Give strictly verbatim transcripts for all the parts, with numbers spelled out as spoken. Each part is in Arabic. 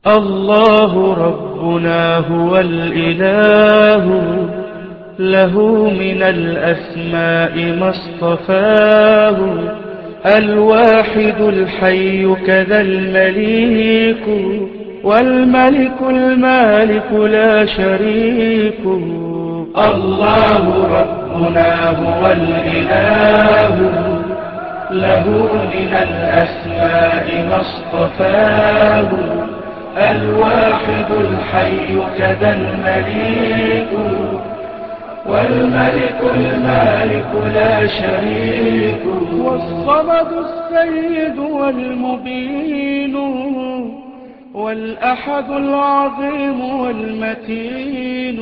الله ربنا هو الإله، له من الأسماء ما اصطفاه، الواحد الحي كذا المليك، والملك المالك لا شريك. الله ربنا هو الإله، له من الأسماء ما اصطفاه، الواحد الحي كذا المليك، والملك المالك لا شريك. والصمد السيد والمبين، والأحد العظيم والمتين،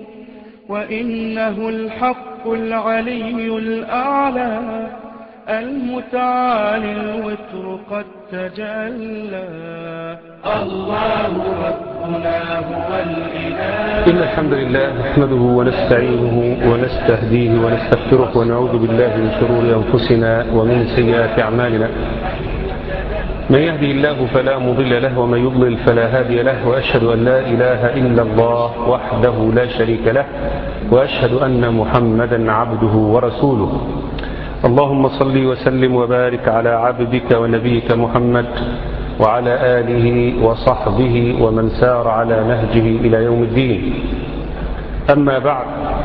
وإنه الحق العلي الأعلى، المتعالي الوتر قد تجلى. الله ربنا هو الإله. إن الحمد لله نحمده ونستعينه ونستهديه ونستغفره ونعوذ بالله من شرور أنفسنا ومن سيئات أعمالنا. من يهدي الله فلا مضل له ومن يضلل فلا هادي له، وأشهد أن لا إله إلا الله وحده لا شريك له، وأشهد أن محمدا عبده ورسوله. اللهم صل وسلم وبارك على عبدك ونبيك محمد وعلى آله وصحبه ومن سار على نهجه إلى يوم الدين. أما بعد،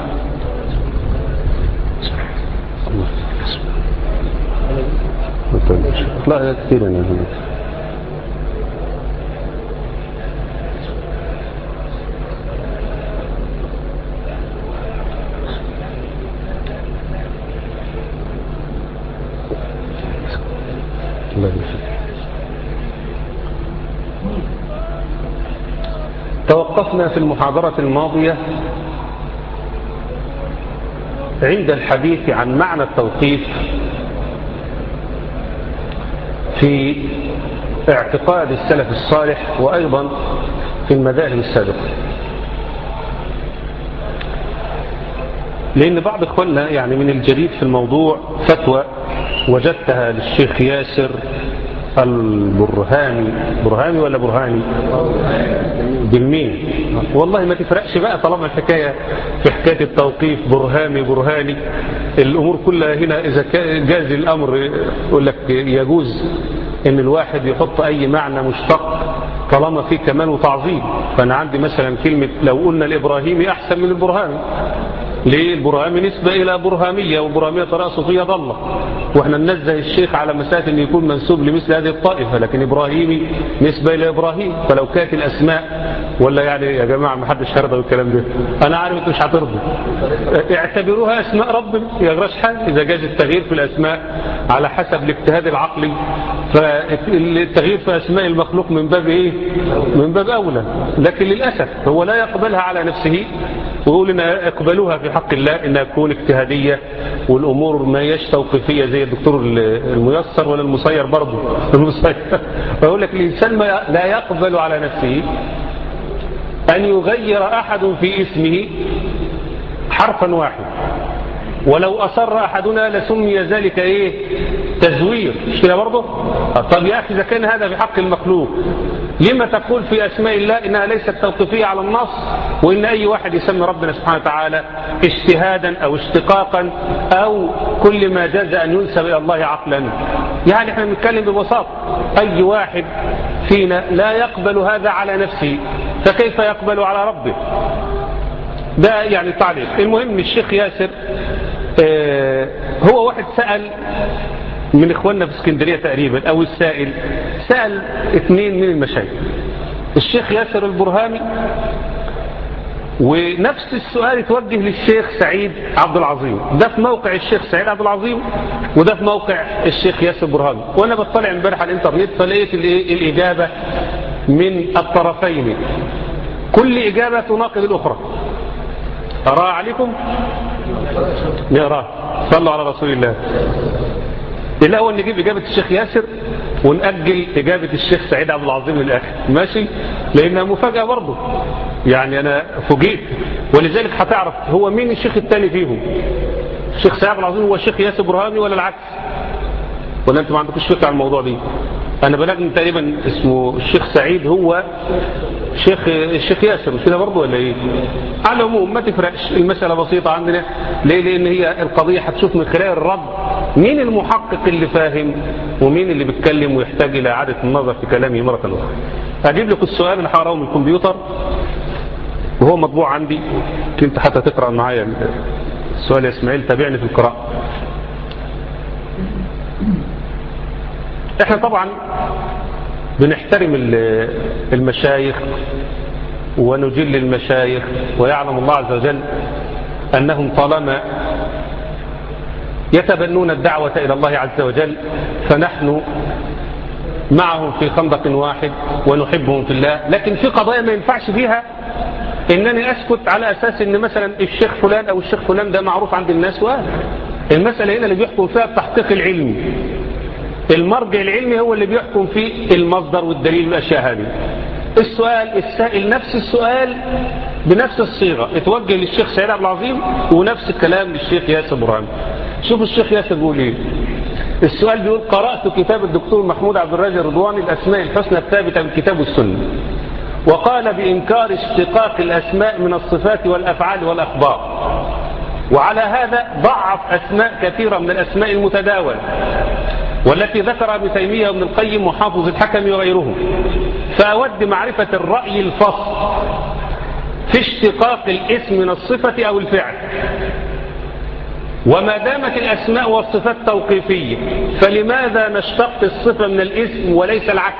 لا كثير أنا هنا. توقفنا في المحاضرة الماضية عند الحديث عن معنى التوقيف في اعتقاد السلف الصالح وأيضا في المذاهب السابقة، لأن بعض إخواننا يعني من الجديد في الموضوع فتوى وجدتها للشيخ ياسر البرهاني. برهاني ولا برهاني؟ بالمين. والله ما تفرقش بقى طالما الحكاية في حكاية التوقيف برهاني برهاني، الأمور كلها هنا إذا جاز الأمر يقول لك يجوز إن الواحد يحط أي معنى مشتق طالما فيه كمال وتعظيم. فأنا عندي مثلا كلمة لو قلنا الإبراهيمي أحسن من البرهاني. ليه؟ البرهامي نسبة إلى برهامية، وبرهامية طريقة صوفية ضلة، وإحنا ننزه الشيخ على مسألة أن يكون منسوب لمثل هذه الطائفة، لكن إبراهيمي نسبة إلى إبراهيم. فلو كانت الأسماء ولا يعني يا جماعة ما حدش هيرضى بالكلام ده، أنا عارف أنتوا مش هترضوا، اعتبروها أسماء ربنا يا جراش حاجة. إذا جاز التغيير في الأسماء على حسب الاجتهاد العقلي، فالتغيير في أسماء المخلوق من باب إيه؟ من باب أولى. لكن للأسف هو لا يقبلها على نفسه ويقول إن اقبلوها في حق الله إنها تكون اجتهادية والأمور ما يش توقيفية زي الدكتور الميسر ولا المسير برضه المسير. فيقول لك الإنسان لا يقبل على نفسه أن يغير أحد في اسمه حرفا واحد، ولو أصر أحدنا لسمي ذلك إيه؟ تزوير. مش كده برضه؟ طب يا أخي إذا كان هذا في حق المخلوق، لما تقول في أسماء الله إنها ليست توقيفية على النص، وإن أي واحد يسمي ربنا سبحانه وتعالى اجتهادا أو اشتقاقا أو كل ما جاز أن ينسب إلى الله عقلا؟ يعني احنا بنتكلم ببساطة، أي واحد فينا لا يقبل هذا على نفسه، فكيف يقبل على ربه؟ ده يعني تعليق. المهم الشيخ ياسر اه هو واحد سأل من إخواننا في اسكندرية تقريبا، أو السائل سأل اثنين من المشايخ، الشيخ ياسر البرهامي، ونفس السؤال يتوجه للشيخ سعيد عبد العظيم. ده في موقع الشيخ سعيد عبد العظيم وده في موقع الشيخ ياسر البرهامي. وأنا بطلع امبارح على الانترنت فلقيت الإجابة من الطرفين، كل إجابة تناقض الأخرى. أراها عليكم؟ نقرأ. صلوا على رسول الله. الأول نجيب إجابة الشيخ ياسر ونأجل إجابة الشيخ سعيد عبد العظيم للآخر، ماشي؟ لأنها مفاجأة برضه، يعني أنا فوجئت. ولذلك هتعرف هو مين الشيخ الثاني فيهم، الشيخ سعيد عبد العظيم هو الشيخ ياسر برهامي ولا العكس؟ ولا أنتم ما عندكوش فكرة عن الموضوع دي؟ أنا بلغني تقريبا اسمه الشيخ سعيد هو شيخ الشيخ ياسر، مش كده برضه ولا إيه؟ على العموم ما تفرقش، المسألة بسيطة عندنا. ليه؟ لأن هي القضية هتشوف من خلال الرد مين المحقق اللي فاهم ومين اللي بيتكلم ويحتاج إلى إعادة النظر في كلامه مرة أخرى. أجيب لك السؤال اللي هقراه من الكمبيوتر وهو مطبوع عندي، كنت حتى تقرأ معايا السؤال يا إسماعيل، تابعني في القراءة. احنا طبعا بنحترم المشايخ ونجل المشايخ، ويعلم الله عز وجل أنهم طالما يتبنون الدعوة إلى الله عز وجل فنحن معهم في خندق واحد ونحبهم في الله. لكن في قضايا ما ينفعش فيها إنني أسكت على أساس إن مثلا الشيخ فلان أو الشيخ فلان ده معروف عند الناس، وهذا المسألة هنا اللي بيحكم فيها التحقيق العلمي. المرجع العلمي هو اللي بيحكم في المصدر والدليل والأشياء هذه. السؤال السائل نفس السؤال بنفس الصيغة اتوجه للشيخ سعيد عبد العظيم ونفس الكلام للشيخ ياسر برهامي. شوف الشيخ ياسر بيقول ايه. السؤال بيقول: قرأت كتاب الدكتور محمود عبد الرازق الرضواني الأسماء الحسنى الثابتة بالكتاب والسنة، وقال بإنكار اشتقاق الأسماء من الصفات والأفعال والأخبار، وعلى هذا ضعف أسماء كثيرة من الأسماء المتداولة والتي ذكر ابن تيمية وابن القيم وحافظ الحكم وغيرهم. فأود معرفة الرأي الفصل في اشتقاق الاسم من الصفة أو الفعل، وما دامت الأسماء والصفات توقيفية فلماذا نشتق الصفة من الاسم وليس العكس؟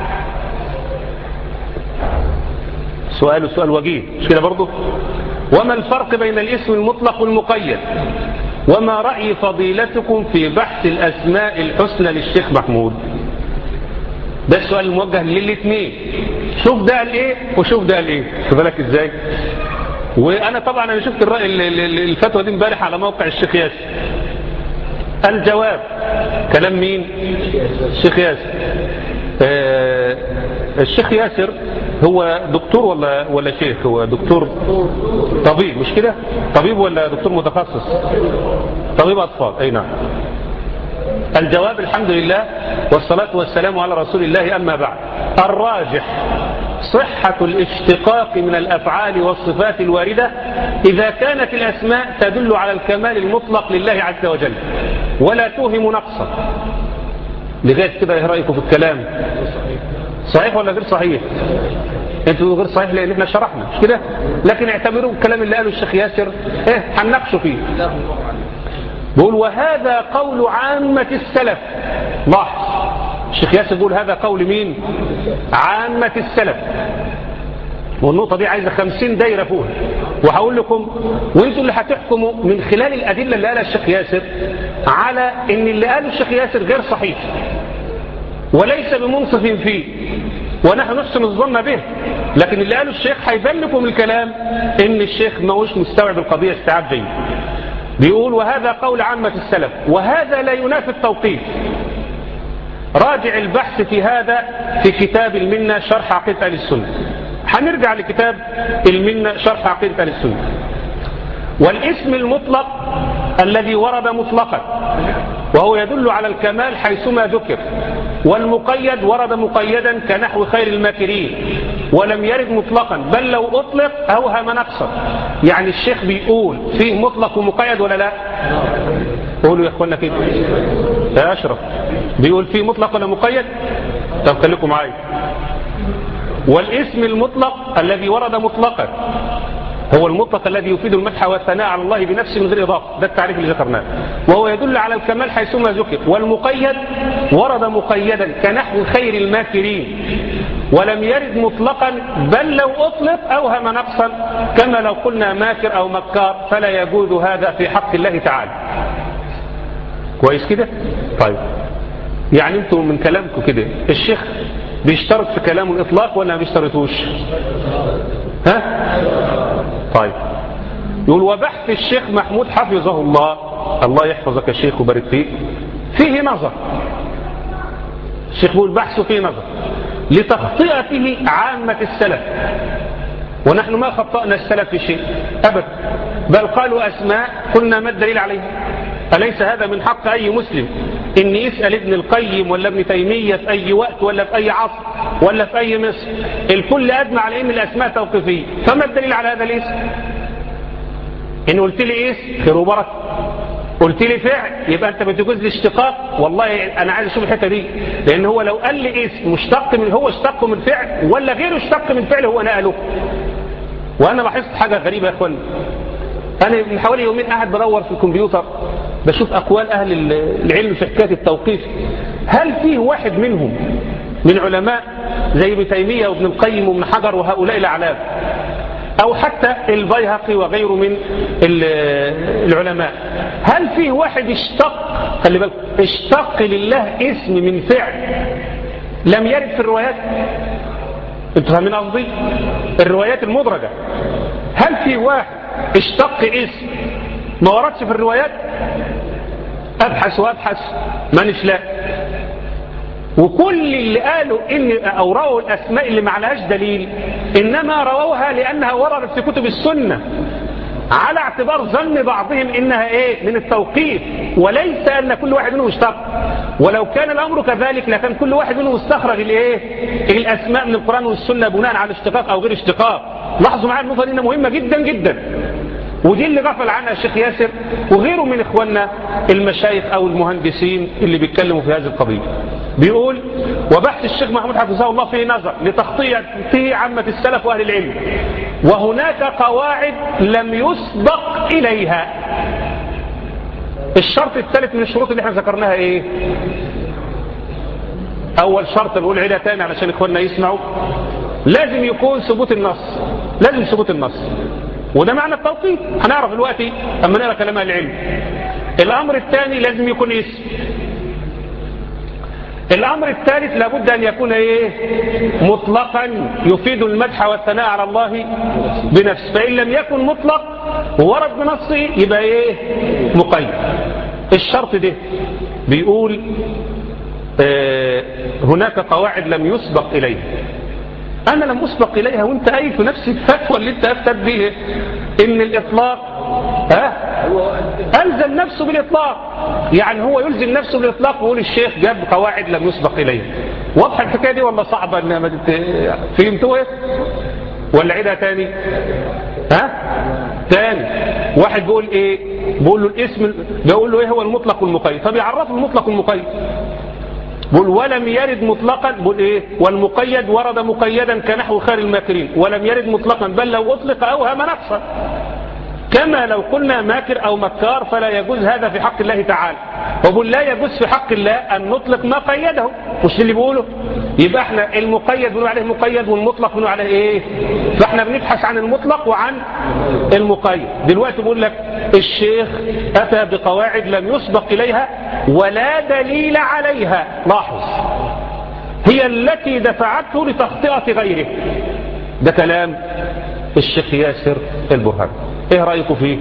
سؤال سؤال وجيه، مش كده برضه؟ وما الفرق بين الاسم المطلق والمقيد؟ وما رأي فضيلتكم في بحث الأسماء الحسنى للشيخ محمود؟ ده السؤال الموجه للاثنين. شوف ده قال ايه وشوف ده قال ايه، خد بالك ازاي. وانا طبعا انا شفت الرأي الفتوى دي امبارح على موقع الشيخ ياسر. الجواب كلام مين؟ الشيخ ياسر. آه الشيخ ياسر هو دكتور ولا ولا شيخ؟ هو دكتور طبيب، مش كده؟ طبيب ولا دكتور متخصص؟ طبيب أطفال، أي نعم. الجواب: الحمد لله والصلاة والسلام على رسول الله، أما بعد. الراجح صحة الاشتقاق من الأفعال والصفات الواردة إذا كانت الأسماء تدل على الكمال المطلق لله عز وجل ولا توهم نقصا. لغاية كده ايه رأيكم في الكلام؟ صحيح ولا غير صحيح؟ انتوا غير صحيح لان احنا شرحنا، مش كده؟ لكن اعتبروا الكلام اللي قاله الشيخ ياسر ايه هنناقشه فيه. بيقول: وهذا قول عامة السلف. لاحظ الشيخ ياسر بيقول هذا قول مين؟ عامة السلف. والنقطة دي عايزة خمسين دايرة فوق. وهقول لكم وانتوا اللي هتحكموا من خلال الأدلة اللي قالها الشيخ ياسر على ان اللي قاله الشيخ ياسر غير صحيح وليس بمنصف فيه، ونحن نحسن الظن به. لكن اللي قاله الشيخ هيبان لكم الكلام ان الشيخ ما هوش مستوعب القضية استيعاب جيد. بيقول: وهذا قول عامة السلف، وهذا لا ينافي التوقيف. راجع البحث في هذا في كتاب المنة شرح عقيدة أهل السنة. هنرجع لكتاب المنة شرح عقيدة أهل السنة. والاسم المطلق الذي ورد مطلقا وهو يدل على الكمال حيثما ذكر، والمقيد ورد مقيدا كنحو خير الماكرين ولم يرد مطلقا، بل لو أطلق أوهم نقصا. يعني الشيخ بيقول فيه مطلق ومقيد ولا لا؟ قولوا يا اخوانا كده يا أشرف، بيقول فيه مطلق ولا مقيد؟ طب خليكم معايا. والاسم المطلق الذي ورد مطلقا هو المطلق الذي يفيد المدح والثناء على الله بنفسه من غير إضافة، ده التعريف اللي ذكرناه، وهو يدل على الكمال حيثما ذكر. والمقيد ورد مقيدا كنحو خير الماكرين ولم يرد مطلقا، بل لو أطلق أوهم نقصا، كما لو قلنا ماكر أو مكار، فلا يجوز هذا في حق الله تعالى. كويس كده؟ طيب يعني انتم من كلامكم كده الشيخ بيشترط في كلامه الإطلاق ولا ما بيشترطوش؟ ها؟ طيب يقول: وبحث الشيخ محمود حفظه الله، الله يحفظك يا شيخ وبارك فيك، فيه نظر. الشيخ بيقول بحثه فيه نظر لتخطئته عامة السلف، ونحن ما خطأنا السلف في شيء أبدا، بل قالوا أسماء قلنا ما الدليل عليها؟ أليس هذا من حق أي مسلم إن يسأل ابن القيم ولا ابن تيمية في أي وقت ولا في أي عصر ولا في أي مصر؟ الكل أجمع على إن الأسماء توقيفية. فما الدليل على هذا الاسم؟ إن قلت لي اسم خير وبركة، قلت لي فعل يبقى أنت بتجوز لي اشتقاق. والله أنا عايز أشوف الحتة دي، لأن هو لو قال لي اسم مشتق من هو اشتق من فعل ولا غيره اشتق من فعل هو نقله. وأنا لاحظت حاجة غريبة يا أخوان، أنا من حوالي يومين قاعد بدور في الكمبيوتر بشوف أقوال أهل العلم في حكاية التوقيف. هل فيه واحد منهم من علماء زي ابن تيمية وابن القيم وابن حجر وهؤلاء الأعلام أو حتى البيهقي وغيره من العلماء، هل فيه واحد اشتق خلي بالك اشتق لله اسم من فعل لم يرد في الروايات؟ انتوا فاهمين قصدي؟ الروايات المدرجة، هل في واحد اشتق اسم ما وردش في الروايات؟ ابحث وابحث مانيش لا. وكل اللي قالوا ان او رووا الاسماء اللي معلهاش دليل انما رووها لانها وردت في كتب السنه على اعتبار ظن بعضهم انها ايه من التوقيف، وليس ان كل واحد منهم اشتق. ولو كان الامر كذلك لكان كل واحد منهم استخرج الايه الاسماء من القران والسنه بناء على اشتقاق او غير اشتقاق. لاحظوا معايا النقطه دي انها مهمه جدا جدا، ودي اللي غفل عنها الشيخ ياسر وغيره من اخواننا المشايخ او المهندسين اللي بيتكلموا في هذه القضيه. بيقول وبحث الشيخ محمود حفظه الله فيه نظر لتخطيته عامه السلف واهل العلم، وهناك قواعد لم يسبق اليها. الشرط الثالث من الشروط اللي احنا ذكرناها ايه؟ اول شرط بقول عيدها تاني علشان اخواننا يسمعوا، لازم يكون ثبوت النص، لازم ثبوت النص، وده معنى التوقيف هنعرف دلوقتي اما نقرا كلام العلم. الامر الثاني لازم يكون اسم. الامر الثالث لابد ان يكون ايه؟ مطلقا يفيد المدح والثناء على الله بنفسه، فان لم يكن مطلق وورد بنصه يبقى ايه؟ مقيد. الشرط ده بيقول آه هناك قواعد لم يسبق اليها. انا لم اسبق اليها وانت قايل في نفس الفتوى اللي انت افتت بيه ان الاطلاق ها الزم نفسه بالاطلاق، يعني هو يلزم نفسه بالاطلاق ويقول الشيخ جاب قواعد لم يسبق اليها. واضحه الحكايه دي ولا صعبه؟ انها ما فهمتوها ولا عيدها تاني؟ ها تاني واحد بيقول ايه؟ بيقول له الاسم، بيقول له ايه هو المطلق والمقيد، فبيعرفه المطلق والمقيد. بقول ولم يرد مطلقا، بقول ايه؟ والمقيد ورد مقيدا كنحو خير الماكرين، ولم يرد مطلقا بل لو اطلق اوهم نقصا، كما لو قلنا ماكر او مكار فلا يجوز هذا في حق الله تعالى. وبقول لا يجوز في حق الله ان نطلق ما قيده، مش اللي بيقوله. يبقى احنا المقيد بنقول عليه مقيد والمطلق بنقول عليه ايه؟ فاحنا بنبحث عن المطلق وعن المقيد. دلوقتي بقول لك الشيخ اتى بقواعد لم يسبق اليها ولا دليل عليها، لاحظ، هي التي دفعته لتخطئة غيره. ده كلام الشيخ ياسر البرهاني، ايه رأيكم فيه؟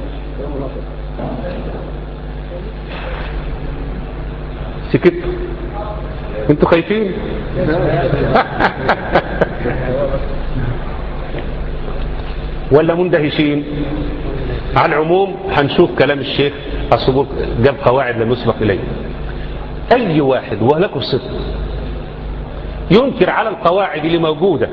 سكت؟ انتوا خايفين؟ ولا مندهشين؟ على العموم هنشوف كلام الشيخ الصبور جاب قواعد لم يسبق اليه. اي واحد وهلكوا الصدق ينكر على القواعد اللي موجوده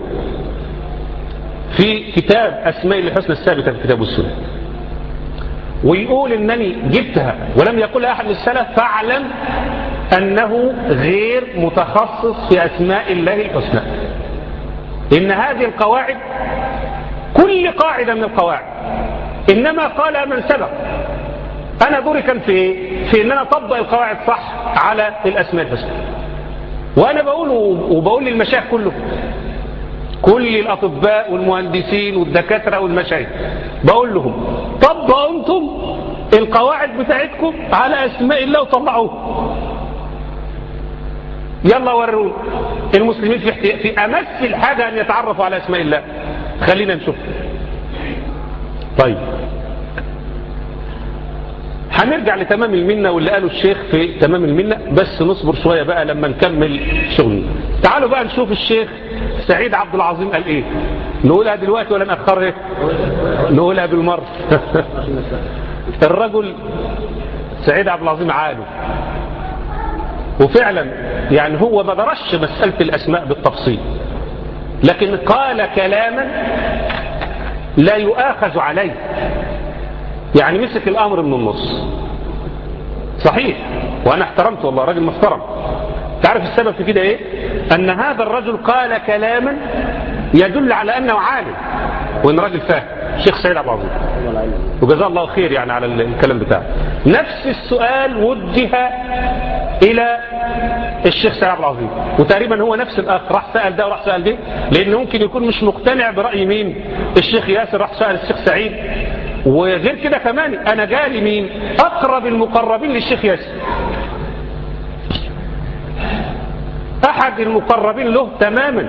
في كتاب اسماء الحسنى الثابته في كتاب السنه ويقول انني جبتها ولم يقولها احد من السلف، فاعلم انه غير متخصص في اسماء الله الحسنى. ان هذه القواعد كل قاعده من القواعد انما قال من سبق. انا دوري كان في ايه؟ في ان انا اطبق القواعد صح على الاسماء الحسنى. وانا بقول وبقول للمشايخ كله، كل الاطباء والمهندسين والدكاتره والمشايخ، بقول لهم طبقوا انتم القواعد بتاعتكم على اسماء الله وطلعوه. يلا وروني المسلمين في في امس الحاجه ان يتعرفوا على اسماء الله. خلينا نشوف. طيب هنرجع لتمام المنة واللي قاله الشيخ في تمام المنة، بس نصبر شوية بقى لما نكمل شغلنا. تعالوا بقى نشوف الشيخ سعيد عبد العظيم قال ايه. نقولها دلوقتي ولا نأخرها؟ نقولها بالمرة. الرجل سعيد عبد العظيم عالم، وفعلا يعني هو ما درسش مسألة الأسماء بالتفصيل، لكن قال كلاما لا يؤاخذ عليه، يعني مسك الأمر من النص. صحيح، وأنا احترمته والله، راجل محترم. تعرف السبب في كده ايه؟ أن هذا الرجل قال كلاما يدل على أنه عالم وأن راجل فاهم، الشيخ سعيد عبد العظيم، وجزاه الله خير يعني على الكلام بتاعه. نفس السؤال وجه إلى الشيخ سعيد عبد العظيم، وتقريبا هو نفس الأخ راح سأل ده وراح سأل ده، لأنه ممكن يكون مش مقتنع برأي مين؟ الشيخ ياسر راح سأل الشيخ سعيد. وغير كده كمان أنا جالي مين؟ أقرب المقربين للشيخ ياسر، أحد المقربين له تماما.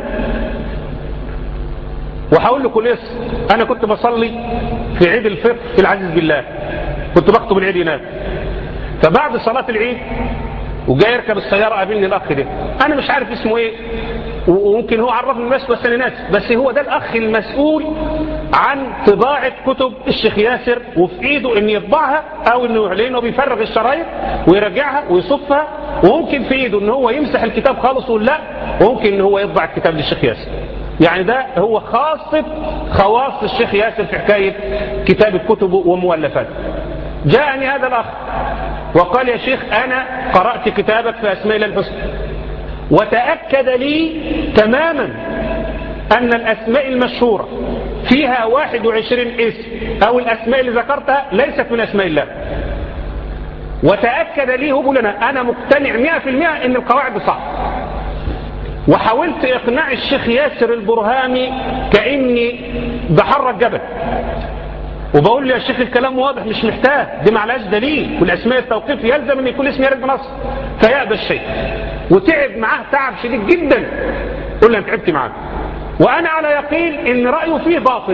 وحاول لكم ليس أنا كنت بصلي في عيد الفطر في العزيز بالله، كنت بخطب العيد هناك، فبعد صلاة العيد وجاي يركب السيارة قابلني الأخ ده، أنا مش عارف اسمه إيه، وممكن هو عرفني بس بس أنا ناس، بس هو ده الأخ المسؤول عن طباعة كتب الشيخ ياسر، وفي إيده إن يطبعها أو إنه لأنه بيفرغ الشرايط ويرجعها ويصفها، وممكن في إيده إن هو يمسح الكتاب خالص ولا لا، وممكن إن هو يطبع الكتاب للشيخ ياسر. يعني ده هو خاصة خواص الشيخ ياسر في حكاية كتابة كتبه ومؤلفاته. جاءني هذا الأخ وقال يا شيخ أنا قرأت كتابك في أسماء الله الحسنى، وتأكد لي تماما أن الأسماء المشهورة فيها واحد وعشرين اسم أو الأسماء اللي ذكرتها ليست من أسماء الله، وتأكد لي هو لنا أنا مقتنع مئة في المئة أن القواعد صح. وحاولت إقناع الشيخ ياسر البرهامي كأني بحرك جبل، وبقول له يا شيخ الكلام واضح مش محتاج، دي معلاش دليل، والأسماء التوقيف يلزم أن يكون اسم يرد بنص، فيأبى الشيء. وتعب معاه تعب شديد جدا، قل له أنا تعبت معاه، وأنا على يقين أن رأيه فيه باطل.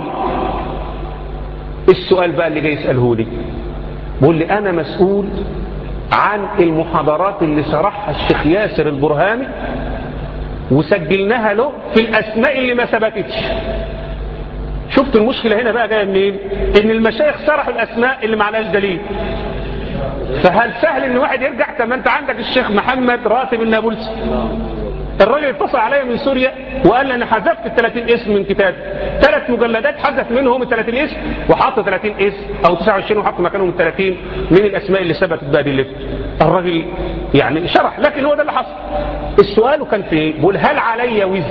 السؤال بقى اللي جاي يسأله لي، بقول لي أنا مسؤول عن المحاضرات اللي شرحها الشيخ ياسر البرهامي وسجلناها له في الأسماء اللي ما ثبتتش. شفت المشكلة هنا بقى جاية منين؟ ان المشايخ شرحوا الأسماء اللي معلاش دليل. فهل سهل ان واحد يرجع؟ كما انت عندك الشيخ محمد راتب النابلسي، الراجل اتصل عليا من سوريا وقال لي انا حذفت الثلاثين اسم من كتاب، ثلاث مجلدات حذف منهم الثلاثين اسم وحط ثلاثين اسم او تسعة وعشرين وحط مكانهم الثلاثين من الاسماء اللي ثبتت بأدلتها. الراجل يعني شرح، لكن هو ده اللي حصل. السؤال كان في ايه؟ بقول هل علي وزر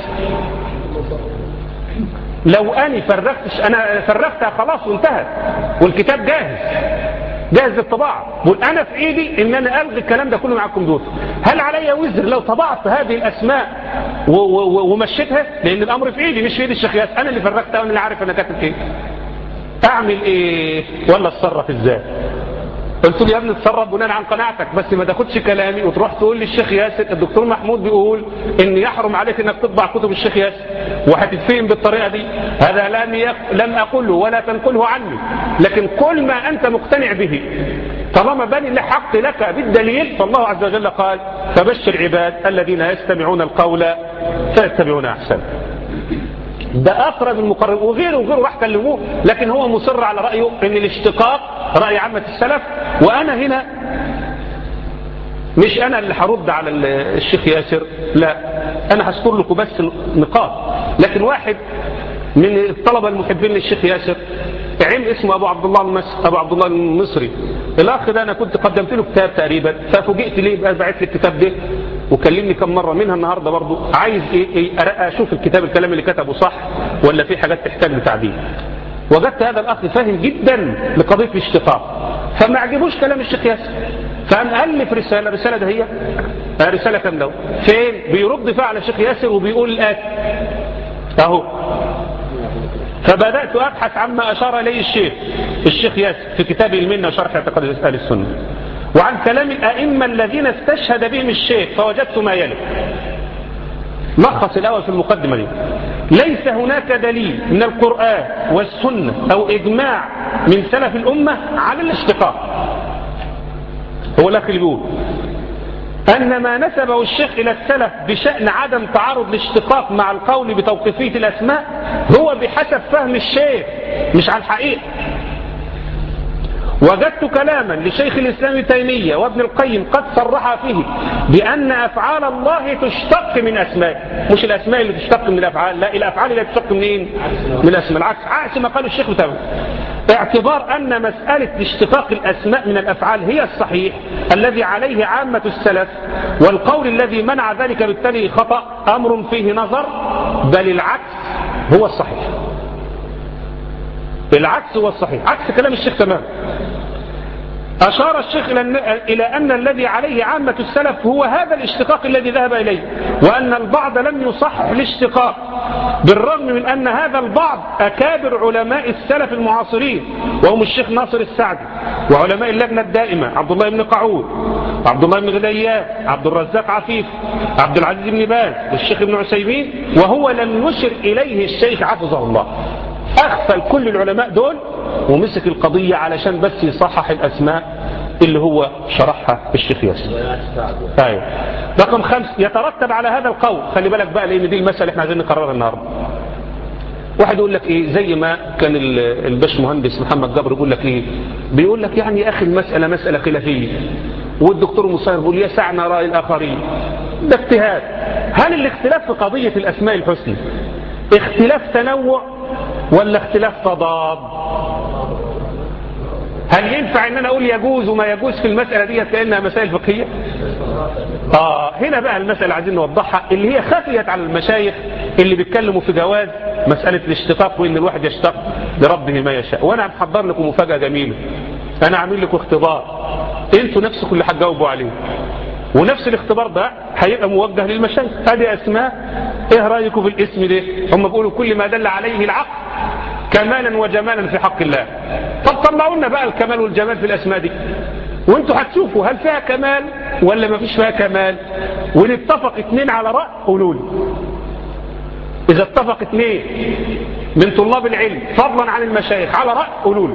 لو اني فرغتش؟ انا فرغتها خلاص وانتهت والكتاب جاهز جاهز للطباعة، بقول انا في ايدي ان انا الغي الكلام ده كله مع الكمبيوتر. هل علي وزر لو طبعت هذه الاسماء ومشيتها؟ لان الامر في ايدي مش في ايد الشيخ ياسر، انا اللي فرغتها وانا اللي عارف انا كاتب ايه. اعمل ايه ولا اتصرف ازاي؟ قلت له يا ابني اتصرف بناء عن قناعتك، بس ما تاخدش كلامي وتروح تقول للشيخ ياسر الدكتور محمود بيقول ان يحرم عليك انك تطبع كتب الشيخ ياسر وهتتفهم بالطريقه دي. هذا لم يق... لم اقوله ولا تنقله عني، لكن كل ما انت مقتنع به طالما بني الحق لك بالدليل، فالله عز وجل قال فبشر عباد الذين يستمعون القول فيتبعون احسن. ده أقرب المقرب، وغيره وغيره راح كلموه، لكن هو مصر على رأيه ان الاشتقاق رأي عامة السلف. وأنا هنا مش أنا اللي هرد على الشيخ ياسر، لا، أنا هذكر لكم بس نقاط. لكن واحد من الطلبة المحبين للشيخ ياسر عم اسمه أبو عبد الله المصري، أبو عبد الله المصري، الأخ ده أنا كنت قدمت له كتاب تقريبا، ففوجئت ليه بقى بعت لي الكتاب ده وكلمني كم مرة منها النهاردة برضو عايز إيه, إيه أشوف الكتاب الكلام اللي كتبه صح ولا في حاجات تحتاج لتعديل. وجدت هذا الأخ فاهم جدا لقضية الاشتقاق، فما عجبوش كلام الشيخ ياسر، فقام ألف رسالة، رسالة ده هي رسالة كاملة فين بيرد فيها على الشيخ ياسر وبيقول الآتي أهو. فبدأت أبحث عما أشار إليه الشيخ الشيخ ياسر في كتابه المنة وشرح اعتقاد أهل السنة، وعن كلام الأئمة الذين استشهد بهم الشيخ، فوجدت ما يلي. ملخص الأول في المقدمة دي: ليس هناك دليل من القرآن والسنة أو إجماع من سلف الأمة على الاشتقاق. هو الأخ اللي بيقول أن ما نسبه الشيخ إلى السلف بشأن عدم تعارض الاشتقاق مع القول بتوقيفية الأسماء هو بحسب فهم الشيخ مش على الحقيقة. وجدت كلاما لشيخ الإسلام ابن تيمية وابن القيم قد صرح فيه بأن أفعال الله تشتق من أسماء، مش الأسماء اللي تشتق من الأفعال، لا الأفعال اللي تشتق منين؟ من الأسماء. العكس عكس ما قال الشيخ تمام. اعتبار أن مسألة اشتقاق الأسماء من الأفعال هي الصحيح الذي عليه عامة السلف، والقول الذي منع ذلك بالتالي خطأ، أمر فيه نظر، بل العكس هو الصحيح. العكس هو الصحيح، عكس كلام الشيخ تمام. أشار الشيخ إلى أن الذي عليه عامة السلف هو هذا الاشتقاق الذي ذهب إليه، وأن البعض لم يصحح الاشتقاق، بالرغم من أن هذا البعض أكابر علماء السلف المعاصرين، وهم الشيخ ناصر السعدي وعلماء اللجنة الدائمة عبد الله بن قعود، عبد الله بن غديان، عبد الرزاق عفيف، عبد العزيز بن باز، والشيخ ابن عثيمين، وهو لم يشر إليه الشيخ حفظه الله. أغفل كل العلماء دول ومسك القضية علشان بس يصحح الأسماء اللي هو شرحها الشيخ ياسر. أيوة. رقم خمس، يترتب على هذا القول، خلي بالك بقى لأن دي المسألة احنا عايزين نقررها النهارده. واحد يقول لك ايه، زي ما كان الباش مهندس محمد جبر يقول لك ايه، بيقول لك يعني يا اخي المسألة مسألة خلافية، والدكتور مصير بيقول يسعنا رأي الآخرين، ده اجتهاد. هل الاختلاف في قضية الأسماء الحسنى اختلاف تنوع ولا اختلاف تضاد؟ هل ينفع ان انا اقول يجوز وما يجوز في المسألة دي كأنها مسائل فقهية؟ اه هنا بقى المسألة عايزين نوضحها، اللي هي خفيت على المشايخ اللي بيتكلموا في جواز مسألة الاشتقاق، وان الواحد يشتق لربه ما يشاء. وانا محضر لكم مفاجأة جميلة، انا عامل لكم اختبار انتوا نفسكم اللي هتجاوبوا عليه، ونفس الاختبار ده هيبقى موجه للمشايخ. هذه اسماء، ايه رايكم في الاسم ده؟ هم بيقولوا كل ما دل عليه العقل كمالا وجمالا في حق الله. طب طلعوا لنا بقى الكمال والجمال في الاسماء دي، وانتوا هتشوفوا هل فيها كمال ولا ما فيش فيها كمال. ونتفق اثنين على راي قولوا لي. اذا اتفق اثنين من طلاب العلم فضلا عن المشايخ على راي قولوا لي.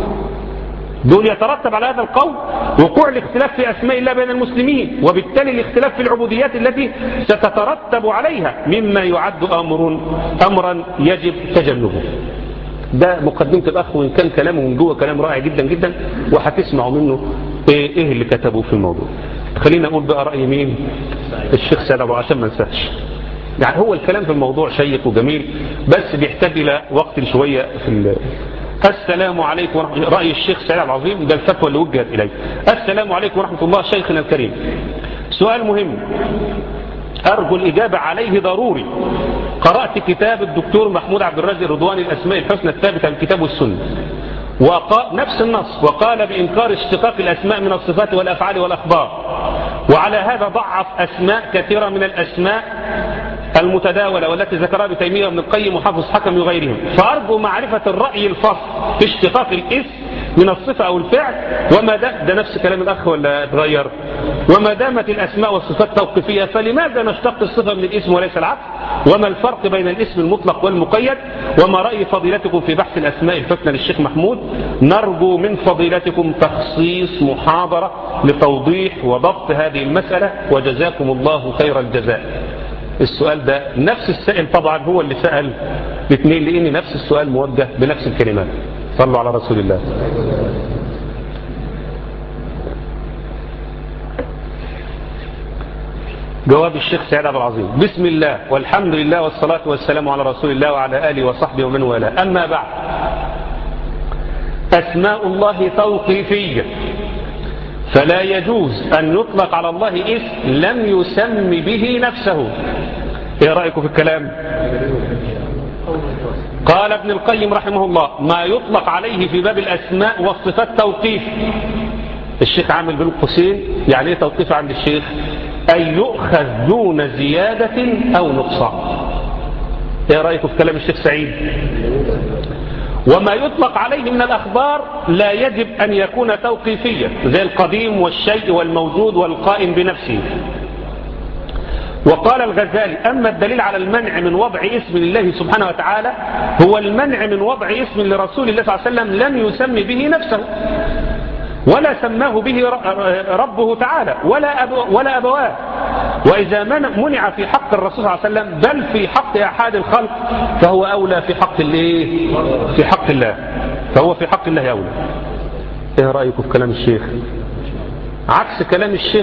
دول يترتب على هذا القول وقوع الاختلاف في أسماء الله بين المسلمين، وبالتالي الاختلاف في العبوديات التي ستترتب عليها مما يعد أمر أمرا يجب تجنبه. ده مقدمة الأخ، وإن كان كلامه من جوه كلام رائع جدا جدا، وهتسمعوا منه إيه, إيه اللي كتبه في الموضوع. خلينا أقول بقى رأي مين؟ الشيخ سيد أبو عشان ما ننساش. يعني هو الكلام في الموضوع شيق وجميل، بس بيحتاج إلى وقت شوية في السلام عليكم ورحمة الله. رأي الشيخ سعيد العظيم ده الفتوى اللي وجهت إليه. السلام عليكم ورحمة الله شيخنا الكريم، سؤال مهم أرجو الإجابة عليه ضروري. قرأت كتاب الدكتور محمود عبد الرازق الرضواني الأسماء الحسنى الثابتة الكتاب والسنة، وقال نفس النص، وقال بإنكار اشتقاق الأسماء من الصفات والأفعال والأخبار، وعلى هذا ضعف أسماء كثيرة من الأسماء المتداولة والتي ذكرها ابن تيمية وابن القيم وحافظ حكم وغيرهم. فأرجو معرفة الرأي الفصل في اشتقاق الاسم من الصفة أو الفعل، وما ده, ده نفس كلام الأخ ولا اتغير؟ وما دامت الأسماء والصفات توقيفية فلماذا نشتق الصفة من الاسم وليس العكس؟ وما الفرق بين الاسم المطلق والمقيد؟ وما رأي فضيلتكم في بحث الأسماء الحسنى للشيخ محمود؟ نرجو من فضيلتكم تخصيص محاضرة لتوضيح وضبط هذه المسألة، وجزاكم الله خير الجزاء. السؤال ده نفس السائل طبعا هو اللي سأل الاثنين، لأن نفس السؤال موجه بنفس الكلمات. صلوا على رسول الله. جواب الشيخ سعيد عبد العظيم: بسم الله والحمد لله والصلاة والسلام على رسول الله وعلى آله وصحبه ومن والاه، أما بعد، أسماء الله توقيفية، فلا يجوز أن يطلق على الله اسم لم يسم به نفسه. ايه رأيكم في الكلام؟ قال ابن القيم رحمه الله: ما يطلق عليه في باب الأسماء والصفات توقيف. الشيخ عامل بين قوسين يعني ايه توقيف عند الشيخ؟ أن يؤخذ دون زيادة أو نقصان. ايه رأيكم في كلام الشيخ سعيد؟ وما يطلق عليه من الأخبار لا يجب أن يكون توقيفيا، زي القديم والشيء والموجود والقائم بنفسه. وقال الغزالي: أما الدليل على المنع من وضع اسم لله سبحانه وتعالى هو المنع من وضع اسم لرسول الله صلى الله عليه وسلم لم يسم به نفسه ولا سماه به ربه تعالى ولا أبو ولا أبواه. وإذا منع في حق الرسول صلى الله عليه وسلم بل في حق أحد الخلق فهو أولى في حق الله في حق الله فهو في حق الله أولى. ايه رأيكم في كلام الشيخ؟ عكس كلام الشيخ،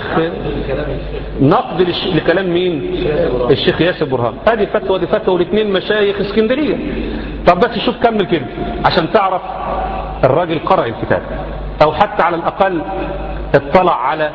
نقد لكلام مين؟ الشيخ ياسر برهان. هذه فتوى دي فتوى الاثنين مشايخ اسكندرية. طب بس شوف كمل كده عشان تعرف الراجل قرأ الكتاب او حتى على الاقل اطلع على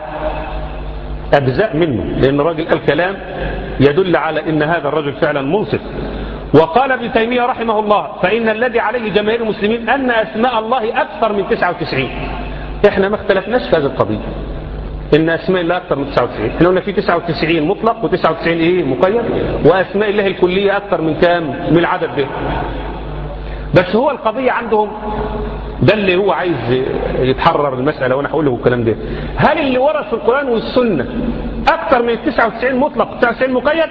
اجزاء منه، لان الراجل قال كلام يدل على ان هذا الرجل فعلا منصف. وقال ابن تيمية رحمه الله فإن الذي عليه جماهير المسلمين أن أسماء الله أكثر من تسعة وتسعين. احنا ما اختلفناش في هذه القضية إن أسماء الله أكثر من تسعة وتسعين. احنا قلنا في تسعة وتسعين مطلق و99 إيه مقيد، وأسماء الله الكلية أكثر من كام من العدد ده. بس هو القضية عندهم ده اللي هو عايز يتحرر المسألة، وأنا هقول له الكلام ده. هل اللي ورد في القرآن والسنة أكثر من تسعة وتسعين مطلق و تسعة وتسعين مقيد؟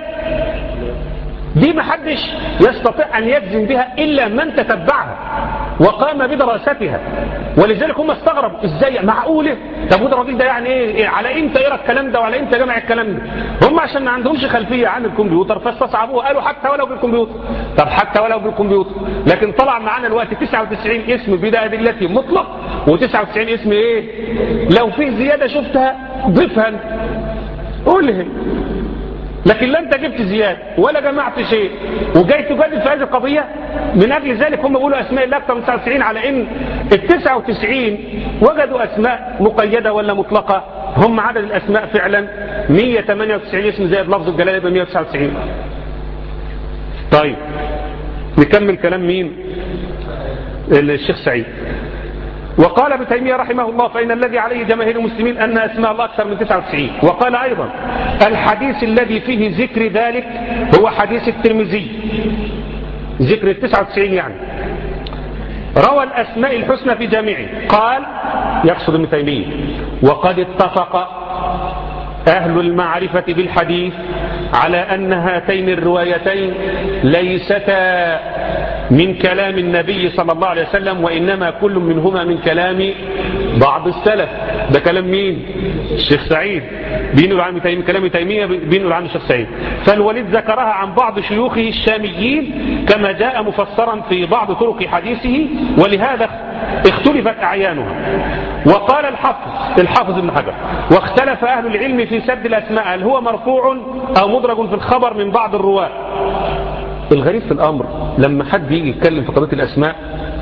دي محدش يستطيع أن يجزم بها إلا من تتبعها وقام بدراستها. ولذلك هم استغربوا ازاي معقوله؟ طب وده الراجل ده يعني ايه؟ على امتى يقرا الكلام ده وعلى امتى جمع الكلام ده؟ هم عشان ما عندهمش خلفيه عن الكمبيوتر فاستصعبوه، قالوا حتى ولو بالكمبيوتر. طب حتى ولو بالكمبيوتر، لكن طلع معانا الوقت تسعة وتسعين اسم بدايه ادلتي مطلق و99 اسم ايه؟ لو في زياده شفتها ضيفها قولها. لكن لا انت جبت زيادة ولا جمعت شيء وجاي تجادل في هذه القضية. من أجل ذلك هم بيقولوا أسماء الله أكثر من تسعة وتسعين، على إن ال تسعة وتسعين وجدوا أسماء مقيدة ولا مطلقة. هم عدد الأسماء فعلا مئة وثمانية وتسعين اسم زائد لفظ الجلالة يبقى مئة وتسعة وتسعين. طيب نكمل كلام مين؟ الشيخ سعيد. وقال ابن تيمية رحمه الله فإن الذي عليه جماهير المسلمين أن أسماء الله أكثر من تسعة وتسعين. وقال أيضا الحديث الذي فيه ذكر ذلك هو حديث الترمذي، ذكر التسعة وتسعين يعني، روى الأسماء الحسنى في جامعه. قال يقصد ابن تيمية وقد اتفق أهل المعرفة بالحديث على أن هاتين الروايتين ليستا من كلام النبي صلى الله عليه وسلم، وإنما كل منهما من كلام بعض السلف. ده كلام مين؟ الشيخ سعيد بينقل عن تيمية، كلام تيمية بينقل عن الشيخ سعيد. فالوليد ذكرها عن بعض شيوخه الشاميين كما جاء مفسرا في بعض طرق حديثه، ولهذا اختلفت أعيانها. وقال الحافظ الحافظ ابن حجر واختلف أهل العلم في سد الأسماء هل هو مرفوع أو مدرج في الخبر من بعض الرواة. الغريب في الأمر لما حد يجي يتكلم في قضية الأسماء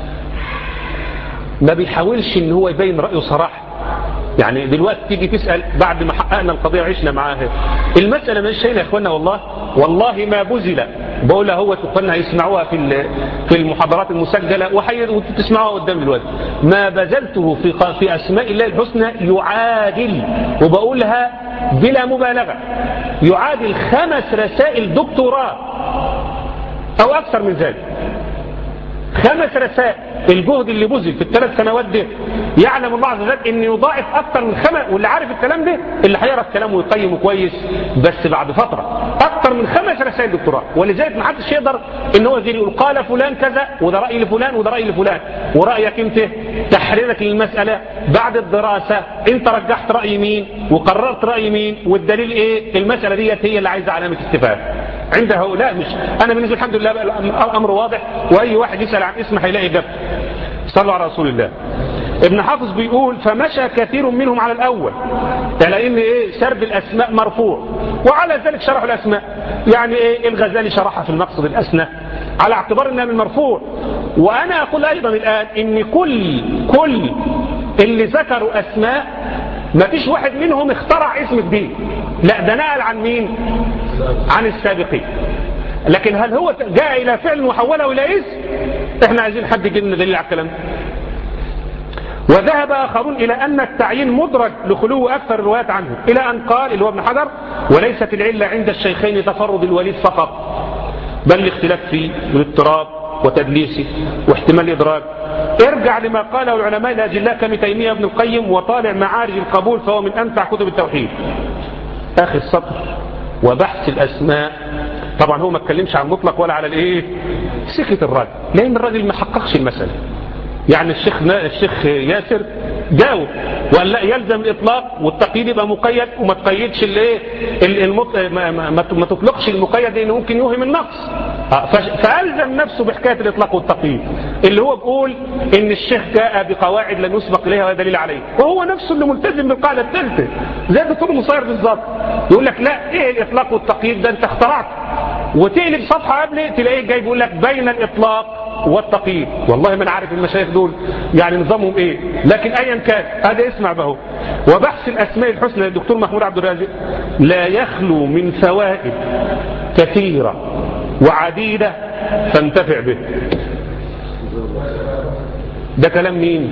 ما بيحاولش ان هو يبين رأيه صراحة. يعني دلوقتي تيجي تسأل بعد ما حققنا القضية وعشنا معاها المسألة مش شيء يا اخوانا، والله والله ما بذل بقولها هو اخواننا هيسمعوها في في المحاضرات المسجلة وتسمعوها قدام دلوقتي. ما بذلته في في أسماء الله الحسنى يعادل، وبقولها بلا مبالغة، يعادل خمس رسائل دكتوراه أو أكثر من ذلك. خمس رسائل. الجهد اللي بذل في الثلاث سنوات ده يعلم الله عز وجل ان يضاعف اكثر من خمس، واللي عارف الكلام ده اللي هيقرا الكلام ويقيمه كويس بس بعد فتره اكثر من خمس رسائل دكتوراه. ولذلك ما حدش يقدر ان هو يجي يقول قال فلان كذا وده راي لفلان وده راي لفلان، ورايك انت تحريرك للمساله بعد الدراسه انت رجحت راي مين وقررت راي مين والدليل ايه. المساله ديت هي اللي عايزه علامه استفهام عند هؤلاء. مش انا بالنسبه الحمد لله بقى الامر واضح، واي واحد يسال عن اسم هيلاقي اجابته. صلوا على رسول الله. ابن حافظ بيقول فمشى كثير منهم على الاول، على ان ايه سرد الاسماء مرفوع، وعلى ذلك شرحوا الاسماء. يعني ايه الغزالي شرحها في المقصد الاسنى على اعتبار انها من مرفوع. وانا اقول ايضا الان ان كل كل اللي ذكروا اسماء ما فيش واحد منهم اخترع اسم جديد، لا ده نقل عن مين؟ عن السابقين. لكن هل هو جاء الى فعل وحوله الى اسم؟ احنا عايزين حد يجيب لنا دليل على الكلام ده. وذهب اخرون الى ان التعيين مدرج لخلو اكثر الروايات عنه، الى ان قال اللي هو ابن حجر وليست العله عند الشيخين تفرد الوليد فقط، بل الاختلاف فيه والاضطراب وتدليسه واحتمال ادراك. ارجع لما قاله العلماء الاجلاء كابن تيميه وابن القيم وطالع معارج القبول فهو من امتع كتب التوحيد. اخر السطر وبحث الاسماء. طبعا هو ما اتكلمش عن مطلق ولا على الايه سكت الراجل، لان الراجل ما حققش المساله. يعني الشيخ الشيخ ياسر جاوب وقال لا يلزم الاطلاق والتقييد يبقى مقيد، وما تقيدش الايه المط... ما, ما, ما تطلقش المقيد لانه ممكن يوهم النقص. فالزم نفسه بحكايه الاطلاق والتقييد. اللي هو بيقول ان الشيخ جاء بقواعد لم يسبق اليها ولا دليل عليه، وهو نفسه اللي ملتزم بالقاعده الثالثه زي الدكتور مصير بالظبط. يقول لك لا، ايه الاطلاق والتقييد ده انت اخترعت، وتقلب صفحه قبل تلاقيه جاي بيقول لك بين الاطلاق والتقييد. والله ما انا عارف المشايخ دول يعني نظامهم ايه، لكن ايا كان هذا اسمع بهو. وبحث الاسماء الحسنى للدكتور محمود عبد الرازق لا يخلو من فوائد كثيره وعديده فانتفع به. ده كلام مين؟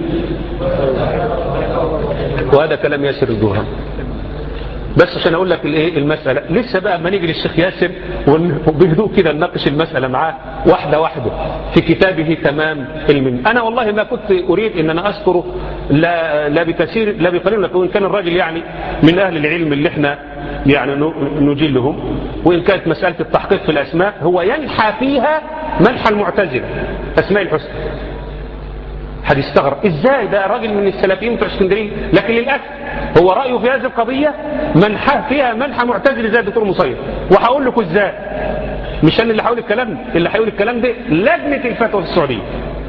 وهذا كلام ياسر الدوهم. بس عشان اقول لك الايه المساله، لسه بقى اما نيجي للشيخ ياسر وبهدوء كده نناقش المساله معاه واحده واحده في كتابه تمام المن. انا والله ما كنت اريد ان انا اذكره لا لا بكثير لا بقليل، لكن كان الراجل يعني من اهل العلم اللي احنا يعني نجلهم، وان كانت مساله التحقيق في الاسماء هو ينحى فيها منحى المعتزله اسماء الحسنى. حد يستغرب ازاي ده راجل من السلفيين بتوع اسكندريه، لكن للاسف هو رايه في هذه القضيه منحى فيها منحى معتزلي زي الدكتور مصير. وهقول لكم ازاي، مش انا اللي هقول الكلام، اللي هيقول الكلام ده لجنه الفتوى في السعوديه،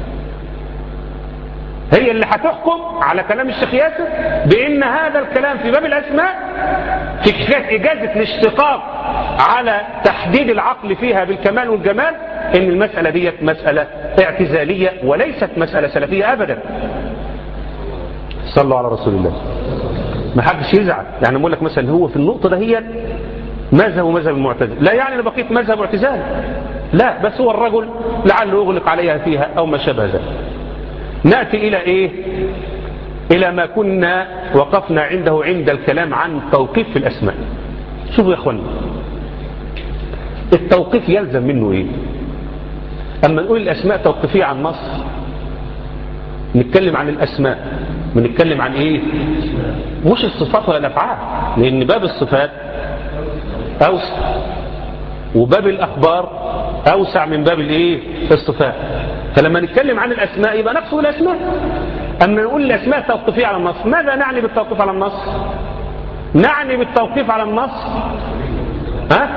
هي اللي هتحكم على كلام الشيخ ياسر بان هذا الكلام في باب الاسماء في اجازه الاشتقاق على تحديد العقل فيها بالكمال والجمال، ان المساله ديت مساله اعتزاليه وليست مساله سلفيه ابدا. صلوا على رسول الله. ما حدش يزعل، يعني بقول لك مثلا هو في النقطه ده هي مذهب ومذهب المعتزله، لا يعني انا بقيت مذهب واعتزال، لا، بس هو الرجل لعله يغلق عليها فيها او ما شابه ذلك. ناتي الى ايه؟ الى ما كنا وقفنا عنده عند الكلام عن التوقيف في الاسماء. شوفوا يا اخوانا، التوقيف يلزم منه ايه؟ اما نقول الاسماء توقيفيه عن نص، نتكلم عن الاسماء، بنتكلم عن ايه؟ مش الصفات ولا الافعال، لان باب الصفات اوسع وباب الاخبار اوسع من باب الايه؟ الصفات. فلما نتكلم عن الاسماء يبقى نقصد الاسماء. اما نقول الاسماء توقيفيه على النص، ماذا نعني بالتوقيف على النص؟ نعني بالتوقيف على النص ها؟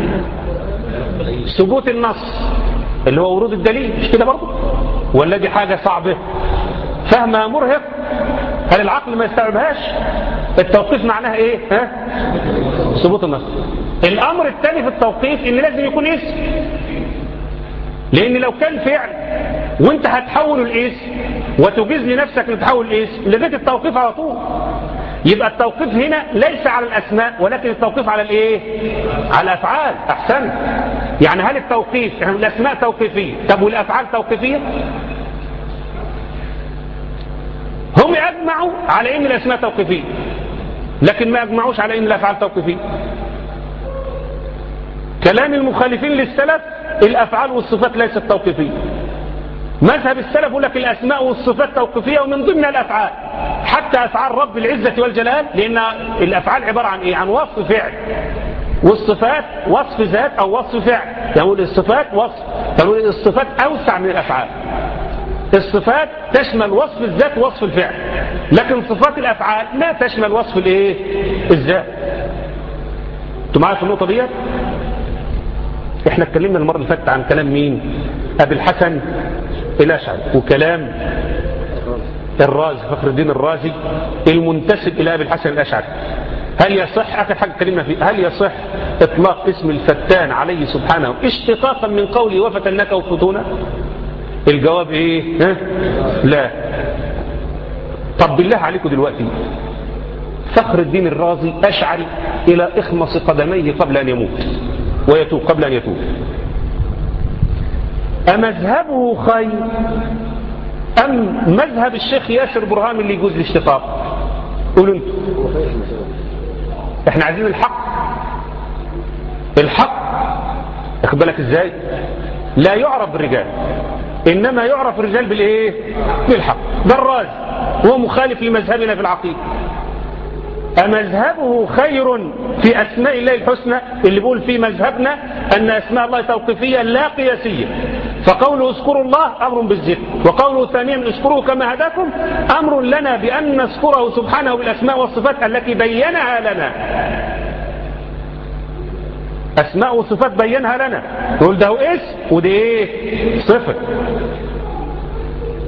ثبوت النص اللي هو ورود الدليل، مش كده برضه؟ ولا دي حاجه صعبه فهمها مرهق؟ هل العقل ما يستوعبهاش؟ التوقيف معناها ايه؟ ها؟ ثبوت النص. الامر الثاني في التوقيف ان لازم يكون اسم، لان لو كان فعل وانت هتحول الاسم وتجيز لنفسك لتحول الاسم لغايه التوقيف على طول. يبقى التوقيف هنا ليس على الاسماء ولكن التوقيف على الايه؟ على الافعال. احسن. يعني هل التوقيف يعني الاسماء توقيفيه، طب والافعال توقيفيه؟ هم اجمعوا على ان الاسماء توقيفيه لكن ما اجمعوش على ان الافعال توقيفيه. كلام المخالفين للسلف الافعال والصفات ليست توقيفيه. مذهب السلف يقول لك الاسماء والصفات توقيفيه ومن ضمن الافعال حتى افعال رب العزه والجلال، لان الافعال عباره عن ايه؟ عن وصف فعل، والصفات وصف ذات او وصف فعل. يعني الصفات وصف، يعني الصفات اوسع من الافعال. الصفات تشمل وصف الذات ووصف الفعل، لكن صفات الافعال لا تشمل وصف الايه؟ الذات. انتوا معايا في النقطه دي؟ احنا اتكلمنا المره اللي فاتت عن كلام مين؟ ابي الحسن الاشعري، وكلام الرازي فخر الدين الرازي المنتسب الى ابي الحسن الاشعري. هل يصح اخر حاجه اتكلمنا فيه، هل يصح اطلاق اسم الفتان عليه سبحانه اشتقاقا من قوله وفتناك وفتونا؟ الجواب ايه؟ ها؟ لا. طب بالله عليكم دلوقتي فخر الدين الرازي اشعري الى اخمص قدميه قبل ان يموت ويتوب، قبل ان يتوب. أمذهبه خير أم مذهب الشيخ ياسر برهام اللي يجوز الاشتقاق؟ قولوا انتوا. احنا عايزين الحق. الحق اخد بالك ازاي؟ لا يعرف بالرجال، انما يعرف الرجال بالايه؟ بالحق. ده الرازي هو مخالف لمذهبنا في العقيده. أمذهبه خير في أسماء الله الحسنى اللي بيقول في مذهبنا أن أسماء الله توقيفية لا قياسية، فقوله اذكروا الله أمر بالذكر، وقوله ثانيا اذكروه كما هداكم أمر لنا بأن نذكره سبحانه بالأسماء والصفات التي بينها لنا. أسماء وصفات بينها لنا، يقول ده اسم وده ايه؟ صفة.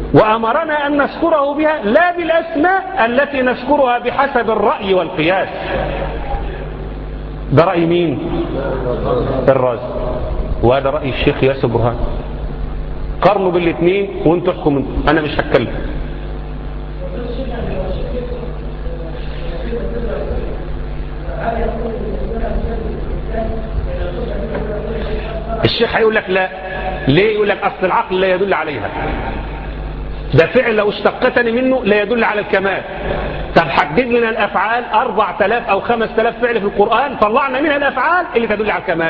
وأمرنا أن نذكره بها لا بالأسماء التي نذكرها بحسب الرأي والقياس. ده رأي مين؟ الرازي. وهذا رأي الشيخ ياسر برهان. قارنوا بالاثنين وانتوا احكموا، أنا مش هتكلم. الشيخ هيقول لك لا. ليه؟ يقول لك أصل العقل لا يدل عليها، ده فعل لو اشتقتني منه لا يدل على الكمال. طب حدد لنا الأفعال أربعة آلاف أو خمسة آلاف فعل في القرآن، طلعنا منها الأفعال اللي تدل على الكمال.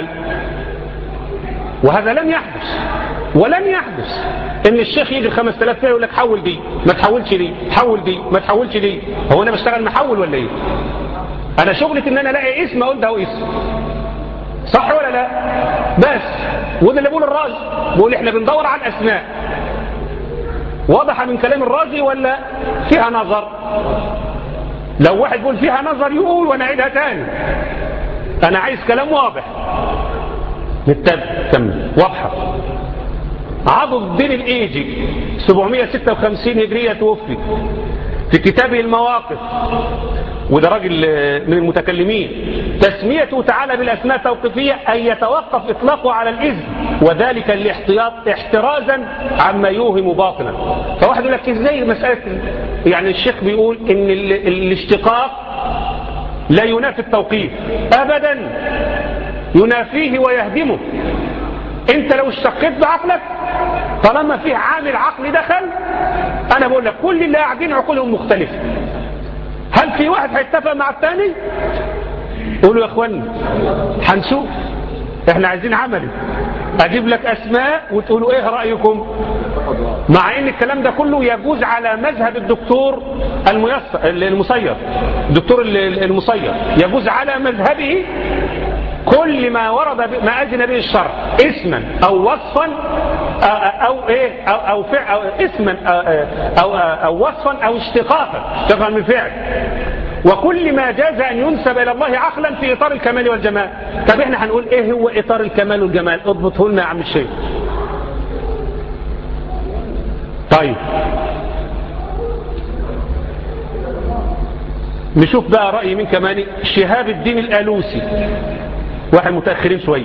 وهذا لم يحدث ولن يحدث ان الشيخ يجي خمسة آلاف فعل يقول لك حول دي ما تحولش دي، حول دي ما تحولش دي. هو انا بشتغل محول ولا ايه؟ انا شغلتي ان انا الاقي اسم اقول ده هو اسم، صح ولا لا؟ بس وده اللي بيقول الرازي، بيقول احنا بندور على الاسماء. واضح من كلام الرازي ولا فيها نظر؟ لو واحد يقول فيها نظر يقول وانا اعيدها تاني. انا عايز كلام واضح. نتبع كمل واضحه. عضد الدين الايجي سبعمائة وستة وخمسين هجريه توفي، في كتابه المواقف، وده راجل من المتكلمين، تسميته تعالى بالاسماء توقيفيه ان يتوقف اطلاقه على الاذن، وذلك للاحتياط احترازا عما يوهم باطنا. فواحد يقول لك ازاي مساله، يعني الشيخ بيقول ان الاشتقاق لا ينافي التوقيف ابدا، ينافيه ويهدمه. انت لو اشتقيت بعقلك طالما فيه عامل عقلي دخل، انا بقول لك كل اللي قاعدين عقولهم مختلفه. هل في واحد هيتفق مع الثاني؟ قولوا يا اخواني هنشوف، احنا عايزين عملي. اجيب لك اسماء وتقولوا ايه رايكم، مع ان الكلام ده كله يجوز على مذهب الدكتور الميسر المصير، الدكتور المصير يجوز على مذهبه كل ما ورد ما أذن به الشرع اسما أو وصفا أو إيه أو أو فعل أو اسما أو أو وصفا أو اشتقاقا اشتقاقا من فعل، وكل ما جاز أن ينسب إلى الله عقلا في إطار الكمال والجمال. طب إحنا هنقول إيه هو إطار الكمال والجمال؟ اضبطه لنا يا عم الشيخ. طيب نشوف بقى رأي من كمان شهاب الدين الآلوسي، واحد متأخرين شوية،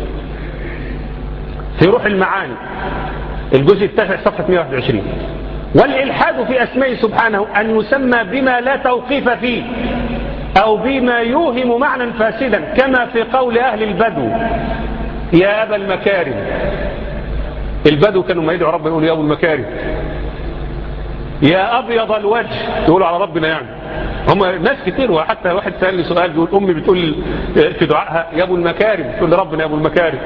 في روح المعاني الجزء التاسع صفحة مئة وواحد وعشرين. والإلحاد في أسمائه سبحانه أن يسمى بما لا توقيف فيه أو بما يوهم معنى فاسدا، كما في قول أهل البدو يا أبا المكارم. البدو كانوا ما يدعوا ربنا يقولوا يا أبو المكارم، يا أبيض الوجه يقولوا على ربنا يعني. هم ناس كتير، وحتى واحد سأل لي سؤال بيقول أمي بتقول في دعائها يا أبو المكارم، تقول لربنا يا أبو المكارم.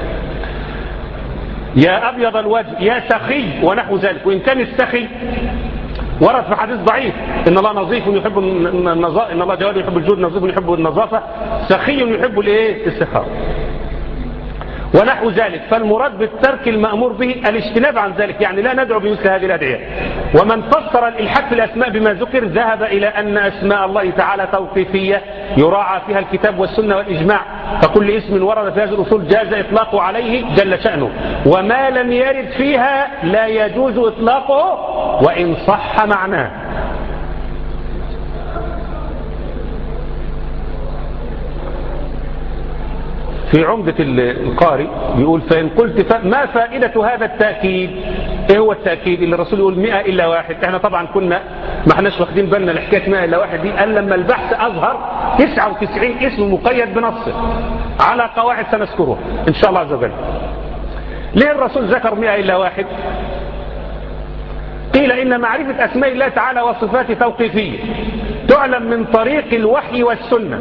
يا أبيض الوجه، يا سخي ونحو ذلك. وإن كان السخي ورد في حديث ضعيف إن الله نظيف يحب النظافة، إن الله جواد يحب الجود، نظيف يحب النظافة، سخي يحب الايه السخاء ونحو ذلك. فالمراد بالترك المأمور به الاجتناب عن ذلك، يعني لا ندعو بمثل هذه الأدعية. ومن فسر الإلحاد في الأسماء بما ذكر ذهب إلى أن أسماء الله تعالى توقيفية يراعى فيها الكتاب والسنة والإجماع، فكل اسم ورد في هذه الأصول جاز إطلاقه عليه جل شأنه، وما لم يرد فيها لا يجوز إطلاقه وإن صح معناه. في عمدة القاري بيقول فإن قلت ما فائدة هذا التأكيد؟ ايه هو التأكيد اللي الرسول يقول مئة إلا واحد؟ احنا طبعا كنا ما احناش واخدين بالنا لحكاية مئة إلا واحد دي، قال لما البحث أظهر تسعة وتسعين اسم مقيد بنصه على قواعد سنذكرها إن شاء الله عز وجل. ليه الرسول ذكر مئة إلا واحد؟ قيل إن معرفة أسماء الله تعالى وصفاته توقيفية تعلم من طريق الوحي والسنة.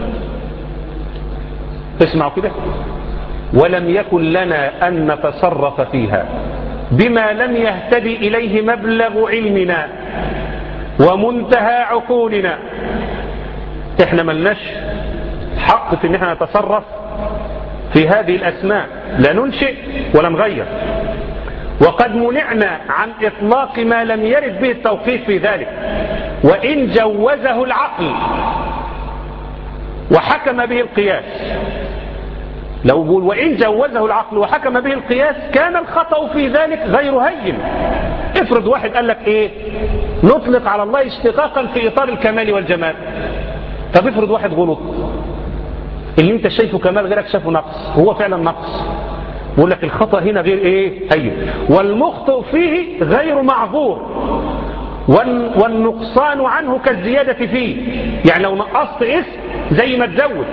اسمعوا كده، ولم يكن لنا أن نتصرف فيها بما لم يهتدي إليه مبلغ علمنا ومنتهى عقولنا. احنا ملناش حق في ان احنا نتصرف في هذه الأسماء، لا ننشئ ولا نغير، وقد منعنا عن إطلاق ما لم يرد به التوقيف في ذلك، وإن جوزه العقل وحكم به القياس. لو بقول وإن جوزه العقل وحكم به القياس كان الخطأ في ذلك غير هين، افرض واحد قال لك ايه نطلق على الله اشتقاقا في اطار الكمال والجمال. طب افرض واحد غلط، اللي انت شايفه كمال غيرك شايفه نقص، هو فعلا نقص، بقول لك الخطأ هنا غير ايه؟ ايوه. والمخطئ فيه غير معذور، والنقصان عنه كالزيادة فيه. يعني لو نقصت اسم زي ما تزود.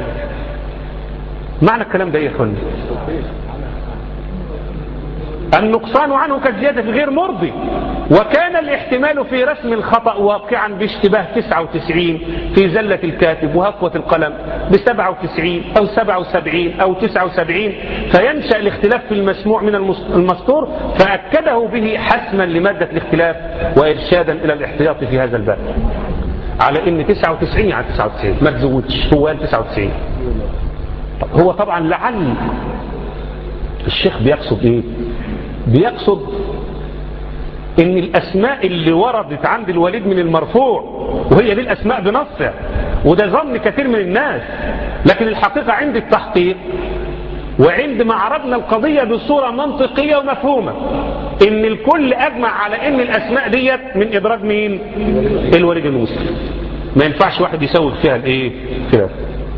معنى الكلام ده ايه يا اخواني؟ النقصان عنه كالزيادة في غير مرضي. وكان الاحتمال في رسم الخطأ واقعا باشتباه تسعة وتسعين في زلة الكاتب وهفوة القلم بسبعة وتسعين أو سبعة وسبعين أو تسعة وسبعين، فينشأ الاختلاف في المسموع من المسطور، فأكده به حسما لمادة الاختلاف وإرشادا إلى الاحتياط في هذا الباب على إن تسعة وتسعين يعني تسعة وتسعين ما تزودش، هو قال تسعة وتسعين. هو طبعا لعل الشيخ بيقصد إيه؟ بيقصد ان الاسماء اللي وردت عند الوليد من المرفوع وهي دي الاسماء بنصها، وده ظن كثير من الناس، لكن الحقيقة عند التحقيق وعندما عرضنا القضية بصورة منطقية ومفهومة ان الكل اجمع على ان الاسماء ديت من ادراج مين؟ الوليد المسلم. ما ينفعش واحد يسوي فيها الايه كده.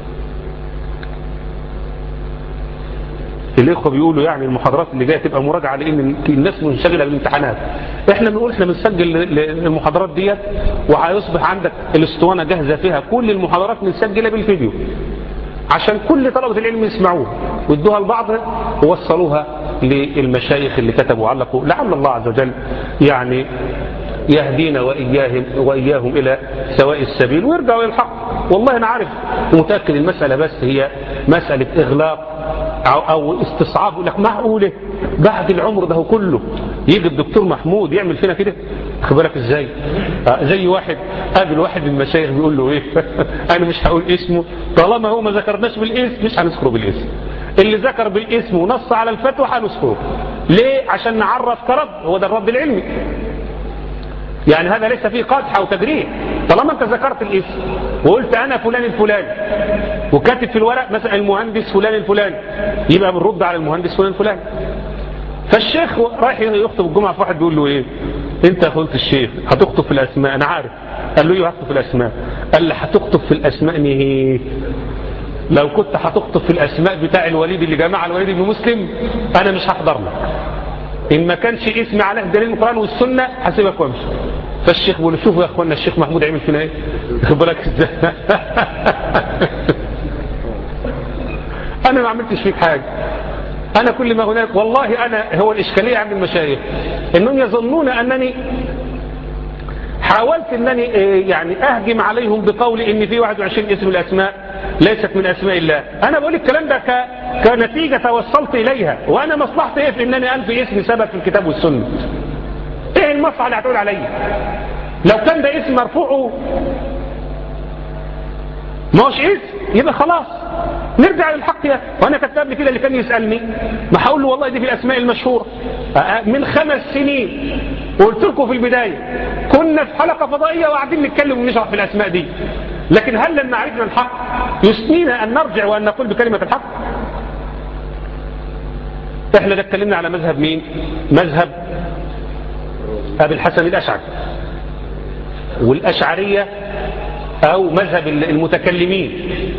الاخوه بيقولوا يعني المحاضرات اللي جايه تبقى مراجعه لان الناس منشغله بالامتحانات. احنا بنقول احنا بنسجل المحاضرات ديت وهيصبح عندك الاسطوانه جاهزه فيها كل المحاضرات متسجله بالفيديو عشان كل طلبه العلم يسمعوها ويدوها لبعض ووصلوها للمشايخ اللي كتبوا وعلقوا. لعل الله عز وجل يعني يهدينا وإياهم, وإياهم إلى سواء السبيل ويرجعوا إلى الحق. والله أنا عارف ومتأكد المسألة بس هي مسألة إغلاق أو, أو استصعاب. يقول لك معقولة بعد العمر ده كله يجي الدكتور محمود يعمل فينا كده؟ خبرك إزاي؟ آه زي واحد قابل واحد من المشايخ بيقول له إيه أنا مش هقول اسمه طالما هو ما ذكرناش بالاسم مش هنذكره بالاسم. اللي ذكر بالاسم ونص على الفتوى هنذكره. ليه؟ عشان نعرف كرد. هو ده الرد العلمي. يعني هذا ليس فيه قدح أو تجريح. طالما انت ذكرت الاسم وقلت انا فلان الفلاني وكاتب في الورق مثلا المهندس فلان الفلاني يبقى بنرد على المهندس فلان الفلاني. فالشيخ رايح يخطب الجمعة في واحد بيقول له ايه انت يا فضيلة الشيخ هتخطب في الاسماء؟ انا عارف. قال له ايه هتخطب في الاسماء؟ قال له هتخطب في الاسماء ايه؟ لو كنت هتخطب في الاسماء بتاع الوليد اللي جمع الوليد بن مسلم انا مش هحضر لك. ان ما كانش اسمي عليه دليل القرآن والسنة هسيبك وامشي. فالشيخ بيقول له شوفوا يا اخوانا الشيخ محمود عمل فينا ايه؟ خد بالك ازاي؟ انا ما عملتش فيك حاجه. انا كل ما هناك والله انا هو الاشكاليه عند المشايخ انهم يظنون انني حاولت انني يعني اهجم عليهم بقول ان في واحد وعشرين اسم الاسماء ليست من اسماء الله. انا بقول الكلام ده ك... كنتيجه توصلت اليها. وانا مصلحتي ايه في انني انفي اسم سبب في الكتاب والسنه؟ ايه المصلحه اللي هتقول عليا؟ لو كان ده اسم مرفوعه ما هوش اسم يبقى خلاص نرجع للحق. يا وانا كتب لي كده اللي كان يسالني ما هقول له والله دي في الاسماء المشهوره من خمس سنين وقلت لكم في البدايه كنا في حلقه فضائيه وقاعدين نتكلم ونشرح في الاسماء دي. لكن هل لما عرفنا الحق يسنينا ان نرجع وان نقول بكلمه الحق؟ احنا ده اتكلمنا على مذهب مين؟ مذهب ابي الحسن الاشعري والاشعريه او مذهب المتكلمين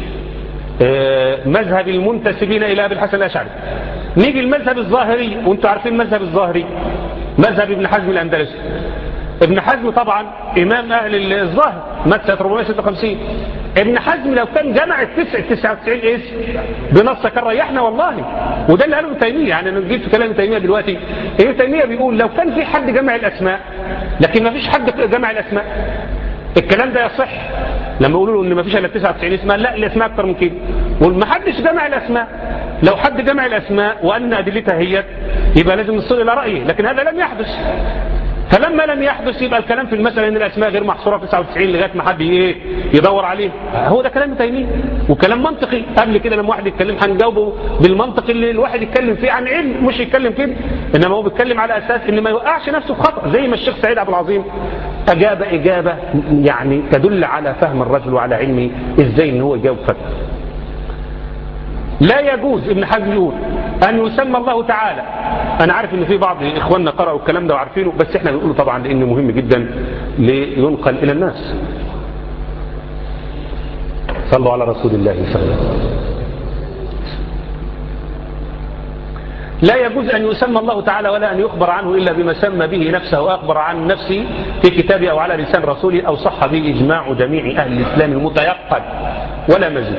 مذهب المنتسبين الى ابي الحسن الاشعري. نيجي المذهب الظاهري وانتم عارفين المذهب الظاهري مذهب ابن حزم الاندلسي. ابن حزم طبعا امام اهل الظاهر مات سنه أربعمائة وستة وخمسين. ابن حزم لو كان جمع التسعة تسعة وتسعين اسم بنص كان ريحنا والله. وده اللي قاله ابن تيميه. يعني انا جيت في كلام ابن تيميه دلوقتي ابن تيميه بيقول لو كان في حد جمع الاسماء لكن ما فيش حد جمع الاسماء الكلام ده يصح. لما يقولوا له ان ما فيش الا تسعة وتسعين اسم لا الاسماء اكتر من كده. وما حدش جمع الاسماء. لو حد جمع الاسماء وان ادلتها هي يبقى لازم نصل الى رايه. لكن هذا لم يحدث. فلما لم يحدث يبقى الكلام في المسألة ان الاسماء غير محصورة في تسعة وتسعين لغاية ما حد ايه يدور عليه. هو ده كلام تيمية وكلام منطقي. قبل كده لما واحد يتكلم هنجاوبه بالمنطق اللي الواحد يتكلم فيه عن علم مش يتكلم كده. انما هو بيتكلم على اساس ان ما يوقعش نفسه في خطأ زي ما الشيخ سعيد عبد العظيم اجاب اجابة يعني تدل على فهم الرجل وعلى علمه ازاي ان هو يجاوب فتوى. لا يجوز ابن حزم يقول أن يسمى الله تعالى. أنا عارف إن في بعض إخواننا قرأوا الكلام ده وعارفينه، بس إحنا بنقوله طبعا لأنه مهم جدا لينقل إلى الناس. صلوا على رسول الله صلى الله عليه وسلم. لا يجوز أن يسمى الله تعالى ولا أن يخبر عنه إلا بما سمى به نفسه وأخبر عن نفسه في كتابه أو على لسان رسوله أو صح به إجماع جميع أهل الإسلام المتيقن ولا مزيد.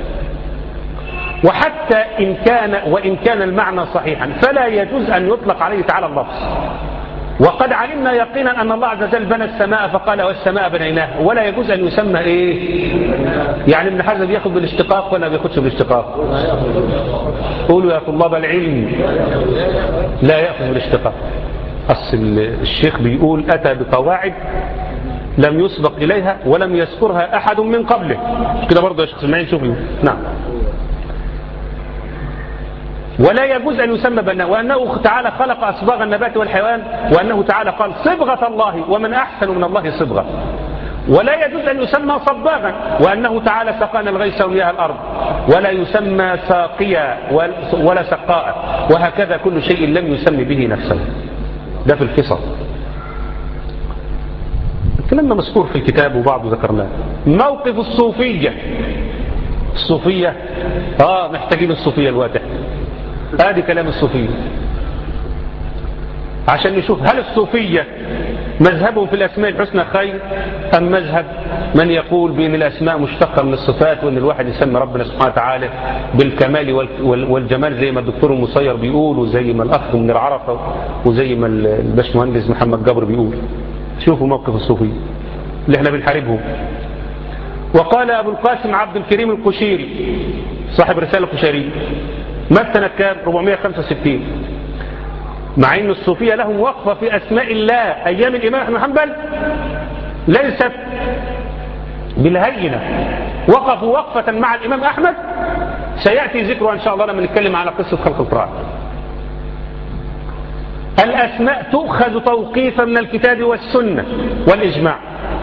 وحتى إن كان وإن كان المعنى صحيحا فلا يجوز أن يطلق عليه تعالى اللفظ. وقد علمنا يقينا أن الله عز وجل بنى السماء فقال والسماء بنيناها، ولا يجوز أن يسمى إيه؟ يعني ابن حزم بياخد بالاشتقاق ولا بياخدش بالاشتقاق؟ قولوا يا طلاب العلم لا يأخذ بالاشتقاق. أصل الشيخ بيقول أتى بقواعد لم يسبق إليها ولم يذكرها أحد من قبله كده برضه يا شيخ اسماعيل. شوفوا نعم. ولا يجوز أن يسمى بناء، وأنه تعالى خلق أصباغ النبات والحيوان، وأنه تعالى قال صبغة الله ومن أحسن من الله صبغة. ولا يجوز أن يسمى صباغا، وأنه تعالى سقانا الغيث ومياه الأرض، ولا يسمى ساقيا ولا سقاء، وهكذا كل شيء لم يسمي به نفسه. ده في القصة. كلامنا مذكور في الكتاب وبعضه ذكرناه. موقف الصوفية. الصوفية آه محتاجين الصوفية الواتح. هذه كلام الصوفية عشان نشوف هل الصوفية مذهبهم في الأسماء الحسنى خير أم مذهب من يقول بأن الأسماء مشتقة من الصفات، وأن الواحد يسمي ربنا سبحانه وتعالى بالكمال والجمال زي ما الدكتور المصير بيقول، وزي ما الأخ منير عرفة، وزي ما الباشمهندس محمد جبر بيقول. شوفوا موقف الصوفية اللي احنا بنحاربهم. وقال أبو القاسم عبد الكريم القشيري صاحب رسالة القشيرية مات سنة كام؟ أربعمائة وخمسة وستين. مع أن الصوفية لهم وقفة في أسماء الله أيام الإمام أحمد بن حنبل ليست بالهينة. وقفوا وقفة مع الإمام أحمد سيأتي ذكرها إن شاء الله لما نتكلم على قصة خلق القرآن. الأسماء تؤخذ توقيفا من الكتاب والسنة والإجماع،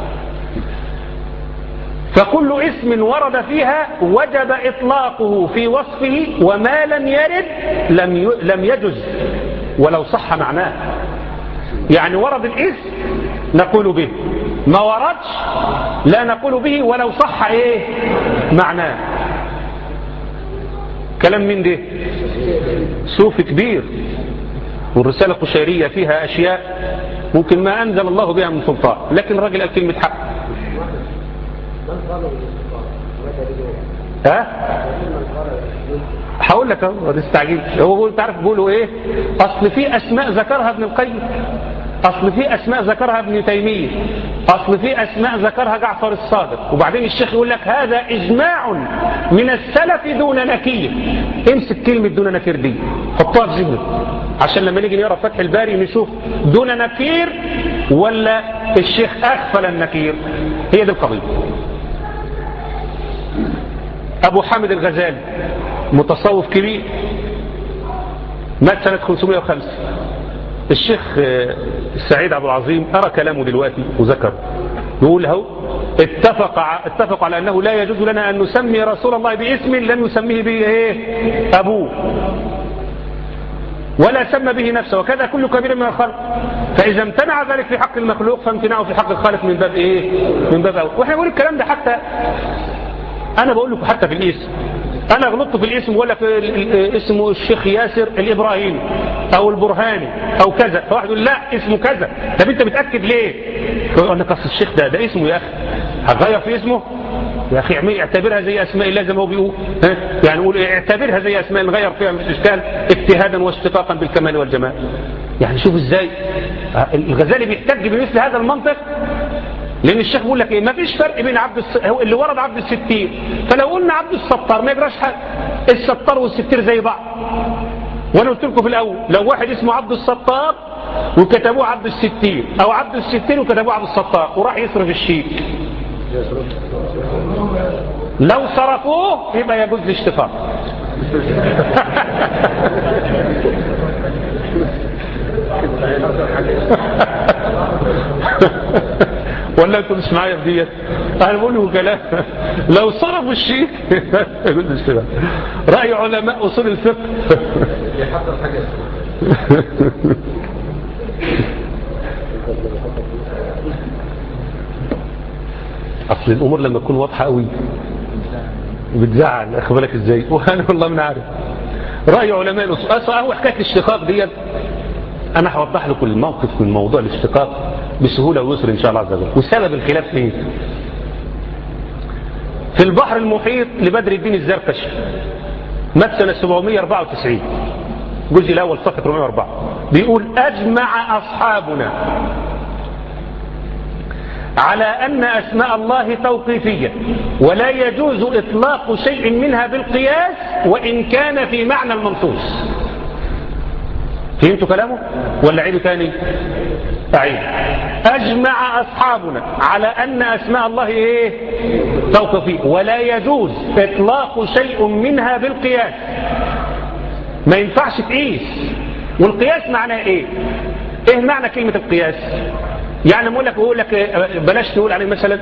فكل اسم ورد فيها وجب إطلاقه في وصفه، وما لم يرد لم لم يجز ولو صح معناه. يعني ورد الاسم نقول به، ما وردش لا نقول به ولو صح ايه معناه. كلام من ده صوفي كبير، والرسالة القشيرية فيها أشياء ممكن ما أنزل الله بها من سلطان، لكن الراجل قال كلمة حق. ها هقول لك اهو ما تستعجلش. هو بيقول تعرف بيقولوا ايه؟ اصل في اسماء ذكرها ابن القيم، اصل في اسماء ذكرها ابن تيميه، اصل في اسماء ذكرها جعفر الصادق. وبعدين الشيخ يقول لك هذا اجماع من السلف دون نكير. امسك كلمه دون نكير دي حطها في ذهنك عشان لما نيجي نقرا فتح الباري نشوف دون نكير ولا الشيخ اغفل النكير. هي دي القضيه. أبو حامد الغزالي متصوف كبير مات سنة خمسمائة وخمسة. الشيخ السعيد عبد العظيم أرى كلامه دلوقتي وذكر يقول هو اتفق اتفق على أنه لا يجوز لنا أن نسمي رسول الله باسم لم يسميه به إيه أبوه ولا سمى به نفسه، وكذا كل كبير من الخلق. فإذا امتنع ذلك في حق المخلوق فامتناعه في حق الخالق من باب إيه من باب أول. وإحنا نقول الكلام ده حتى أنا بقول لكم حتى في الاسم. أنا غلطت في الاسم ولا في اسمه الشيخ ياسر الإبراهيمي أو البرهاني أو كذا، فواحد يقول لا اسمه كذا. طب أنت متأكد ليه؟ يقول لك أصل الشيخ ده ده اسمه يا أخي، هتغير في اسمه يا أخي؟ اعتبرها زي أسماء الله زي ما هو بيقول، يعني نقول اعتبرها زي أسماء نغير فيها مش إشكال، اجتهادا واشتقاقا بالكمال والجمال. يعني شوف إزاي الغزالي بيحتج بمثل هذا المنطق، لأن الشيخ بيقول لك إيه؟ ما فيش فرق بين عبد الس... اللي ورد عبد الستير، فلو قلنا عبد الستار ما يجراش حاجة، الستار والستير زي بعض. وأنا قلت لكم في الأول لو واحد اسمه عبد الستار وكتبوه عبد الستير، أو عبد الستير وكتبوه عبد الستار، وراح يصرف الشيك، لو صرفوه يبقى يجوز الاشتقاق. ولا انتوا مش معايا في ديت؟ انا بقول له كلام لو صرفوا الشيك يجوز الاشتقاق. رأي علماء اصول الفقه اصل الامور لما تكون واضحه قوي بتزعل، اخد بالك ازاي؟ وانا والله ما عارف راي علماء الاصول. اصلا هو حكايه الاشتقاق ديت انا هوضح لكم الموقف من موضوع الاشتقاق بسهوله ويسر ان شاء الله عز وجل. وسبب الخلاف ايه؟ في البحر المحيط لبدر الدين الزركشي مات سنه سبعمائة وأربعة وتسعين، الجزء الاول صفحه أربعمائة وأربعة، بيقول اجمع اصحابنا على أن أسماء الله توقيفية ولا يجوز إطلاق شيء منها بالقياس وإن كان في معنى المنصوص. فهمتوا كلامه؟ ولا عيده تاني؟ أعيد. أجمع أصحابنا على أن أسماء الله إيه؟ توقيفية ولا يجوز إطلاق شيء منها بالقياس. ما ينفعش تقيس. والقياس معناه إيه؟ إيه معنى كلمة القياس؟ يعني بقول لك بقول لك بلاش تقول عليه مثلا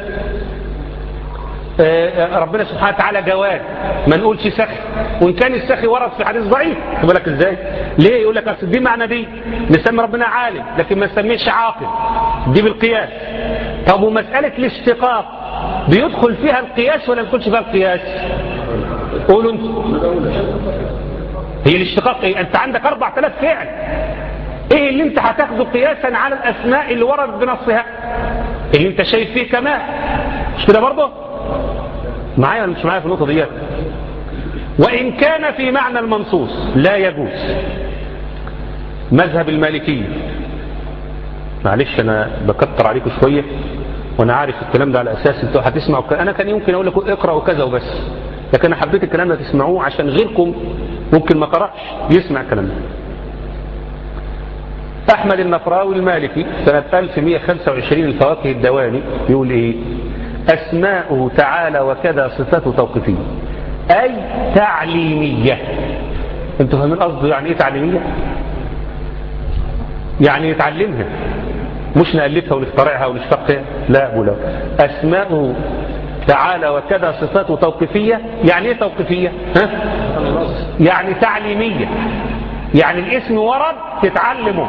ربنا سبحانه وتعالى جواد، ما نقولش سخي، وان كان السخي ورد في حديث ضعيف. خد بالك ازاي؟ ليه؟ يقول لك اصل دي معنى دي نسمي ربنا عالم لكن ما نسميش عاقل، دي بالقياس. طب ومساله الاشتقاق بيدخل فيها القياس ولا ما يدخلش فيها القياس؟ قولوا انتوا. هي الاشتقاق ايه؟ انت عندك أربعة آلاف فعل، ايه اللي انت هتاخده قياسا على الاسماء اللي ورد بنصها اللي انت شايف فيه كمان؟ مش كده برضه؟ معايا ولا مش معايا في النقطه دي؟ وان كان في معنى المنصوص لا يجوز. مذهب المالكيه، معلش انا بكتر عليكم شويه وانا عارف الكلام ده على اساس انتوا هتسمعوا. انا كان يمكن اقول لكم اقراوا كذا وبس، لكن انا حبيت الكلام ده تسمعوه عشان غيركم ممكن ما قرأش يسمع الكلام ده. أحمد النفراوي المالكي سنة ألف ومئة وخمسة وعشرين الفواكه الدواني يقول إيه؟ أسماؤه تعالى وكذا صفاته توقيفية أي تعليمية. أنتوا فاهمين قصده يعني إيه تعليمية؟ يعني يتعلمها مش نألفها ونخترعها ونشتقها، لا ولا. أسماؤه تعالى وكذا صفاته توقيفية. يعني إيه توقيفية؟ ها؟ يعني تعليمية، يعني الاسم ورد تتعلمه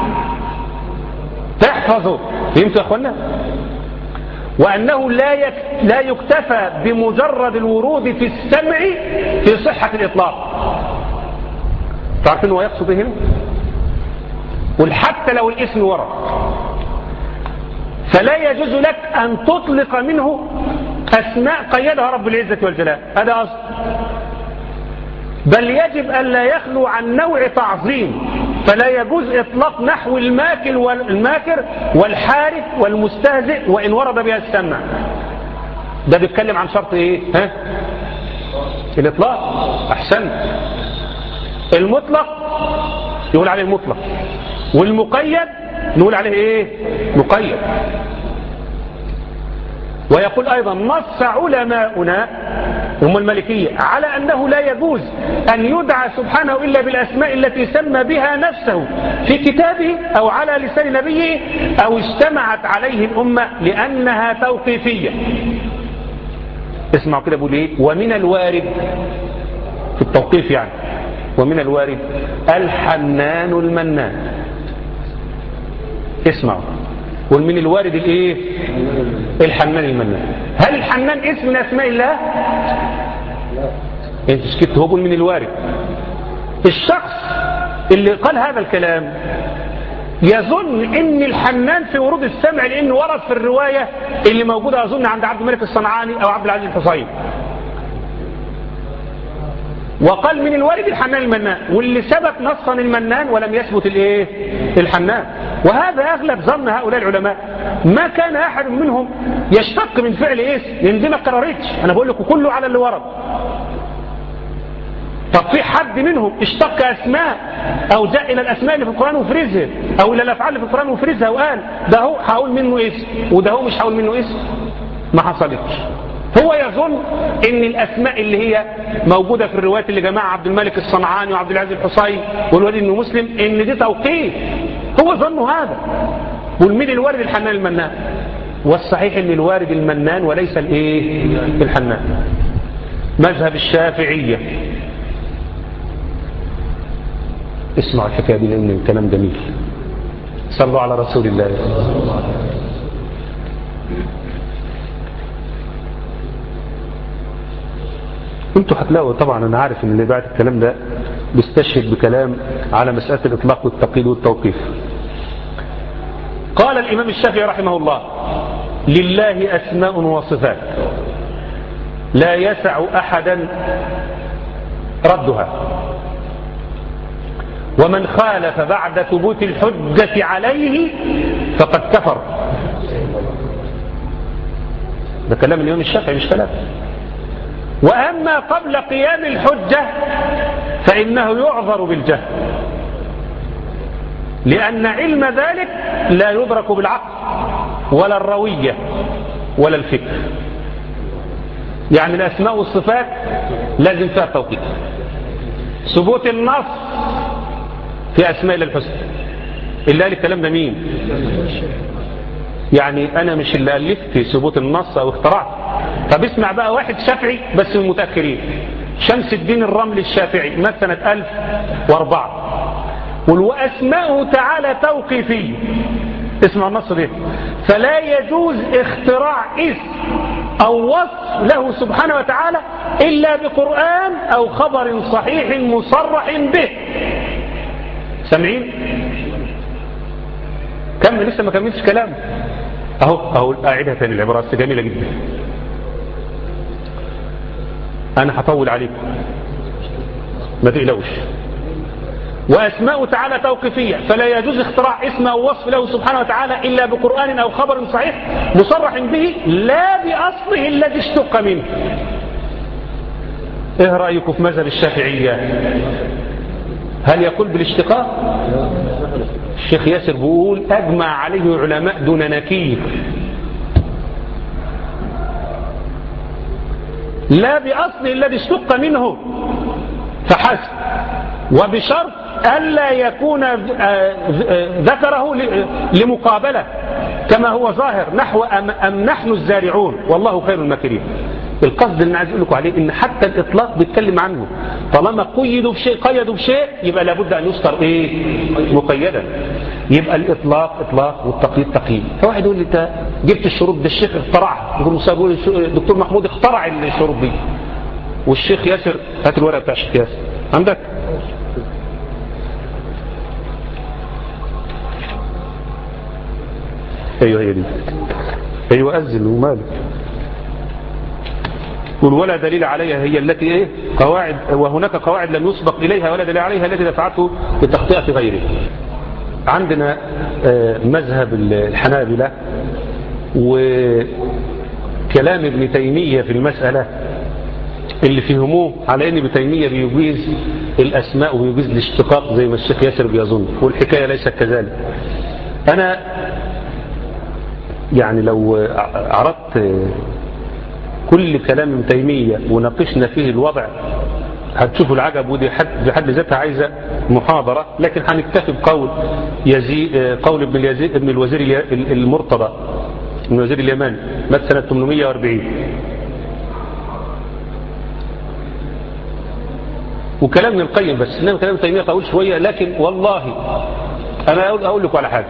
تحفظه. فهمتوا يا اخوانا؟ وانه لا يك... لا يكتفى بمجرد الورود في السمع في صحة الاطلاق. تعرفين هو يقصد ايه هنا؟ قل حتى لو الاسم ورد فلا يجوز لك ان تطلق منه اسماء قيدها رب العزة والجلال. هذا اصل. بل يجب أن لا يخلو عن نوع تعظيم، فلا يجوز إطلاق نحو الماكر والماكر والحارث والمستهزئ وإن ورد بها السمع. ده بيتكلم عن شرط إيه؟ ها؟ الإطلاق. أحسن. المطلق يقول عليه المطلق، والمقيد نقول عليه إيه؟ مقيد. ويقول أيضا نص علماؤنا هم المالكية على أنه لا يجوز أن يدعى سبحانه إلا بالأسماء التي سمى بها نفسه في كتابه أو على لسان نبيه أو اجتمعت عليه الأمة لأنها توقيفية. اسمعوا كده بقول إيه؟ ومن الوارد في التوقيف يعني، ومن الوارد الحنان المنان. اسمعوا. ومن الوارد الايه؟ الحنان المنان. هل الحنان اسم من اسماء الله؟ انت سكت. هو من الوارد. الشخص اللي قال هذا الكلام يظن ان الحنان في ورود السمع لانه ورد في الروايه اللي موجوده اظن عند عبد الملك الصنعاني او عبد العزيز الحصين، وقال من الوارد الحنان المنان، واللي ثبت نصا المنان ولم يثبت الايه؟ الحنان. وهذا اغلب ظن هؤلاء العلماء. ما كان احد منهم يشتق من فعل اسم، لان دي ما قررتش. انا بقول لكم كله على اللي ورد. طب في حد منهم اشتق اسماء او جاء الى الاسماء اللي في القران وفرزها او الى الافعال اللي في القران وفرزها وقال ده هو هقول منه اسم وده هو مش هقول منه اسم؟ ما حصلتش. هو يظن ان الاسماء اللي هي موجودة في الروايات اللي جمعها عبد الملك الصنعاني وعبد العزيز الحصين والوليد بن مسلم ان دي توقيف. هو ظنه هذا. والمين الوارد الحنان المنان؟ والصحيح ان الوارد المنان وليس الايه؟ الحنان. مذهب الشافعية اسمعوا الحكاية دي لأن الكلام جميل. صلوا على رسول الله. انتوا هتلاقوا طبعا، انا عارف ان اللي بعد الكلام ده بيستشهد بكلام على مسألة الاطلاق والتقييد والتوقيف. قال الامام الشافعي رحمه الله: لله اسماء وصفات لا يسع احدا ردها، ومن خالف بعد ثبوت الحجة عليه فقد كفر. ده كلام الامام الشافعي مش كلام. وأما قبل قيام الحجة فإنه يعذر بالجهل، لأن علم ذلك لا يدرك بالعقل ولا الروية ولا الفكر. يعني الأسماء والصفات لازم فيها توقيت، ثبوت النص في أسماء الله الحسنى. إلا الكلام ده مين؟ يعني أنا مش اللي ألفت ثبوت النص أو اخترعت. طب اسمع بقى واحد شافعي بس من المتأخرين، شمس الدين الرملي الشافعي مات سنة ألف وأربعة، وأسماؤه تعالى توقيفية. اسمع النص ده: فلا يجوز اختراع اسم أو وصف له سبحانه وتعالى إلا بقرآن أو خبر صحيح مصرح به. سامعين؟ كمل، لسه ما كملتش كلام. اهو اهو اعيدها ثاني، العبارة جميلة جدا. انا هطول عليكم ما تقلقوش. واسماء تعالى توقيفية، فلا يجوز اختراع اسم او وصف له سبحانه وتعالى الا بقرآن او خبر صحيح مصرح به لا باصله الذي اشتق منه. ايه رأيكم في مذهب الشافعية؟ هل يقول بالاشتقاق؟ الشيخ ياسر بيقول اجمع عليه علماء دون نكير، لا باصله الذي اشتق منه فحسب، وبشرط الا يكون ذكره لمقابله كما هو ظاهر نحو ام نحن الزارعون والله خير الماكرين. القصد اللي عايز اقول لكم عليه ان حتى الاطلاق بيتكلم عنه، طالما قيدوا بشيء قيدوا بشيء يبقى لابد ان يذكر ايه؟ مقيدا. يبقى الاطلاق اطلاق والتقييد تقييد. فواحد يقول لي انت جبت الشروط دي الشيخ اخترعها، يقول الدكتور محمود اخترع الشروط دي، والشيخ ياسر هات الورقه بتاع الشيخ ياسر عندك. ايوه هي دي، ايوه أزل ومالك. ولا دليل عليها هي التي ايه؟ قواعد، وهناك قواعد لم يسبق اليها ولا دليل عليها التي دفعته بتخطئة غيره. عندنا مذهب الحنابلة وكلام ابن تيمية في المسألة اللي فهموه على ان ابن تيمية بيجيز الاسماء وبيجيز الاشتقاق زي ما الشيخ ياسر بيظن، والحكاية ليست كذلك. انا يعني لو عرضت كل كلام ابن تيمية وناقشنا فيه الوضع هتشوفوا العجب، ودي بحد ذاتها عايزة محاضرة، لكن هنكتفي بقول يزيد، قول ابن اليزيد ابن الوزير المرتضى ابن الوزير اليماني مات سنة ثمانمائة وأربعين. وكلام ابن القيم بس، انما كلام ابن تيمية طويل شوية، لكن والله انا اقول, أقول لكم على حاجة.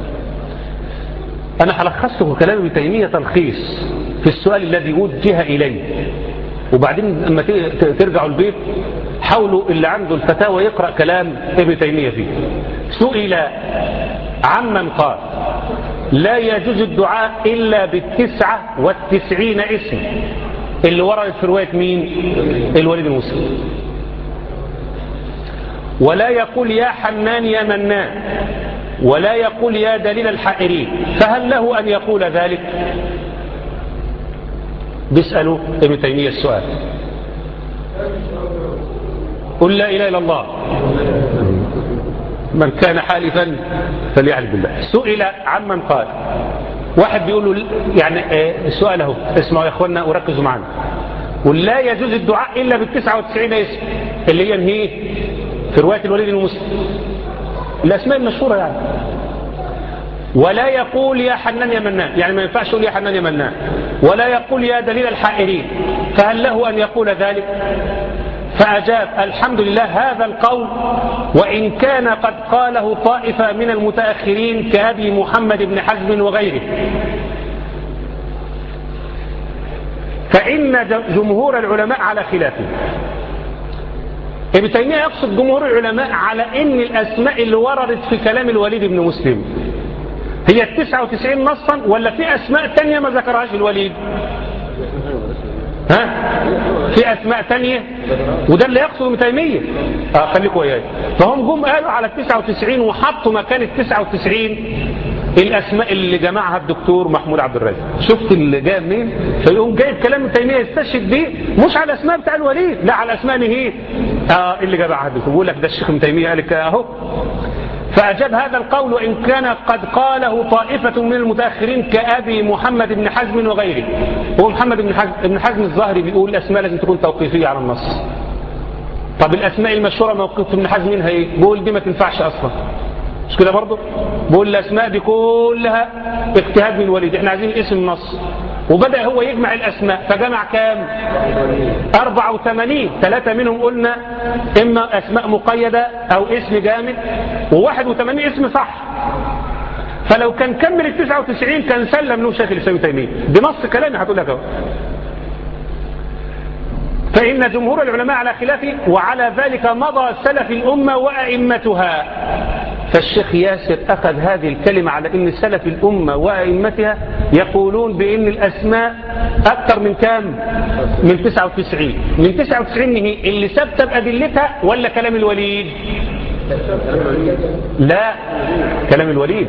انا هلخص لكم كلام ابن تيمية تلخيص في السؤال الذي وجه إليه، وبعدين لما ترجعوا البيت حاولوا اللي عنده الفتاوى يقرأ كلام ابن تيمية فيه. سئل عمن قال لا يجوز الدعاء إلا بالتسعة والتسعين اسم اللي ورد في رواية مين؟ الوليد المسلم. ولا يقول يا حنان يا منان، ولا يقول يا دليل الحائرين، فهل له أن يقول ذلك؟ بيسألوا ابن تيمية السؤال. قل لا إله إلا الله، من كان حالفا فليحلف بالله. سئل عمن قال، واحد بيقول له يعني السؤال اهو، اسمعوا يا اخوانا وركزوا معنا. قل لا يجوز الدعاء إلا بالتسعة وتسعين اسم اللي هي هي في رواية الوليد المسلم، الأسماء المشهورة يعني. ولا يقول يا حنان يا منان، يعني ما ينفعش يقول يا حنان يا منان. ولا يقول يا دليل الحائرين، فهل له أن يقول ذلك؟ فأجاب الحمد لله هذا القول وإن كان قد قاله طائفة من المتأخرين كأبي محمد بن حزم وغيره، فإن جمهور العلماء على خلافه. ابن تيمية يقصد جمهور العلماء على ان الاسماء اللي وردت في كلام الوليد بن مسلم هي التسعة وتسعين نصا ولا في اسماء تانية ما ذكرهاش الوليد؟ ها؟ في اسماء تانية، وده اللي يقصد ابن تيمية. اه خليكوا وياي. فهم جم قالوا على التسعة وتسعين وحطوا مكان التسعة وتسعين الاسماء اللي جمعها الدكتور محمود عبد الرازق. شفت اللي جاء منين؟ فيقوم جايب كلام ابن تيمية يستشهد بيه مش على الاسماء بتاع الوليد، لا على الاسماء ايه؟ اه اللي جمعها الدكتور. بيقول لك ده الشيخ ابن تيمية قال لك اهو. فأجاب هذا القول وإن كان قد قاله طائفة من المتأخرين كأبي محمد بن حزم وغيره. هو محمد بن حزم, بن حزم الظاهري بيقول الأسماء لازم تكون توقيفية على النص. طب الأسماء المشهورة موقف ابن حزم منها ايه؟ بيقول دي ما تنفعش أصلا. مش كده برضه؟ بيقول الأسماء دي كلها اجتهاد من الوليد، احنا عايزين اسم نص. وبدأ هو يجمع الأسماء، فجمع كام؟ أربعة وثمانين. ثلاثة منهم قلنا إما أسماء مقيدة أو اسم جامد، وواحد وثمانين اسم صح. فلو كان كمل التسعة وتسعين كان سلم له شيخ الإسلام ابن تيمية. دي نص كلامي هتقول لك اهو. فإن جمهور العلماء على خلافه وعلى ذلك مضى سلف الأمة وأئمتها. فالشيخ ياسر أخذ هذه الكلمة على أن سلف الأمة وأئمتها يقولون بأن الأسماء أكثر من كام؟ من تسعة وتسعين. من تسعة وتسعين هي اللي ثبت بأدلتها ولا كلام الوليد؟ لا كلام الوليد.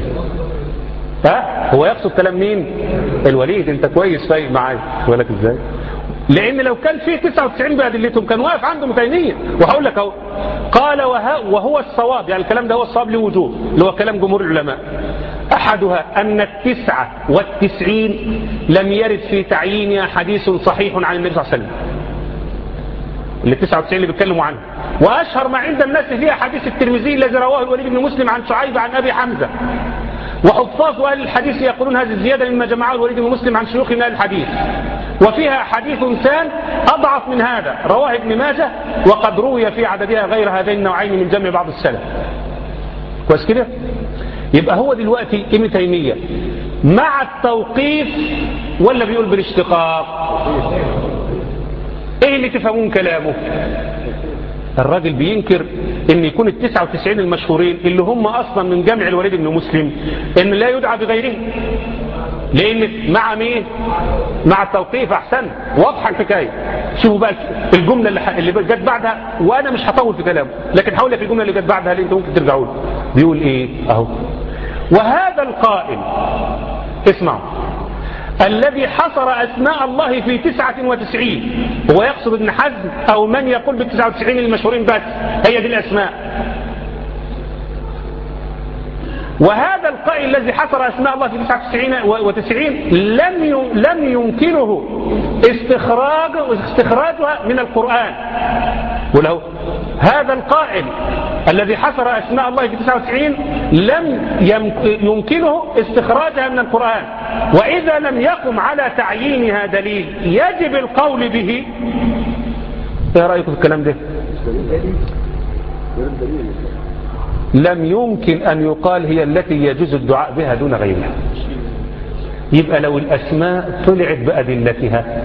ها هو يقصد كلام مين؟ الوليد. انت كويس فايق معايا ولك ازاي؟ لان لو كان فيه تسعة وتسعين بأدلتهم كان واقف عنده ابن تيمية. وهقول لك اهو قال وهو الصواب، يعني الكلام ده هو الصواب لوجوه اللي هو كلام جمهور العلماء. احدها ان التسعة والتسعين لم يرد في تعيينها حديث صحيح عن النبي صلى الله عليه وسلم. اللي تسعة وتسعين اللي بيتكلموا عنه. واشهر ما عند الناس فيها حديث الترمذي الذي رواه الوليد بن مسلم عن شعيب عن ابي حمزة. وحفاظ اهل الحديث يقولون هذه الزيادة مما جمعه الوليد بن مسلم عن شيوخ من اهل الحديث. وفيها حديث ثان أضعف من هذا رواه ابن ماجه وقد روي في عددها غير هذين النوعين من جمع بعض السلف. كويس كده؟ يبقى هو دلوقتي ابن تيمية مع التوقيف ولا بيقول بالاشتقاق؟ ايه اللي تفهمون كلامه؟ الراجل بينكر ان يكون التسعة وتسعين المشهورين اللي هم اصلا من جمع الوليد بن مسلم ان لا يدعى بغيره. لان مع مين؟ مع التوقيف. احسن واضحه الحكايه. شوفوا بقى الجمله اللي, اللي جت بعدها، وانا مش هطول في كلامه لكن هقول لك الجمله اللي جت بعدها اللي انتوا ممكن ترجعوا له. بيقول ايه اهو؟ وهذا القائل اسمعوا الذي حصر اسماء الله في تسعة وتسعين، هو يقصد ابن حزم او من يقول بالتسعة وتسعين المشهورين بس هي دي الاسماء. وهذا القائل الذي حصر أسماء الله في تسعة وتسعين لم لم يمكنه استخراج استخراجها من القرآن. ولو هذا القائل الذي حصر أسماء الله في تسعة وتسعين لم يمكنه استخراجها من القرآن، وإذا لم يقم على تعيينها دليل يجب القول به. ايه رأيكم في الكلام ده؟ لم يمكن أن يقال هي التي يجوز الدعاء بها دون غيرها. يبقى لو الأسماء طلعت بأدلتها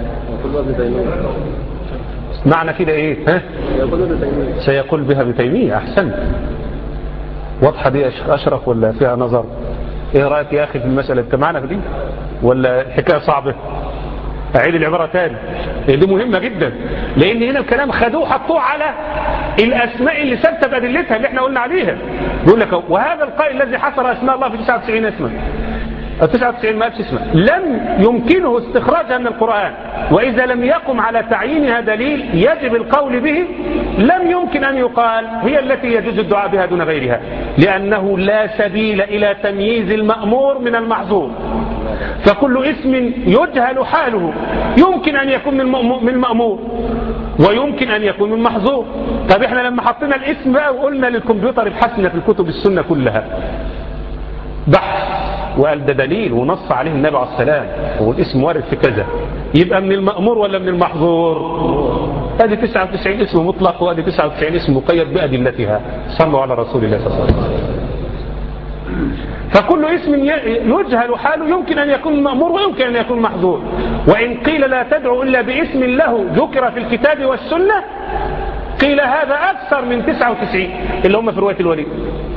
معنى كده إيه؟ ها؟ سيقول بها ابن تيمية. أحسن. واضحة دي أشرف ولا فيها نظر؟ إيه رأيك يا أخي في المسألة؟ أنت معنا في دي ولا الحكاية صعبة؟ أعيد العبارة تاني. دي مهمة جدا لأن هنا الكلام خدوه حطوه على الأسماء اللي ثبتت بأدلتها اللي احنا قلنا عليها. بيقول لك وهذا القائل الذي حصر أسماء الله في تسعة وتسعين اسما، تسعة وتسعين ما قالش اسمها، لم يمكنه استخراجها من القرآن، وإذا لم يقم على تعيينها دليل يجب القول به. لم يمكن أن يقال هي التي يجوز الدعاء بها دون غيرها، لأنه لا سبيل إلى تمييز المأمور من المحظور. فكل اسم يجهل حاله يمكن أن يكون من المأمور ويمكن أن يكون من محظور. طب احنا لما حطينا الاسم بقى وقلنا للكمبيوتر ابحثنا في الكتب السنة كلها بحث وقال ده دليل ونص عليه النبي عليه السلام والاسم وارد في كذا، يبقى من المأمور ولا من المحظور؟ هذه تسعة وتسعين اسم مطلق وهذه تسعة وتسعين اسم مقيد بأدلتها. صلوا على رسول الله صلى الله عليه وسلم. فكل اسم يجهل حاله يمكن أن يكون مأمور ويمكن أن يكون محظور. وإن قيل لا تدعو إلا باسم له ذكر في الكتاب والسنة قيل هذا أكثر من تسعة وتسعين اللي هم في رواية الوليد.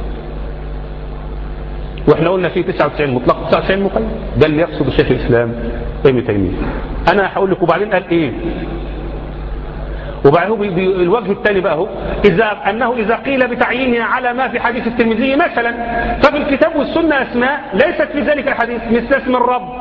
واحنا قلنا فيه تسعة وتسعين مطلق تسعة وتسعين مقيد. ده اللي يقصد الشيخ الإسلام ابن تيمية. أنا هقول لك وبعدين قال إيه. وبعدين الوجه الثاني بقى هو إذا أنه إذا قيل بتعيينها على ما في حديث الترمذي مثلا ففي الكتاب والسنة أسماء ليست في ذلك الحديث مثل اسم الرب.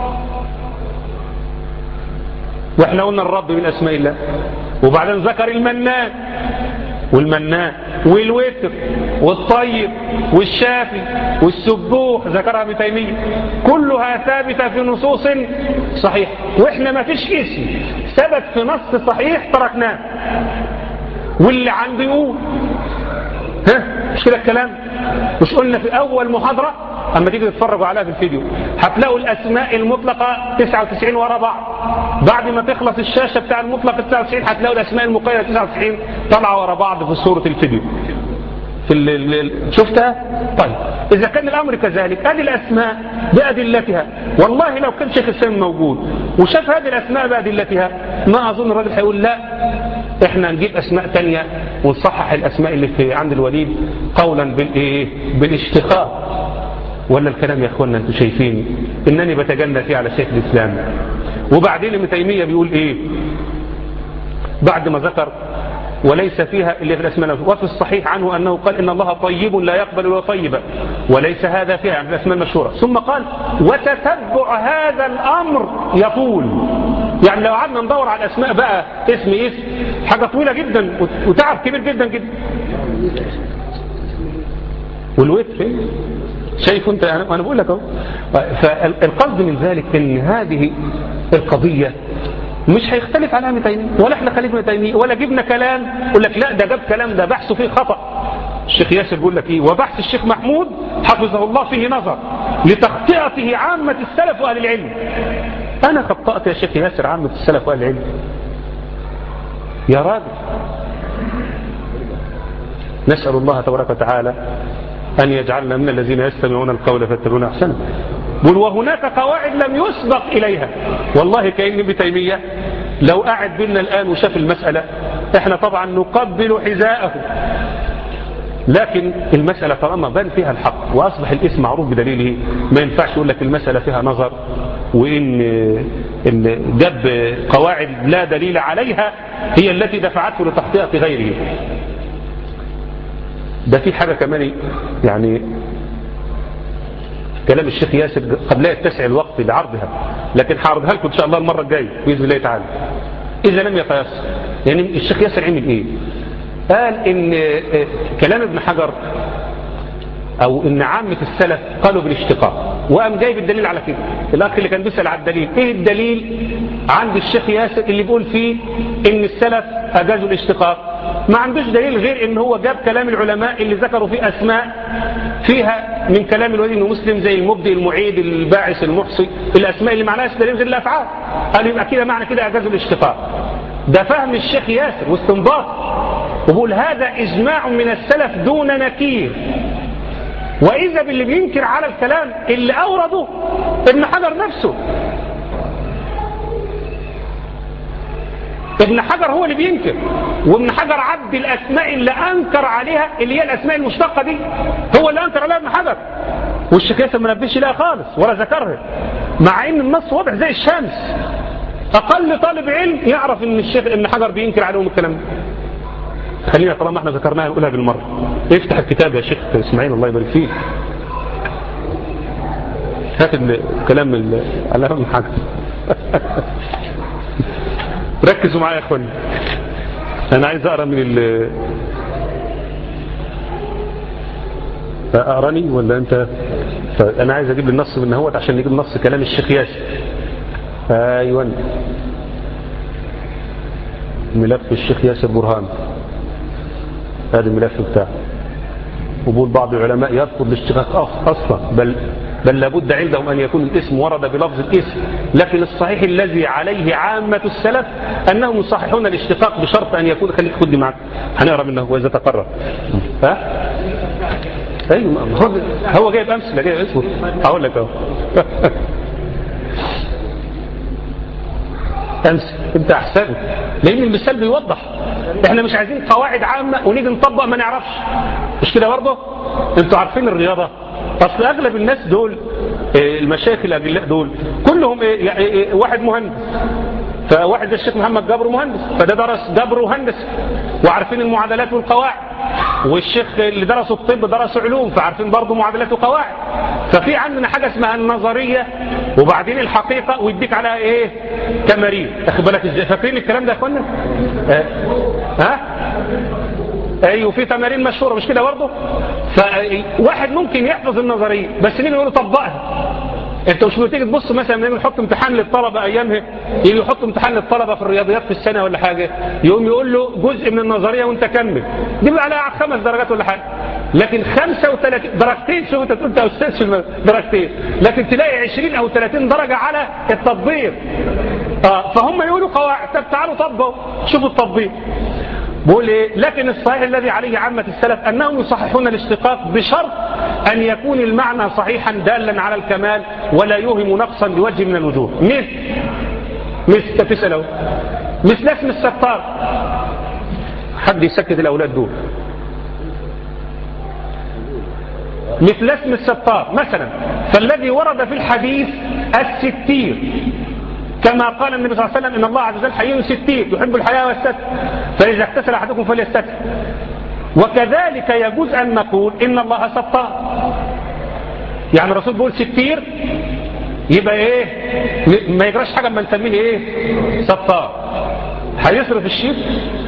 واحنا قلنا الرب من أسماء الله. وبعدين ذكر المنان والمنان والوتر والطيب والشافي والسبوح ذكرها ابن تيمية كلها ثابتة في نصوص صحيح. واحنا ما فيش اسم ثبت في نص صحيح تركناه واللي عنده يقول ها مش كده الكلام. مش قلنا في اول محاضرة اما تيجي تتفرجوا عليها في الفيديو هتلاقوا الاسماء المطلقة تسعة وتسعين ورا بعض. بعد ما تخلص الشاشة بتاع المطلق تسعة وتسعين هتلاقوا الاسماء المقيدة تسعة وتسعين طالعة ورا بعض في صورة الفيديو في ال شفتها. طيب اذا كان الامر كذلك هذه الاسماء بادلتها والله لو كان شيخ الاسلام موجود وشاف هذه الاسماء بادلتها ما اظن الراجل هيقول لا احنا نجيب اسماء تانية ونصحح الاسماء اللي في عند الوليد قولا بالايه بالاشتقاق. ولا الكلام يا اخوانا انتم شايفين انني بتجنى فيه على شيخ الاسلام. وبعدين ابن تيمية بيقول ايه بعد ما ذكر وليس فيها إلا في الأسماء. وفي الصحيح عنه أنه قال إن الله طيب لا يقبل إلا طيبا وليس هذا فيها من الأسماء المشهورة. ثم قال وتتبع هذا الأمر يطول. يعني لو قعدنا ندور على الأسماء بقى اسم اسم حاجة طويلة جدا وتعب كبير جدا جدا. والوتر شايف انت انا بقول لك اهو. فالقصد من ذلك ان هذه القضية مش هيختلف عنها ابن تيمية ولا احنا خليفة ابن تيمية ولا جبنا كلام يقول لك لا ده جاب كلام ده بحثه فيه خطأ. الشيخ ياسر بيقول لك ايه وبحث الشيخ محمود حفظه الله فيه نظر لتخطئته عامة السلف واهل العلم. انا خطأت يا شيخ ياسر عامة السلف واهل العلم يا راجل. نسأل الله تبارك وتعالى أن يجعلنا من الذين يستمعون القول فيتبعون أحسنه. وهناك قواعد لم يسبق إليها. والله كأن ابن تيمية لو قاعد بينا الآن وشاف المسألة احنا طبعا نقبل حذاءه. لكن المسألة طالما بان فيها الحق وأصبح الاسم معروف بدليله ما ينفعش يقول لك المسألة فيها نظر وإن إن جاب قواعد لا دليل عليها هي التي دفعته لتخطئة غيره. ده في حاجة كمان يعني كلام الشيخ ياسر قد لا يتسع الوقت لعرضها لكن هعرضها لكم إن شاء الله المرة الجاية بإذن الله تعالى إذا لم يتيسر. يعني الشيخ ياسر عمل إيه؟ قال إن كلام ابن حجر أو إن عامة السلف قالوا بالاشتقاق وقام جايب الدليل على كده. الأخ اللي كان بيسأل على الدليل إيه الدليل عند الشيخ ياسر اللي بيقول فيه إن السلف أجازوا الاشتقاق؟ ما عندوش دليل غير إن هو جاب كلام العلماء اللي ذكروا فيه أسماء فيها من كلام الوليد بن مسلم زي المبدئ المعيد الباعث المحصي الأسماء اللي معناها دليل غير الأفعال. قال يبقى كده معنى كده أجازوا الاشتقاق. ده فهم الشيخ ياسر واستنباط وبقول هذا إجماع من السلف دون نكير. وإذا باللي بينكر على الكلام اللي أورده ابن حجر نفسه. ابن حجر هو اللي بينكر وابن حجر عد الأسماء اللي أنكر عليها اللي هي الأسماء المشتقة دي هو اللي أنكر عليها ابن حجر والشيخ ياسر ما نبهش لها خالص ولا ذكرها مع ان النص واضح زي الشمس. أقل طالب علم يعرف ان الشيخ ابن حجر بينكر عليهم الكلام ده. خلينا طالما احنا ذكرناها نقولها بالمرة. افتح الكتاب يا شيخ اسماعيل الله يبارك فيك هات الكلام على ابن حجر ركزوا معايا يا اخواني. انا عايز اقرا من ال اقراني ولا انت؟ انا عايز اجيب النص من هوت عشان نجيب نص كلام الشيخ ياسر. ايوه ملف الشيخ ياسر برهان هذا الملف بتاعه. وبقول بعض العلماء يرفض الاشتقاق اصلا بل بل لابد عندهم أن يكون الاسم ورد بلفظ الاسم. لكن الصحيح الذي عليه عامة السلف أنهم يصححون الاشتقاق بشرط أن يكون، خليك خدي معك هنقرأ منه وإذا تقرر. ها؟ أيوة هو جايب أمثلة، جايب اسمه هقول لك أهو. أمثل أنت أحسن، لأن المثال بيوضح. إحنا مش عايزين قواعد عامة ونيجي نطبق ما نعرفش، مش كده برضه؟ أنتوا عارفين الرياضة، أصل أغلب الناس دول المشايخ الأجلاء دول كلهم إيه؟ يعني واحد مهندس، فواحد زي الشيخ محمد جابر مهندس، فده درس جبر وهندسة وعارفين المعادلات والقواعد، والشيخ اللي درسوا الطب درسوا علوم فعارفين برضه معادلات وقواعد. ففي عندنا حاجة اسمها النظرية وبعدين الحقيقة ويديك على ايه تمارين، اخد بالك ازاي؟ فاكرين الكلام ده يا اخوانا؟ اه؟ ها ايوه في تمارين مشهورة مش كده برضه؟ فواحد ممكن يحفظ النظرية بس نيجي نقول له طبقها. انت مش بتيجي تبص مثلا لما يحط امتحان للطلبه ايامها، يجي يحط امتحان للطلبه في الرياضيات في السنه ولا حاجه، يقوم يقول له جزء من النظريه وانت كمل، دي بقى عليها خمس درجات ولا حاجه، لكن خمسة وثلاثين درجتين، شوف انت تقول انت استاذ في درجتين، لكن تلاقي عشرين او ثلاثين درجه على التطبيق. اه فهم يقولوا قواعد، طب تعالوا طبقوا شوفوا التطبيق. بقول ايه؟ لكن الصحيح الذي عليه عامة السلف أنهم يصححون الاشتقاق بشرط أن يكون المعنى صحيحا دالا على الكمال ولا يوهم نقصا بوجه من الوجوه. مثل مثل تسأله مثل اسم الستار، حد يسكت الأولاد دول. مثل اسم الستار مثلا، فالذي ورد في الحديث الستير كما قال النبي صلى الله عليه وسلم إن الله عز وجل حي ستير يحب الحياة والستر فإذا اغتسل أحدكم فليستتر. وكذلك يجوز أن نقول إن الله ستار، يعني الرسول بيقول ستير يبقى إيه ما يجراش حاجة ما نسميه إيه ستار. هيصرف الشيء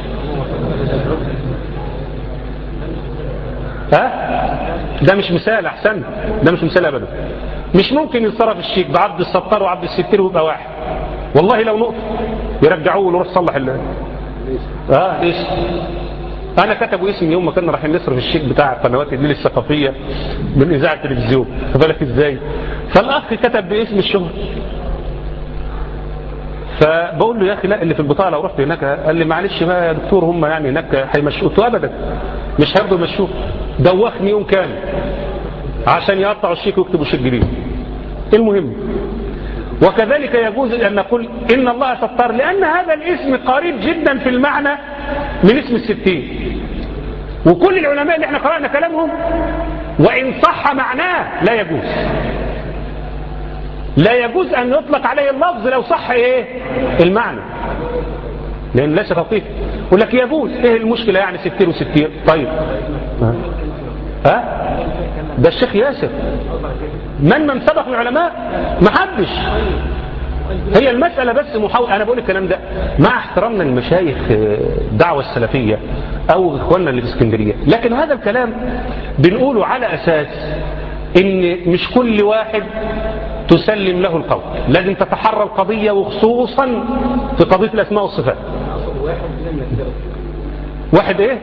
ها؟ ده مش مثال، أحسن ده مش مثال أبدا. مش ممكن يتصرف الشيك بعبد الستار وعبد الستير ويبقى واحد، والله لو نقطة يرجعوه ويروح صلح الله. اه ايش انا كتبوا اسمي يوم ما كنا رايحين نصرف الشيك بتاع قنوات النيل الثقافيه من اذاعه التلفزيون، فبالك ازاي؟ فالاخ كتب باسم الشهر، فبقول له يا اخي لا اللي في البطاقه لو رحت هناك، قال لي معلش بقى يا دكتور هم يعني هناك هيمشوه ابدا، مش هيرضوا يمشوه، دوخني يوم كامل عشان يقطعوا الشيك ويكتبوا شيك جديد. المهم وكذلك يجوز أن نقول إن الله ستار لأن هذا الاسم قريب جدا في المعنى من اسم الستين، وكل العلماء اللي احنا قرأنا كلامهم وإن صح معناه لا يجوز، لا يجوز أن يطلق عليه اللفظ لو صح إيه المعنى، لأن ليس توقيف. يقول لك يجوز، إيه المشكلة يعني ستير وستير؟ طيب ها ده الشيخ ياسر من من سبق العلماء ما حدش، هي المسألة بس محاولة. أنا بقول الكلام ده مع احترامنا للمشايخ الدعوة السلفية أو إخواننا اللي في اسكندرية، لكن هذا الكلام بنقوله على أساس إن مش كل واحد تسلم له القول، لازم تتحرى القضية وخصوصا في قضية الأسماء والصفات. واحد إيه؟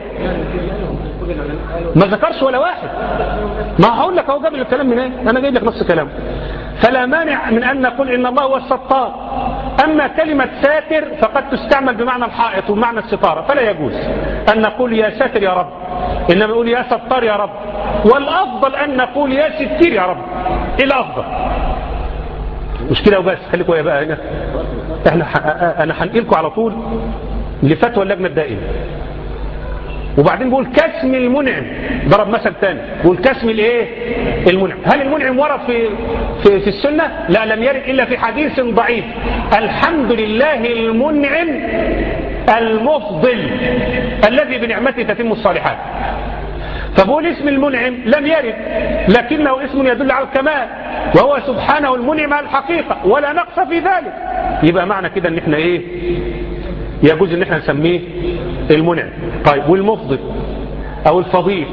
ما ذكرش ولا واحد، ما هقول لك هو جاب لي الكلام من ايه، انا جايب لك نفس الكلام. فلا مانع من ان نقول ان الله هو الستار، اما كلمة ساتر فقد تستعمل بمعنى الحائط ومعنى الستارة، فلا يجوز ان نقول يا ساتر يا رب، انما نقول يا ستار يا رب، والافضل ان نقول يا ستير يا رب، ايه الافضل؟ مش كده وبس، خليكوا يا بقى هنا احنا انا هنقلكوا على طول لفتوى اللجنة الدائمة. وبعدين بقول كاسم المنعم، ضرب مثل ثاني بقول كاسم الايه المنعم. هل المنعم ورد في في, في السنة؟ لا لم يرد الا في حديث ضعيف، الحمد لله المنعم المفضل الذي بنعمته تتم الصالحات. فبقول اسم المنعم لم يرد، لكنه اسم يدل على الكمال، وهو سبحانه المنعم على الحقيقة ولا نقص في ذلك. يبقى معنى كده ان احنا ايه يجوز ان احنا نسميه المنعم. طيب والمفضل او الفضيل،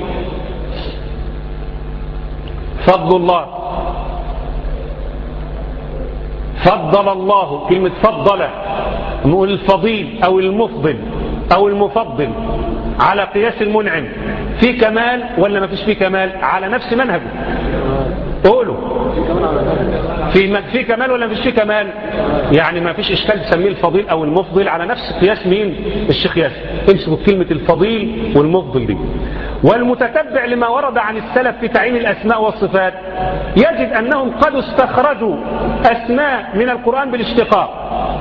فضل الله، فضل الله، كلمة فضل نقول الفضيل او المفضل او المفضل على قياس المنعم، في كمال ولا ما فيش فيه كمال؟ على نفس منهجه. قولوا في في كمال ولا مفيش في كمال؟ يعني ما فيش اشكال تسميه الفضيل او المفضل على نفس قياس مين؟ الشيخ ياسر. امسكوا كلمه الفضيل والمفضل دي. والمتتبع لما ورد عن السلف في تعيين الاسماء والصفات يجد انهم قد استخرجوا اسماء من القران بالاشتقاق.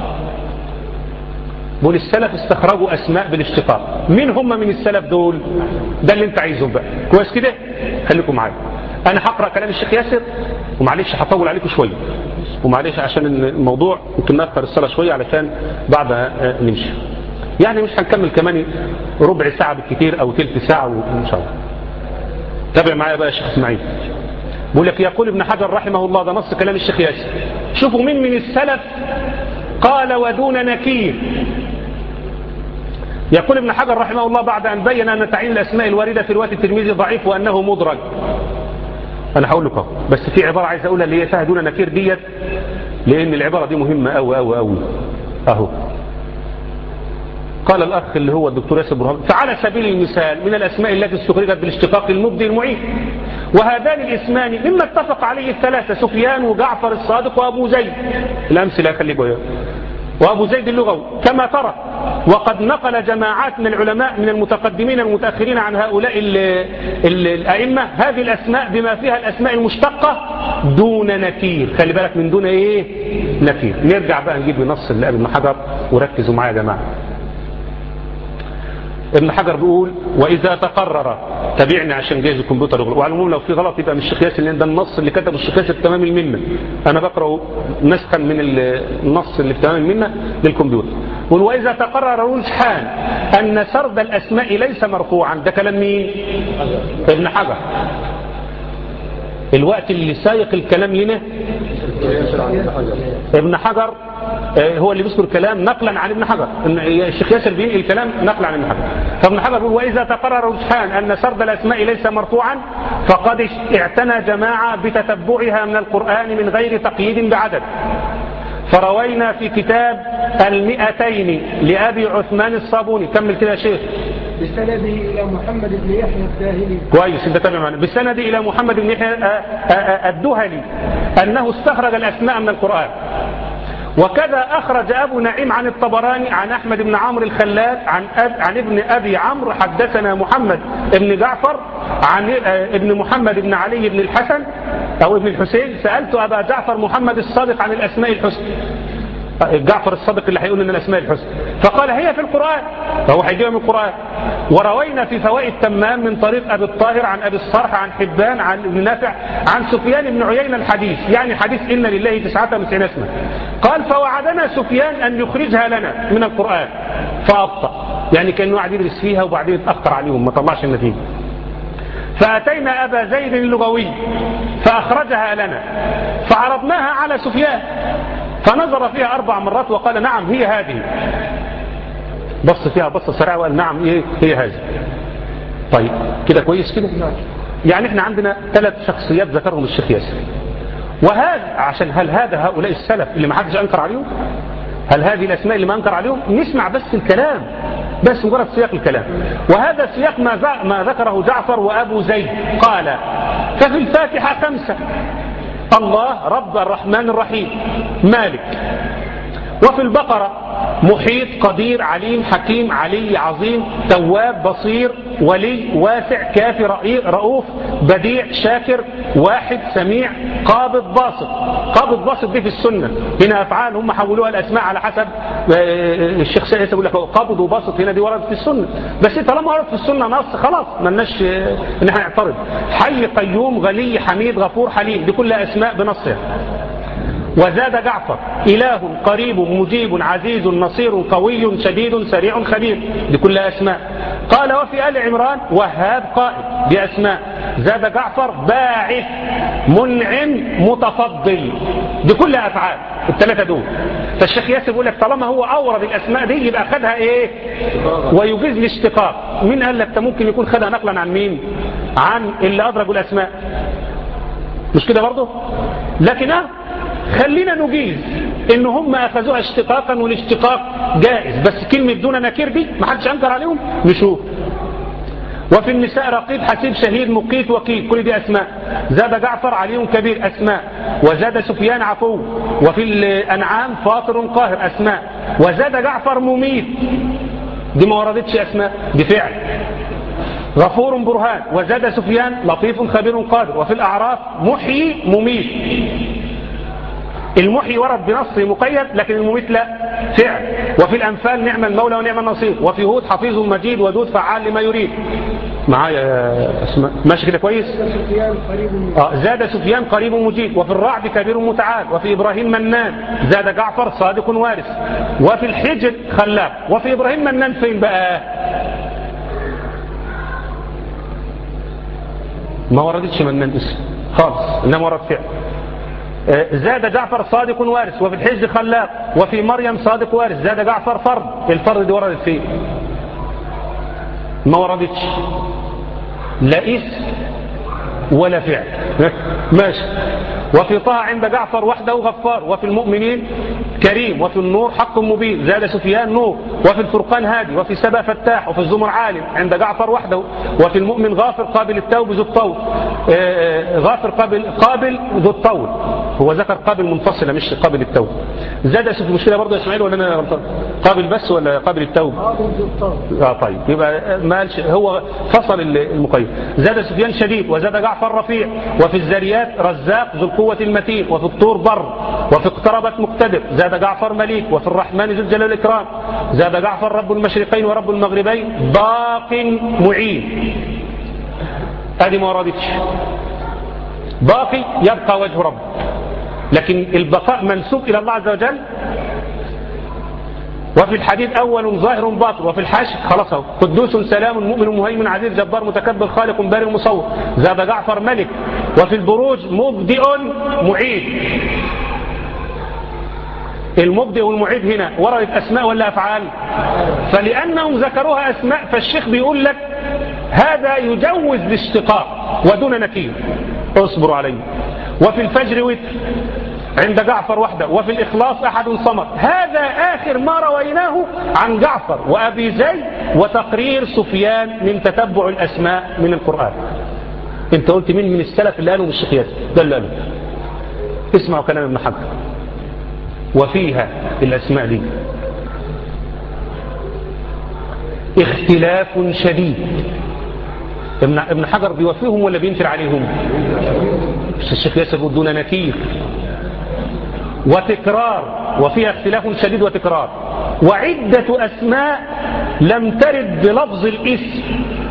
بقول السلف استخرجوا اسماء بالاشتقاق. مين هم من السلف دول؟ ده اللي انت عايزهم بقى. كويس كده؟ خليكم معايا. انا هقرا كلام الشيخ ياسر ومعلش هطول عليكم شويه ومعلش عشان الموضوع ممكن ناخر الصلاه شويه علشان بعدها نمشي. يعني مش هنكمل كمان ربع ساعه بالكثير او ثلث ساعه ان شاء الله. تابع معايا بقى يا شيخ اسماعيل. بقول لك يقول ابن حجر رحمه الله، ده نص كلام الشيخ ياسر. شوفوا مين من السلف قال ودون نكير. يقول ابن حجر رحمه الله بعد أن بين أن تعيين الأسماء الواردة في رواية الترمذي ضعيف وأنه مدرج. أنا هقول لكم بس في عبارة عايز أقولها اللي هي فيها دون نكير ديت، لأن العبارة دي مهمة أوي أوي أوي. أهو قال الأخ اللي هو الدكتور ياسر برهان: فعلى سبيل المثال من الأسماء التي استخرجت بالاشتقاق المبدي المعين، وهذان الاسمان مما اتفق عليه الثلاثة سفيان وجعفر الصادق وأبو زيد. الأمثلة خلي بيها. وأبو زيد اللغوي كما ترى. وقد نقل جماعات من العلماء من المتقدمين المتأخرين عن هؤلاء ال ال الأئمة هذه الأسماء بما فيها الأسماء المشتقة دون نكير. خلي بالك من دون إيه؟ نكير. نرجع بقى نجيب نص اللي قبل ابن حجر وركزوا معايا يا جماعة. ابن حجر بيقول: وإذا تقرر، تابعني عشان جايز الكمبيوتر يغلق، وعلى العموم لو في غلط يبقى من الشيخ ياسر لأن ده النص اللي كتبه الشيخ ياسر تمام المنة. أنا بقرأ نسخا من النص اللي تمام المنة للكمبيوتر. يقول: وإذا تقرر رجحان أن سرد الأسماء ليس مرفوعا. ده كلام مين؟ ابن حجر. الوقت اللي سايق الكلام لنا ابن حجر هو اللي بيذكر الكلام نقلا عن ابن حجر. الشيخ ياسر بينقل الكلام نقلا عن ابن حجر. فابن حجر يقول: وإذا تقرر رجحان أن سرد الأسماء ليس مرفوعا فقد اعتنى جماعة بتتبعها من القرآن من غير تقييد بعدد. فروينا في كتاب المئتين لأبي عثمان الصابوني. كمل كده يا شيخ. بسنده إلى محمد بن يحيى الدهلي. كويس انت تابع معنا. بسنده إلى محمد بن يحيى الدهلي أنه استخرج الأسماء من القرآن. وكذا أخرج أبو نعيم عن الطبراني عن أحمد بن عمرو الخلال عن, أب عن ابن أبي عمرو حدثنا محمد بن جعفر عن ابن محمد بن علي بن الحسن أو ابن الحسين: سألت أبا جعفر محمد الصادق عن الأسماء الحسنى. جعفر الصادق اللي هيقول لنا الأسماء الحسنى، فقال: هي في القرآن. فهو هيجيبها من القرآن. وروينا في فوائد تمام من طريق أبي الطاهر عن أبي الصرح عن حبان عن ابن نافع عن سفيان بن عيينة الحديث، يعني حديث إن لله تسعة وتسعين اسما. قال: فوعدنا سفيان أن يخرجها لنا من القرآن فأبطأ، يعني كأنه قاعد يدرس فيها وبعدين اتأخر عليهم ما طلعش النتيجة. فأتينا أبا زيد اللغوي فأخرجها لنا فعرضناها على سفيان فنظر فيها أربع مرات وقال: نعم هي هذه. بص فيها بصة سريعة وقال: نعم هي, هي هذه. طيب كده كويس كده؟ يعني احنا عندنا ثلاث شخصيات ذكرهم الشيخ ياسر. وهذا عشان هل هذا هؤلاء السلف اللي ما حدش أنكر عليهم؟ هل هذه الأسماء اللي ما أنكر عليهم؟ نسمع بس الكلام، بس مجرد سياق الكلام. وهذا سياق ما, ما ذكره جعفر وأبو زيد. قال: ففي الفاتحة خمسة: الله، رب، الرحمن الرحيم، مالك. وفي البقرة: محيط، قدير، عليم، حكيم، علي، عظيم، تواب، بصير، ولي، واسع، كافي، رؤوف، بديع، شاكر، واحد، سميع، قابض، باسط. قابض باسط دي في السنة، هنا أفعال هم حولوها الأسماء على حسب الشيخ سيد يقول لك قابض وباسط، هنا دي وردت في السنة، بس طالما وردت في السنة نص خلاص ما لناش ان احنا نعترض. حي، قيوم، غني، حميد، غفور، حليم، دي كلها أسماء بنصها. وزاد جعفر: إله، قريب، مجيب، عزيز، نصير، قوي، شديد، سريع، خبير، دي كلها أسماء. قال: وفي آل عمران: وهاب، قائد، دي أسماء. زاد جعفر: باعث، منعم، متفضل، دي كلها أفعال الثلاثة دول. فالشيخ ياسر يقول لك طالما هو أورد الأسماء دي يبقى خدها إيه؟ ويجيز الاشتقاق. مين قال لك ممكن يكون خدها نقلا عن مين؟ عن اللي أدرجوا الأسماء، مش كده برضه؟ لكن اه خلينا نجيز ان هم اخذوها اشتقاقا والاشتقاق جائز، بس كلمة دون نكير دي ما حدش انكر عليهم. نشوف: وفي النساء رقيب حسيب شهيد مقيت وقيت، كل دي أسماء. زاد جعفر علي كبير أسماء. وزاد سفيان عفو. وفي الأنعام فاطر قاهر أسماء. وزاد جعفر مميت، دي ما وردتش أسماء، دي فعل. غفور برهان. وزاد سفيان لطيف خبير قادر. وفي الأعراف محيي مميت. المحيي ورد بنص مقيد لكن المميت لا، فعل. وفي الأنفال نعم المولى ونعم النصير. وفي هود حفيظ مجيد ودود فعال لما يريد. معايا يا اسماء ماشي كده كويس؟ آه زاد سفيان قريب مجيد. وفي الرعد كبير متعال. وفي إبراهيم منان. زاد جعفر صادق وارث. وفي الحجر خلاق. وفي إبراهيم منان فين بقى؟ ما وردتش منان اسم خالص، إنما ورد فعل. زاد جعفر صادق وارث. وفي الحجر خلاق. وفي مريم صادق وارث. زاد جعفر فرد. الفرد دي وردت فيه؟ ما وردتش لا اسم ولا فعل. ماشي. وفي طه عند جعفر وحده غفار. وفي المؤمنين كريم. وفي النور حق مبين. زاد سفيان نور. وفي الفرقان هادي. وفي سبا فتاح. وفي الزمر عالم عند جعفر وحده. وفي المؤمن غافر قابل التوب ذو الطول. غافر قابل قابل ذو الطول، هو ذكر قابل منفصلة مش قابل التوب. زاد سفيان مشكلة برضه يا اسماعيل ولا انا غلطان؟ قابل بس ولا قابل التوب؟ اه طيب يبقى ما هو فصل المقيد. زاد سفيان شديد. وزاد جعفر رفيع. وفي الزريات رزاق ذو القوة المتين. وفي الطور بر. وفي اقتربت مقتدر. زاد جعفر مليك. وفي الرحمن ذو الجلال والإكرام. زاد جعفر رب المشرقين ورب المغربين باق معين. هذه ما وردتش. باقي يبقى وجه رب، لكن البقاء منسوب إلى الله عز وجل. وفي الحديد أول ظاهر باطن. وفي الحاشر خلاص اهو قدوس سلام مؤمن مهيمن عزيز جبار متكبر خالق بارئ مصور. زاد جعفر ملك. وفي البروج مبدئ معيد. المبدئ والمعيد هنا وردت أسماء ولا أفعال؟ فلأنهم ذكروها أسماء فالشيخ بيقول لك هذا يجوز الاشتقاق ودون نكير، اصبروا عليه. وفي الفجر وتر عند جعفر وحده. وفي الإخلاص أحد صمد. هذا آخر ما رويناه عن جعفر وأبي زيد وتقرير سفيان من تتبع الأسماء من القرآن. انت قلت مين من السلف اللي قالوا بالشيخ ياسر؟ ده اللي قالوا. اسمعوا كلام ابن حجر. وفيها الأسماء دي اختلاف شديد. ابن حجر بيوفيهم ولا بينكر عليهم؟ الشيخ ياسر يقول دون نكير. وتكرار. وفيها اختلاف شديد وتكرار. وعدة أسماء لم ترد بلفظ الاسم.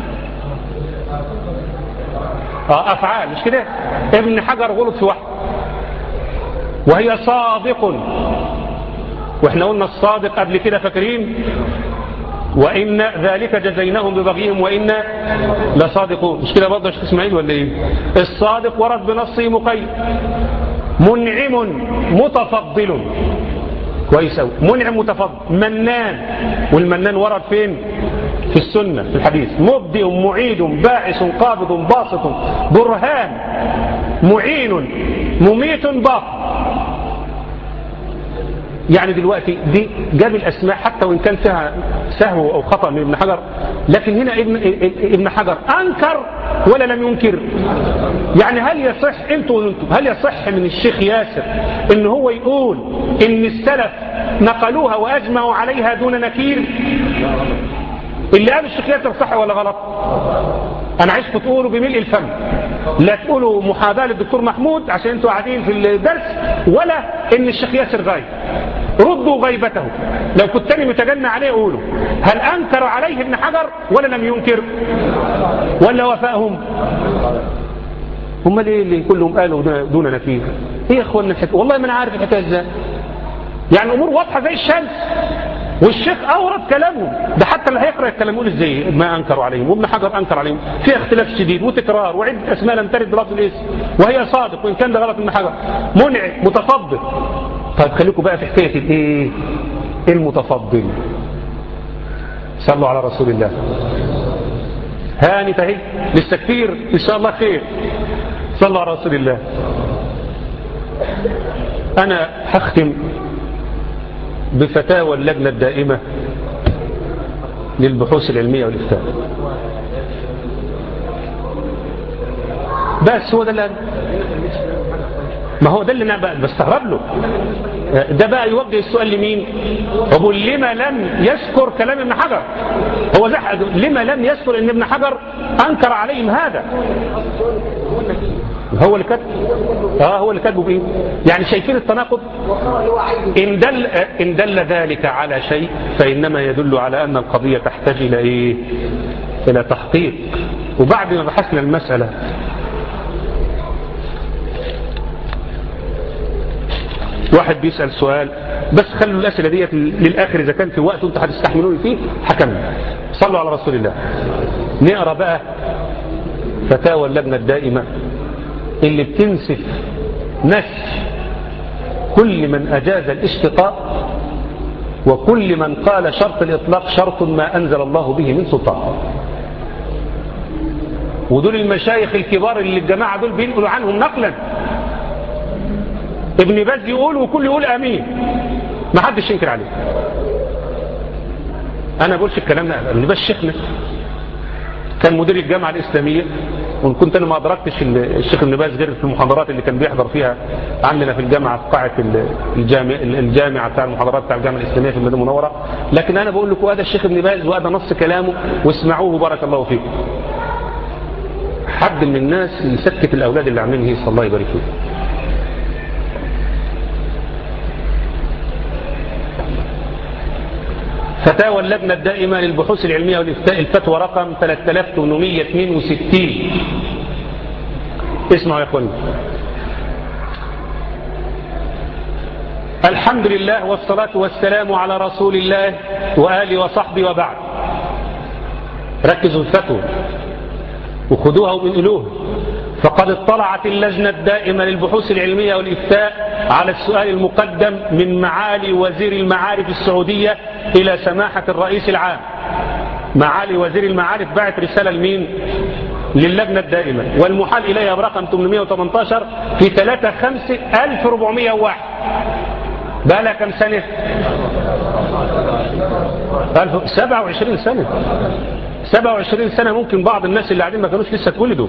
آه أفعال مش كده؟ ابن حجر غلط في واحد وهي صادق. واحنا قلنا الصادق قبل كده فاكرين؟ وإن ذلك جزيناهم ببغيهم وإنا لصادقون، مش كده برضه يا شيخ اسماعيل ولا ايه؟ الصادق ورد بنصه مقيد. منعم متفضل، كويس قوي. منعم متفضل. منان، والمنان ورد فين؟ في السنة في الحديث. مبدئ معيد باعث قابض باسط برهان معين مميت باق. يعني دلوقتي دي جاب الأسماء حتى وإن كان فيها سهو أو خطأ من ابن حجر، لكن هنا ابن, ابن حجر أنكر ولا لم ينكر؟ يعني هل يصح انتوا انتوا هل يصح من الشيخ ياسر ان هو يقول ان السلف نقلوها وأجمعوا عليها دون نكير؟ اللي قال الشيخ ياسر صح ولا غلط؟ أنا عايزكم تقولوا بملء الفم، لا تقولوا محاباة للدكتور محمود عشان انتوا قاعدين في الدرس، ولا ان الشيخ ياسر غايب. ردوا غيبته. لو كنت أنا متجنى عليه قولوا هل أنكر عليه ابن حجر ولا لم ينكر؟ ولا وفاهم؟ هم ليه اللي كلهم قالوا دون نكير؟ ايه يا اخوانا الحكايه؟ والله ما انا عارف الحكايه ازاي. يعني امور واضحه زي الشمس، والشيخ اورد كلامهم ده، حتى اللي هيقرا الكلام يقول ازاي ما انكروا عليهم، وابن حجر انكر عليهم. في اختلاف شديد وتكرار وعده اسماء لم ترد بلفظ الاسم وهي صادق وان كان ده غلط ابن حجر. منع متفضل. طيب خليكم بقى في حكايه الايه؟ المتفضل. صلوا على رسول الله. هاني تهي لسه كتير ان شاء الله خير. صلوا على رسول الله. انا هختم بفتاوى اللجنة الدائمة للبحوث العلمية والإفتاء. بس هو ده اللي ما هو ده اللي انا بستغرب له. ده بقى يوجه السؤال لمين؟ أقول لما لم يذكر كلام ابن حجر؟ هو زحد لما لم يذكر ان ابن حجر انكر عليهم هذا؟ هو اللي كتب اه هو اللي كتبه بايه؟ يعني شايفين التناقض؟ ان دل ان دل ذلك على شيء فانما يدل على ان القضيه تحتاج الى ايه؟ الى تحقيق. وبعد ما بحثنا المساله واحد بيسأل سؤال، بس خلوا الأسئلة ديت للآخر إذا كان في وقت وانتوا هتستحملوني فيه حكمنا. صلوا على رسول الله. نقرأ بقى فتاوى اللجنة الدائمة اللي بتنسف نسف كل من أجاز الاشتقاق وكل من قال شرط الإطلاق شرط ما أنزل الله به من سلطان. ودول المشايخ الكبار اللي الجماعة دول بينقلوا عنهم نقلا. ابن باز يقول وكل يقول امين، ما حدش ينكر عليه. انا بقولش الكلام ده، ابن باز شيخنا كان مدير الجامعه الاسلاميه، وان كنت انا ما ادركتش الشيخ ابن باز غير في المحاضرات اللي كان بيحضر فيها عندنا في الجامعه في قاعه الجامع الجامعه بتاع المحاضرات بتاع الجامعه الاسلاميه في المدينه المنوره. لكن انا بقول لكم هذا الشيخ ابن باز وهذا نص كلامه واسمعوه بارك الله فيكم. حد من الناس يسكت الاولاد اللي عاملين هيص الله يبارك فيهم. فتاوى اللجنة الدائمة للبحوث العلمية والإفتاء الفتوى رقم ثلاثة آلاف وثمانمائة واثنين وستين. اسمعوا يا اخواني. الحمد لله والصلاة والسلام على رسول الله وآله وصحبه وبعد. ركزوا الفتوى وخذوها وانقلوها. فقد اطلعت اللجنة الدائمة للبحوث العلمية والإفتاء على السؤال المقدم من معالي وزير المعارف السعودية إلى سماحة الرئيس العام. معالي وزير المعارف بعت رسالة لمين؟ للجنة الدائمة، والمحال إليها برقم ثمانمائة وثمانية عشر في ثلاثة خمسة ألف وأربعمائة وواحد. بقى لها كم سنة؟ سبعة وعشرين سنة. سبعة وعشرين سنة. ممكن بعض الناس اللي قاعدين ما كانوش لسه اتولدوا.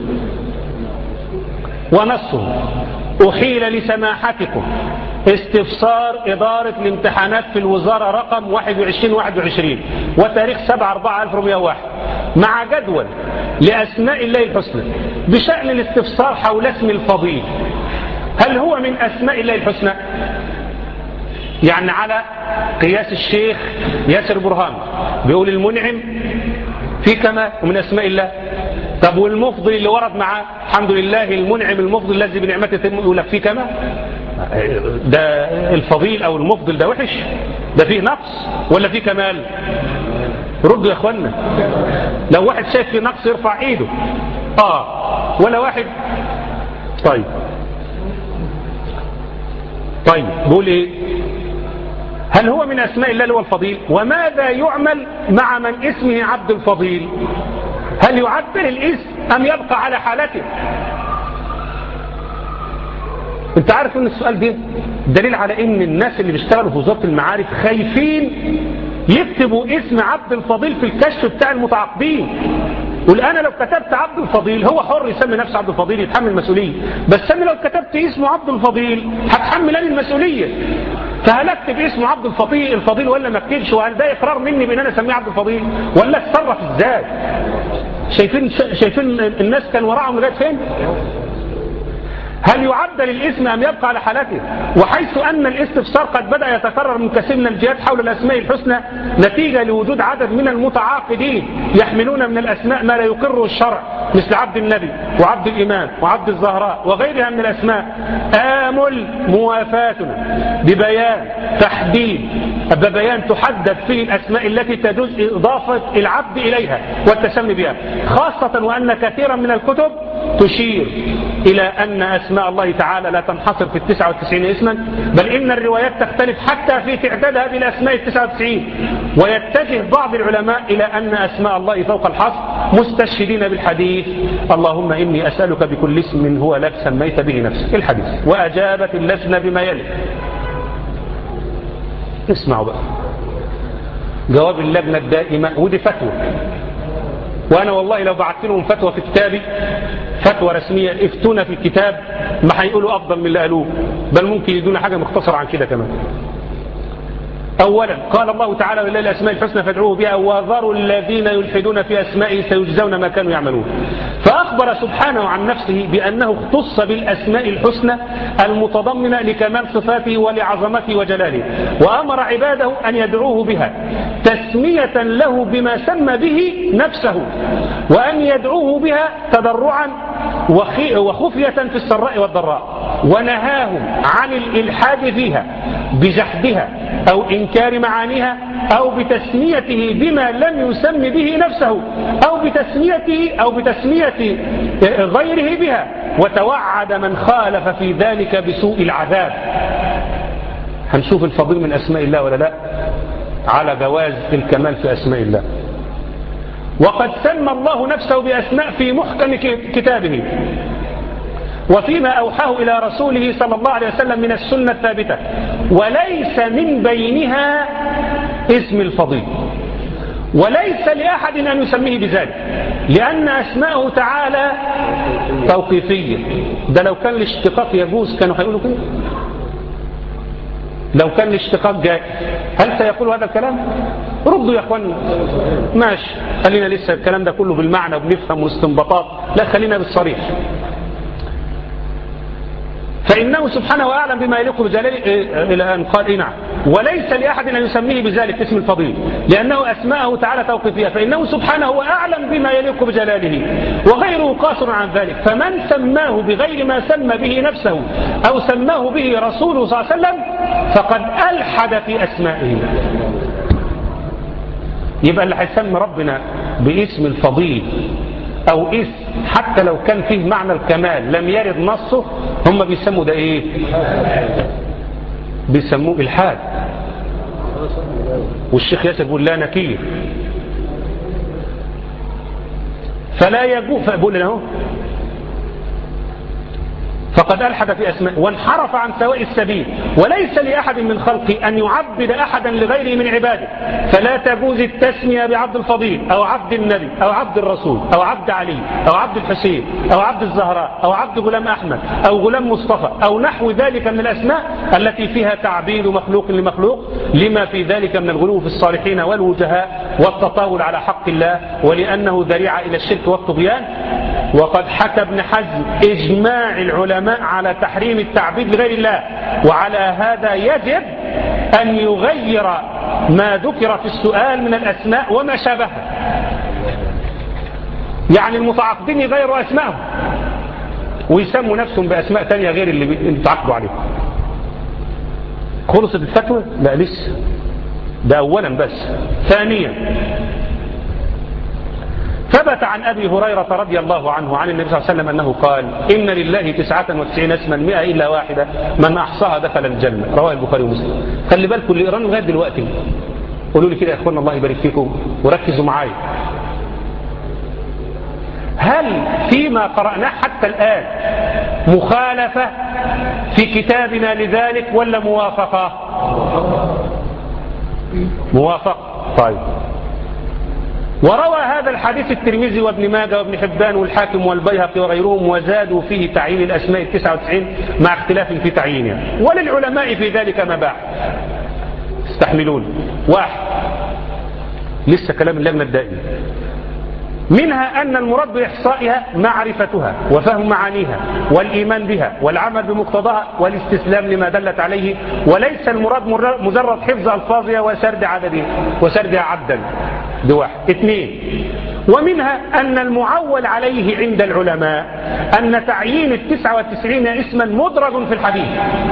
ونصه: أحيل لسماحتكم استفسار إدارة الامتحانات في الوزارة رقم واحد وعشرين واحد وعشرين وتاريخ سبعة أربعة ألف وأربعمائة وواحد مع جدول لأسماء الله الحسنى بشأن الاستفسار حول اسم الفضيل. هل هو من أسماء الله الحسنى؟ يعني على قياس الشيخ ياسر برهان بيقول المنعم في كما ومن أسماء الله. طب والمفضل اللي ورد معاه الحمد لله المنعم المفضل الذي بنعمته تتم يقول لك في كما؟ ده الفضيل او المفضل ده وحش؟ ده فيه نقص ولا فيه كمال؟ ردوا يا اخوانا. لو واحد شايف فيه نقص يرفع ايده. اه ولا واحد. طيب طيب بقول ايه؟ هل هو من اسماء الله اللي هو الفضيل؟ وماذا يعمل مع من اسمه عبد الفضيل؟ هل يعدل الاسم ام يبقى على حالته؟ انت عارف ان السؤال ده دليل على ان الناس اللي بيشتغلوا في وزارة المعارف خايفين يكتبوا اسم عبد الفضيل في الكشف بتاع المتعاقدين. قل انا لو كتبت عبد الفضيل هو حر يسمي نفسه عبد الفضيل يتحمل المسؤولية، بس انا لو كتبت اسمه عبد الفضيل هتحمل انا المسؤولية. فهل اكتب اسمه عبد الفضيل الفضيل ولا ما اكتبش؟ وهل ده اقرار مني بان انا اسميه عبد الفضيل ولا اتصرف ازاي؟ شايفين شايفين الناس كان وراهم لغايه فين؟ هل يعدل الاسم ام يبقى على حالته؟ وحيث ان الاستفسار قد بدأ يتكرر من كثير من الجهات حول الاسماء الحسنى نتيجة لوجود عدد من المتعاقدين يحملون من الاسماء ما لا يقره الشرع مثل عبد النبي وعبد الامام وعبد الزهراء وغيرها من الاسماء، آمل موافاتنا ببيان تحديد ببيان تحدد فيه الاسماء التي تجوز اضافة العبد اليها والتسمي بها، خاصة وان كثيرا من الكتب تشير الى ان اسماء الله تعالى لا تنحصر في التسعة والتسعين اسما، بل ان الروايات تختلف حتى في تعداد هذه الاسماء التسعة والتسعين. ويتجه بعض العلماء الى ان اسماء الله فوق الحصر مستشهدين بالحديث اللهم اني اسألك بكل اسم هو لك سميت به نفسك الحديث. واجابت اللجنة بما يلي. اسمعوا بقى جواب اللجنة الدائمة، ودي فتوى، وانا والله لو بعت لهم فتوى في كتابي فتوى رسمية افتونا في الكتاب، ما هيقولوا أفضل من اللي قالوه، بل ممكن يدونا حاجة مختصرة عن كده كمان. أولا قال الله تعالى ولله الأسماء الحسنى فادعوه بها وذروا الذين يلحدون في أسمائه سيجزون ما كانوا يعملون. فأخبر سبحانه عن نفسه بأنه اختص بالأسماء الحسنى المتضمنة لكمال صفاته ولعظمته وجلاله، وأمر عباده أن يدعوه بها تسمية له بما سمى به نفسه، وأن يدعوه بها تضرعا وخفية في السراء والضراء، ونهاهم عن الإلحاد فيها بجحدها أو إنكار معانيها أو بتسميته بما لم يسم به نفسه أو بتسميته أو بتسمية غيره بها، وتوعد من خالف في ذلك بسوء العذاب. هنشوف الفضيل من أسماء الله ولا لا على جواز الكمال في أسماء الله. وقد سمى الله نفسه بأسماء في محكم كتابه وفيما أوحاه إلى رسوله صلى الله عليه وسلم من السنة الثابتة، وليس من بينها اسم الفضيل، وليس لأحد أن يسميه بذلك، لأن أسماءه تعالى توقيفية. ده لو كان الاشتقاق يجوز كانوا هيقولوا كده، لو كان الاشتقاق جائز هل سيقولوا هذا الكلام؟ ردوا يا اخواني. ماشي، خلينا لسه الكلام ده كله بالمعنى وبنفهم واستنباطات، لا خلينا بالصريح. فإنه سبحانه وأعلم بما يليق بجلاله إلى أن قال إيه نعم، وليس لأحد أن يسميه بذلك اسم الفضيل، لأنه أسماءه تعالى توقيفية، فإنه سبحانه وأعلم بما يليق بجلاله وغيره قاصر عن ذلك. فمن سماه بغير ما سمى به نفسه أو سماه به رسوله صلى الله عليه وسلم فقد ألحد في أسمائه. يبقى اللي هيسمي ربنا باسم الفضيل أو اسم حتى لو كان فيه معنى الكمال لم يرد نصه، هم بيسموا ده ايه؟ بيسموه الحاد. والشيخ ياسر بيقول لا نكير، فلا يجوز. فبقول لنا اهو فقد ألحد في أسماء وانحرف عن سواء السبيل، وليس لأحد من خلقه أن يعبد أحدا لغيره من عباده، فلا تجوز التسمية بعبد الفضيل أو عبد النبي أو عبد الرسول أو عبد علي أو عبد الحسين أو عبد الزهراء أو عبد غلام أحمد أو غلام مصطفى أو نحو ذلك من الأسماء التي فيها تعبيد مخلوق لمخلوق، لما في ذلك من الغلو في الصالحين والوجهاء والتطاول على حق الله، ولأنه ذريعة إلى الشرك والطغيان. وقد حكى ابن حزم إجماع العلماء على تحريم التعبيد لغير الله، وعلى هذا يجب أن يغير ما ذكر في السؤال من الأسماء وما شابهها. يعني المتعاقدين يغيروا أسمائهم ويسموا نفسهم بأسماء تانية غير اللي تعاقدوا عليه. خلصت الفتوى؟ لا لسه، ده أولا بس. ثانيا ثبت عن أبي هريرة رضي الله عنه عن النبي صلى الله عليه وسلم أنه قال إن لله تسعة وتسعين اسما مئة إلا واحدة من أحصاها دخل الجنة، رواه البخاري ومسلم. خلي بالكم اللي يقرأوا لغاية دلوقتي قولوا لي كده يا إخوانا الله يبارك فيكم وركزوا معايا، هل فيما قرأناه حتى الآن مخالفة في كتابنا لذلك ولا موافقة؟ موافقة. طيب، وروى هذا الحديث الترمذي وابن ماجه وابن حبان والحاكم والبيهقي وغيرهم، وزادوا فيه تعيين الأسماء التسعة وتسعين مع اختلاف في تعيينها، وللعلماء في ذلك مباحث استحملون. واحد، لسه كلام اللجنة الدائمة، منها أن المراد بإحصائها معرفتها وفهم معانيها والإيمان بها والعمل بمقتضاها والاستسلام لما دلت عليه، وليس المراد مجرد حفظ ألفاظها وسرد عددها وسردها عبدا. دي واحد. اثنين، ومنها أن المعول عليه عند العلماء أن تعيين التسعة وتسعين اسما مدرج في الحديث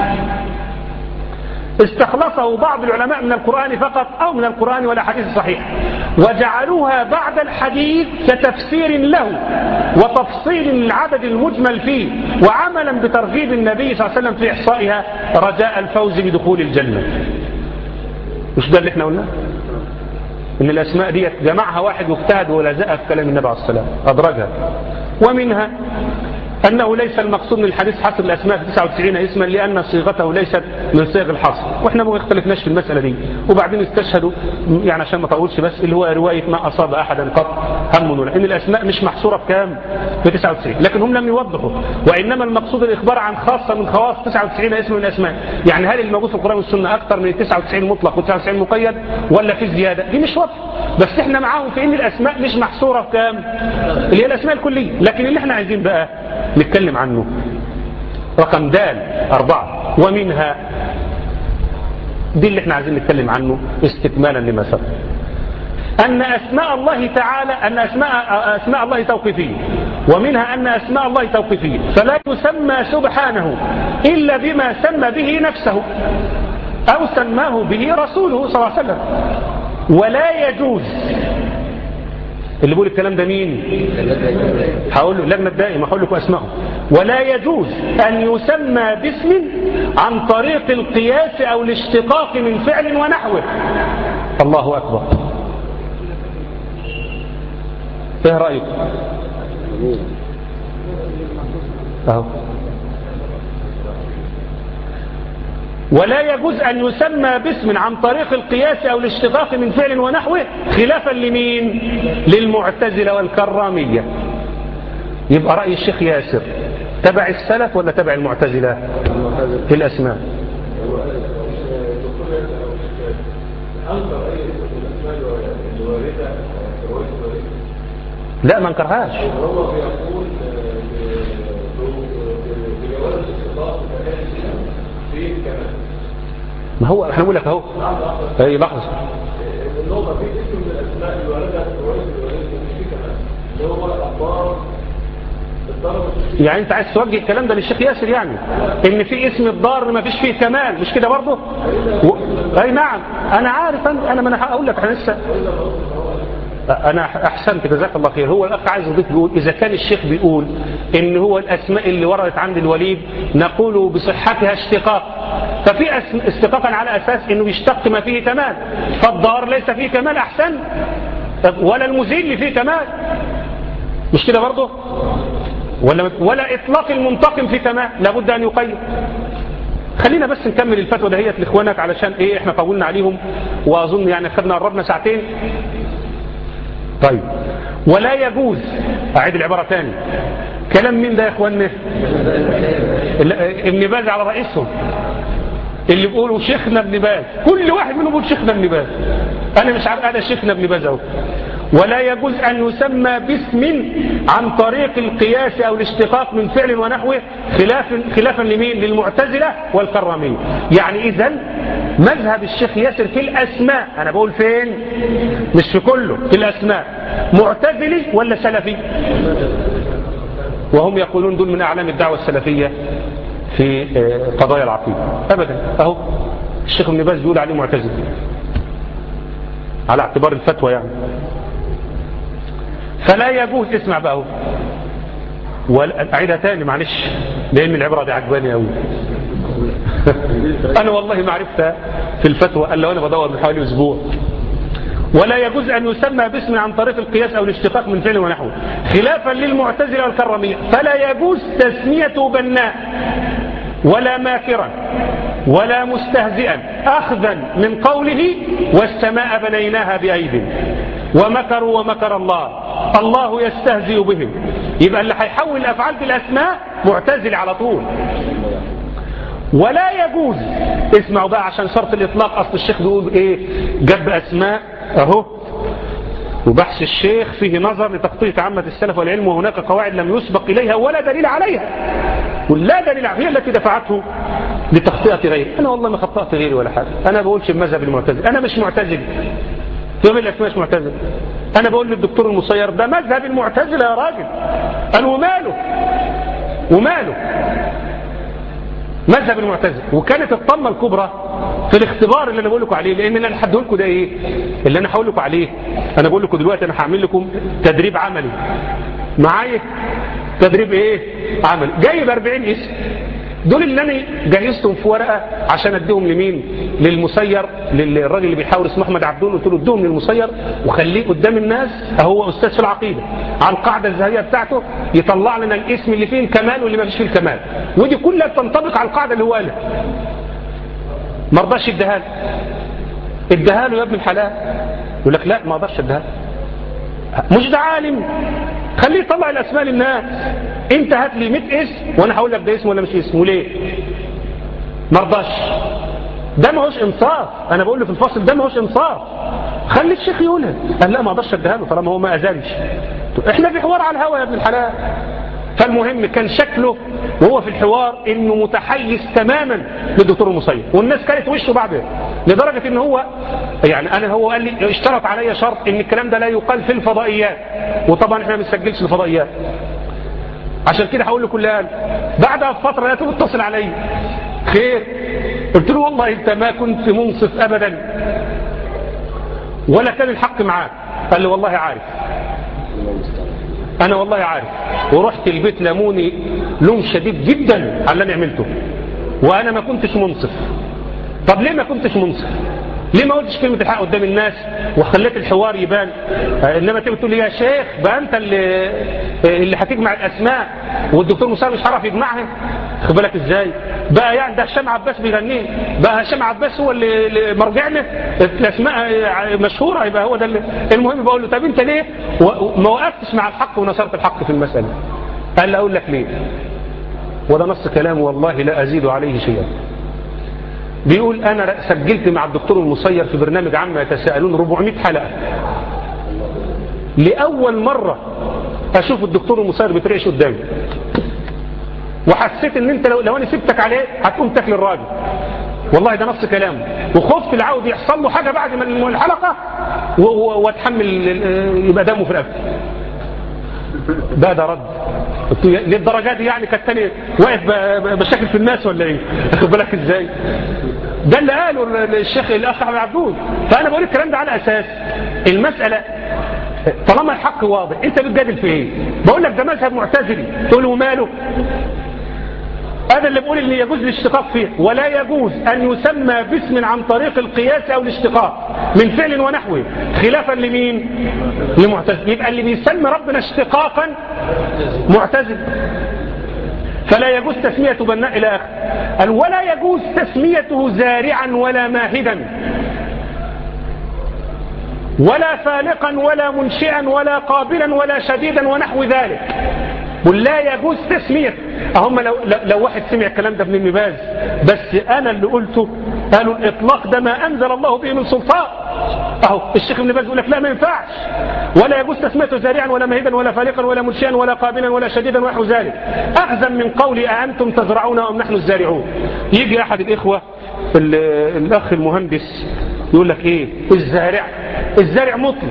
استخلصه بعض العلماء من القرآن فقط أو من القرآن والأحاديث الصحيحة، وجعلوها بعد الحديث كتفسير له وتفصيل للعدد المجمل فيه، وعملا بترغيب النبي صلى الله عليه وسلم في إحصائها رجاء الفوز بدخول الجنة. مش ده اللي احنا قلنا؟ إن الأسماء دي جمعها واحد واجتهد ولزقها في كلام النبي عليه الصلاة والسلام أدرجها. ومنها أنه ليس المقصود من الحديث حصر الأسماء في تسعة وتسعين اسما لأن صيغته ليست من صيغ الحصر، وإحنا ما اختلفناش في المسألة دي. وبعدين استشهدوا يعني عشان ما طولش بس اللي هو رواية ما أصاب أحدا قط هم ولا إن الأسماء مش محصورة في كام؟ في تسعة وتسعين، لكن هم لم يوضحوا، وإنما المقصود الإخبار عن خاصة من خواص تسعة وتسعين اسم من الأسماء. يعني هل الموجود في القرآن والسنة أكثر من تسعة وتسعين مطلق وتسعة وتسعين مقيد ولا في زيادة؟ دي مش واضحة، بس إحنا معاهم في إن الأسماء مش محصورة في كام؟ اللي هي الأسماء الكلية. لكن اللي إحنا عايزين بقى نتكلم عنه رقم دال أربعة، ومنها دي اللي احنا عايزين نتكلم عنه استكمالا لما سبق، أن أسماء الله تعالى أن أسماء أسماء الله توقيفية، ومنها أن أسماء الله توقيفية فلا يسمى سبحانه إلا بما سمى به نفسه أو سماه به رسوله صلى الله عليه وسلم. ولا يجوز، اللي بيقول الكلام ده مين؟ هقول له اللجنة الدائمة، هقول لكم أسمائهم. ولا يجوز أن يسمى باسم عن طريق القياس أو الاشتقاق من فعل ونحوه. الله أكبر. ايه رأيك؟ اهو. ولا يجوز أن يسمى باسم عن طريق القياس أو الاشتقاق من فعل ونحوه خلافا لمين؟ للمعتزلة والكرامية. يبقى رأي الشيخ ياسر تبع السلف ولا تبع المعتزلة في الأسماء؟ لا ما انكرهاش. ما هو احنا بنقول لك اهو اي لحظه النقطه في اسم من الاسماء اللي وردها في الروايه مش في كمان اللي هو الاخبار الضرب. يعني انت عايز توجه الكلام ده للشيخ ياسر يعني ان في اسم الضار ما فيش فيه كمال، مش كده برضه؟ و... اي نعم انا عارف انا انا ما انا هقول لك احنا لسه أنا أحسنت جزاك الله خير. هو الأخ عايز يضيف بيقول إذا كان الشيخ بيقول إن هو الأسماء اللي وردت عند الوليد نقول بصحتها اشتقاق، ففي اشتقاقا على أساس إنه يشتق ما فيه كمال، فالضار ليس فيه كمال أحسن، ولا المزيل فيه كمال، مش كده برضه؟ ولا ولا إطلاق المنتقم في كمال، لابد أن يقيد. خلينا بس نكمل الفتوى دهيت لإخوانك علشان إيه إحنا طولنا عليهم وأظن يعني خدنا قربنا ساعتين. طيب ولا يجوز، أعيد العبارة تاني، كلام مين ده يا إخواننا؟ ابن باز على رئيسهم اللي بيقولوا شيخنا ابن باز، كل واحد منهم بيقول شيخنا ابن باز، أنا مش عارف أنا شيخنا ابن باز أهو. ولا يجوز أن يسمى باسم عن طريق القياس أو الاشتقاق من فعل ونحوه خلافا خلافا لمين؟ للمعتزلة والكرامية. يعني إذن مذهب الشيخ ياسر في الأسماء، أنا بقول فين؟ مش في كله، في الأسماء معتزلي ولا سلفي؟ وهم يقولون دول من أعلام الدعوة السلفية في قضايا العقيدة. أبدا أهو الشيخ ابن باز بيقول عليه معتزلي على اعتبار الفتوى يعني. فلا يجوز، اسمع بقى اهو، واعيدها تاني معلش لان العبره دي عجباني قوي. انا والله ما عرفتها في الفتوى الا وانا بدور من حوالي اسبوع. ولا يجوز ان يسمى باسم عن طريق القياس او الاشتقاق من فعل ونحوه خلافا للمعتزله والكراميه. فلا يجوز تسميته بناء ولا ماكرا ولا مستهزئا اخذا من قوله والسماء بنيناها بايد ومكروا ومكر الله الله يستهزئ بهم. يبقى اللي هيحول الافعال في الاسماء معتزل على طول. ولا يجوز، اسمعوا بقى عشان شرط الاطلاق، اصل الشيخ بيقول ايه؟ جاب اسماء اهو، وبحث الشيخ فيه نظر لتخطيط عامة السلف والعلم، وهناك قواعد لم يسبق إليها ولا دليل عليها، ولا دليل عليها، هي التي دفعته لتخطئة غيره. أنا والله ما خطأت غيري ولا حاجة، أنا بقولش بمذهب المعتزل، أنا مش معتزل، يوم الأسماء مش معتزل. أنا بقول للدكتور المصير ده مذهب المعتزلة يا راجل، قال وماله وماله مذهب المعتزلة. وكانت الطمة الكبرى في الاختبار اللي انا بقول لكم عليه، لان انا هديه لكم ده ايه اللي انا هقول لكم عليه. انا بقول لكم دلوقتي انا هعمل لكم تدريب عملي معايا، تدريب ايه عملي، جايب أربعين اسم دول اللي انا جهزتهم في ورقه عشان اديهم لمين؟ للمسير، للراجل اللي بيحاول اسمه احمد عبدون. قلت له اديهم للمسير وخليه قدام الناس، هو استاذ في العقيده، على القاعده الذهبيه بتاعته يطلع لنا الاسم اللي فيه الكمال واللي ما فيش فيه الكمال، ودي كلها بتنطبق على القاعده اللي هو قالها. ما رضاش يديها له. اديها له يا ابن الحلال، يقول لك لا ما اقدرش اديها له. مش ده عالم، خليه يطلع الاسماء للناس. انت هات لي مئة اسم وانا هقول لك ده اسم ولا مش اسم. وليه؟ ما رضاش. ده ما هوش انصاف. انا بقول له في الفصل ده ما هوش انصاف، خلي الشيخ يقولها. قال لا ما اقدرش اديها له طالما هو ما اذنش. احنا في حوار على الهوا يا ابن الحلال. فالمهم كان شكله وهو في الحوار انه متحيز تماما للدكتور المصير، والناس كانت وشه بعده، لدرجه ان هو يعني انا هو قال لي اشترط علي شرط ان الكلام ده لا يقال في الفضائيات، وطبعا احنا ما بنسجلش الفضائيات، عشان كده هقول له كل قال. بعدها بفتره لقيته بيتصل علي، خير؟ قلت له والله انت ما كنت منصف ابدا ولا كان الحق معاك. قال لي والله عارف، انا والله عارف، ورحت البيت لموني لوم شديد جدا على اللي انا عملته، وانا ما كنتش منصف. طب ليه ما كنتش منصف؟ ليه ما قلتش كلمه الحق قدام الناس وخليت الحوار يبان؟ انما تيجي تقول لي يا شيخ بقى انت اللي اللي هتجمع الاسماء والدكتور موسى مش هيعرف يجمعها. خد بالك ازاي بقى؟ يعني ده هشام عباس بيغنيه بقى، هشام عباس هو اللي مرجعنا، الاسماء مشهوره يبقى هو ده اللي. المهم بقول له طب انت ليه ما وقفتش مع الحق ونصرت الحق في المساله؟ قال لي اقول لك ليه، وده نص كلامه والله لا ازيد عليه شيئا. بيقول انا سجلت مع الدكتور المصير في برنامج عما يتساءلون أربعمائة حلقه، لاول مره اشوف الدكتور المصير بيترعش قدامي، وحسيت ان انت لو, لو انا سبتك عليه هتقوم تاكل الراجل. والله ده نص كلامه، وخفت العود يحصل له حاجه بعد ما الحلقه واتحمل يبقى دمه في رقبتي. ده ده رد للدرجات دي يعني؟ كانت تاني واقف بشكل في الناس ولا ايه؟ خد بالك ازاي؟ ده اللي قاله الشيخ الاخ احمد عبدون. فانا بقول الكلام ده على اساس المساله طالما الحق واضح انت بتجادل في ايه؟ بقول لك ده مذهب معتزلي، تقول له ماله؟ هذا اللي بقول ان يجوز الاشتقاق فيه، ولا يجوز ان يسمى باسم عن طريق القياس او الاشتقاق من فعل ونحوه، خلافا لمين؟ لمعتزل. يبقى اللي بيسمي ربنا اشتقاقا معتزل، فلا يجوز تسمية بناء الى اخر. قال ولا يجوز تسميته زارعا ولا ماهدا ولا فالقا ولا منشئا ولا قابلا ولا شديدا ونحو ذلك. ولا يجوز تسمية. هم لو, لو واحد سمع الكلام ده ابن ابن باز بس انا اللي قلته، قالوا الاطلاق ده ما انزل الله به من سلطان. اهو الشيخ ابن باز يقول لك لا ما ينفعش، ولا يجوز تسميته زارعا ولا مهيدا ولا فالقا ولا منشئا ولا قابلا ولا شديدا ونحو ذلك، اخذا من قول أأنتم تزرعون ام نحن الزارعون. يجي احد الاخوه الاخ المهندس يقول لك ايه الزارع؟ الزارع مطلق.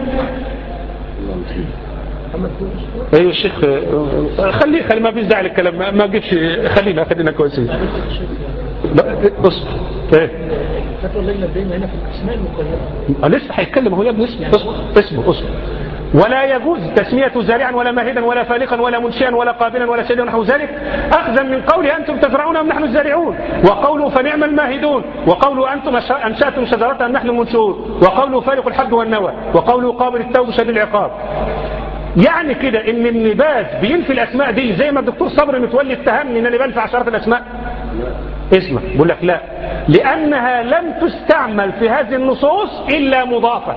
ايوه الشيخ خليه خلي ما فيش داعي للكلام، ما تجيبش، خلينا خلينا كويسين. لا اصبر ايه فتوى اللجنه الدائمه هنا في الاسماء المقيده لسه هيتكلم هو يا ابني. اصبر اصبر اصبر. ولا يجوز تسميته زارعا ولا ماهدا ولا فالقا ولا منشئا ولا قابلا ولا شديدا ونحو ذلك، اخذا من قوله انتم تزرعون ام نحن الزارعون، وقوله فنعم الماهدون، وقوله انتم انشاتم شجرتها ام نحن المنشئون، وقوله فالق الحب والنوى، وقوله قابل التوب شديد العقاب. يعني كده ان ابن باز بينفي الاسماء دي زي ما الدكتور صبري متولي اتهمني ان انا بنفي عشرات الاسماء. اسمع بقول لك لا، لانها لم تستعمل في هذه النصوص الا مضافه،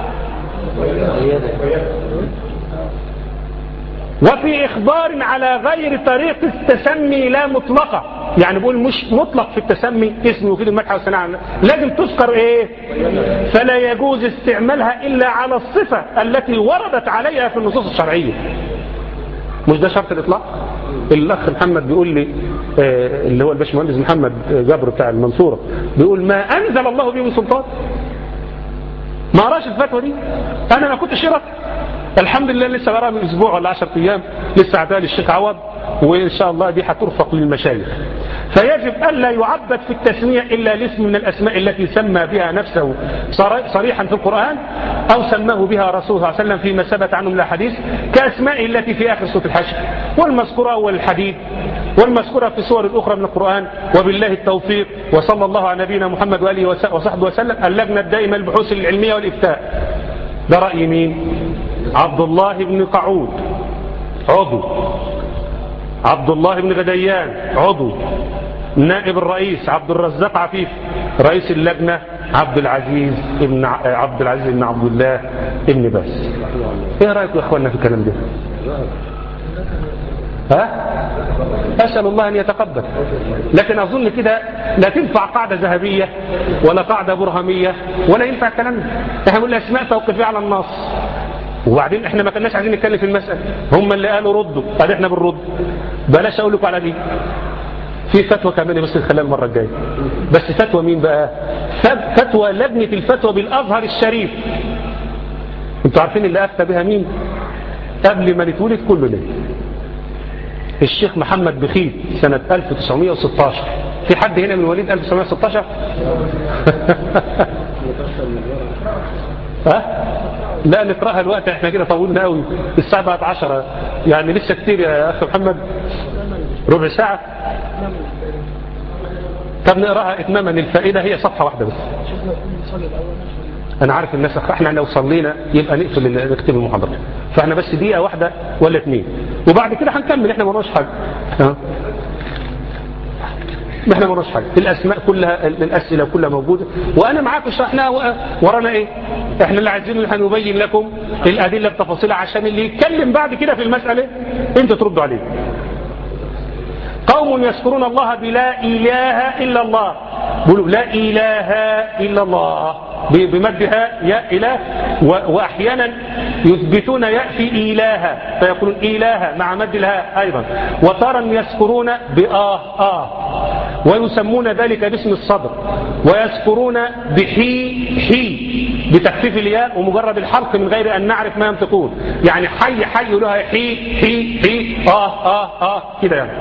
وفي إخبار على غير طريق التسمي لا مطلقة. يعني بقول مش مطلق في التسمي اسمه وكده المدح والثناء، لازم تذكر ايه؟ فلا يجوز استعمالها إلا على الصفة التي وردت عليها في النصوص الشرعية. مش ده شرط الإطلاق؟ الأخ محمد بيقول لي آه اللي هو الباشمهندس محمد جبر بتاع المنصورة بيقول ما أنزل الله به من سلطان. ما قراش الفتوى دي، أنا ما كنت شرط. الحمد لله لسه قراها من أسبوع ولا عشرة أيام، لسه عدها للشيخ عوض، وإن شاء الله دي هترفق للمشايخ. فيجب ألا يعبد في التسمية إلا الاسم من الأسماء التي سمى بها نفسه صريحا في القرآن أو سماه بها رسول صلى الله عليه وسلم فيما ثبت عنه من الحديث، كأسماء التي في آخر سورة الحشر والمذكورة والحديد والمذكورة في سور أخرى من القرآن. وبالله التوفيق، وصلى الله على نبينا محمد وآله وصحبه وسلم. اللجنة الدائمة للبحوث العلمية والإفتاء، ده رأي مين؟ عبد الله بن قعود عضو، عبد الله بن غديان عضو، نائب الرئيس عبد الرزاق عفيف، رئيس اللجنة عبد العزيز ابن عبد العزيز بن عبد الله ابن باز. ايه رايكم يا اخواننا في الكلام ده؟ ها؟ اسال الله ان يتقبل. لكن اظن كده لا تنفع قاعده ذهبيه ولا قاعده برهميه ولا ينفع الكلام ده. احنا بنقول اسماء توقيفيه على النص، وبعدين احنا ما كناش عايزين نتكلم في المساله، هم اللي قالوا ردوا، قال احنا بنرد. بلاش اقول لكم على دي، في فتوى كمان بس نخليها المره الجايه. بس فتوى مين بقى؟ فتوى لجنه الفتوى بالازهر الشريف. انتوا عارفين اللي افتى بها مين قبل ما نتولد كلنا؟ الشيخ محمد بخيت سنه ألف وتسعمائة وستة عشر. في حد هنا من مواليد ألف وتسعمائة وستة عشر؟ ها؟ لا نقراها الوقت، احنا كده طولنا قوي، الساعه بقت عشرة، يعني لسه كتير يا اخي محمد، ربع ساعه. طب نقراها اتماما للفائده، هي صفحه واحده بس. انا عارف الناس احنا لو صلينا يبقى نقفل نكتب المحاضره، فاحنا بس دقيقه واحده ولا اثنين وبعد كده هنكمل. احنا ما قلناش حاجه، احنا ما قلناش حاجه، الاسماء كلها الاسئله كلها موجوده وانا معاكم شرحناها. ورانا ايه؟ احنا اللي عايزينه هنبين لكم الادله بتفاصيلها عشان اللي يتكلم بعد كده في المساله انتوا تردوا عليه. قوم يذكرون الله بلا اله الا الله، بيقولوا لا اله الا الله بمدها يا اله، واحيانا يثبتون ياء في اله فيقولون اله مع مد الهاء ايضا. وتارا يذكرون باه اه، ويسمون ذلك باسم الصدر، ويذكرون بحي حي بتخفيف الياء ومجرد الحلق من غير ان نعرف ما ينطقون، يعني حي حي يقولوها حي حي حي اه اه اه كده يعني.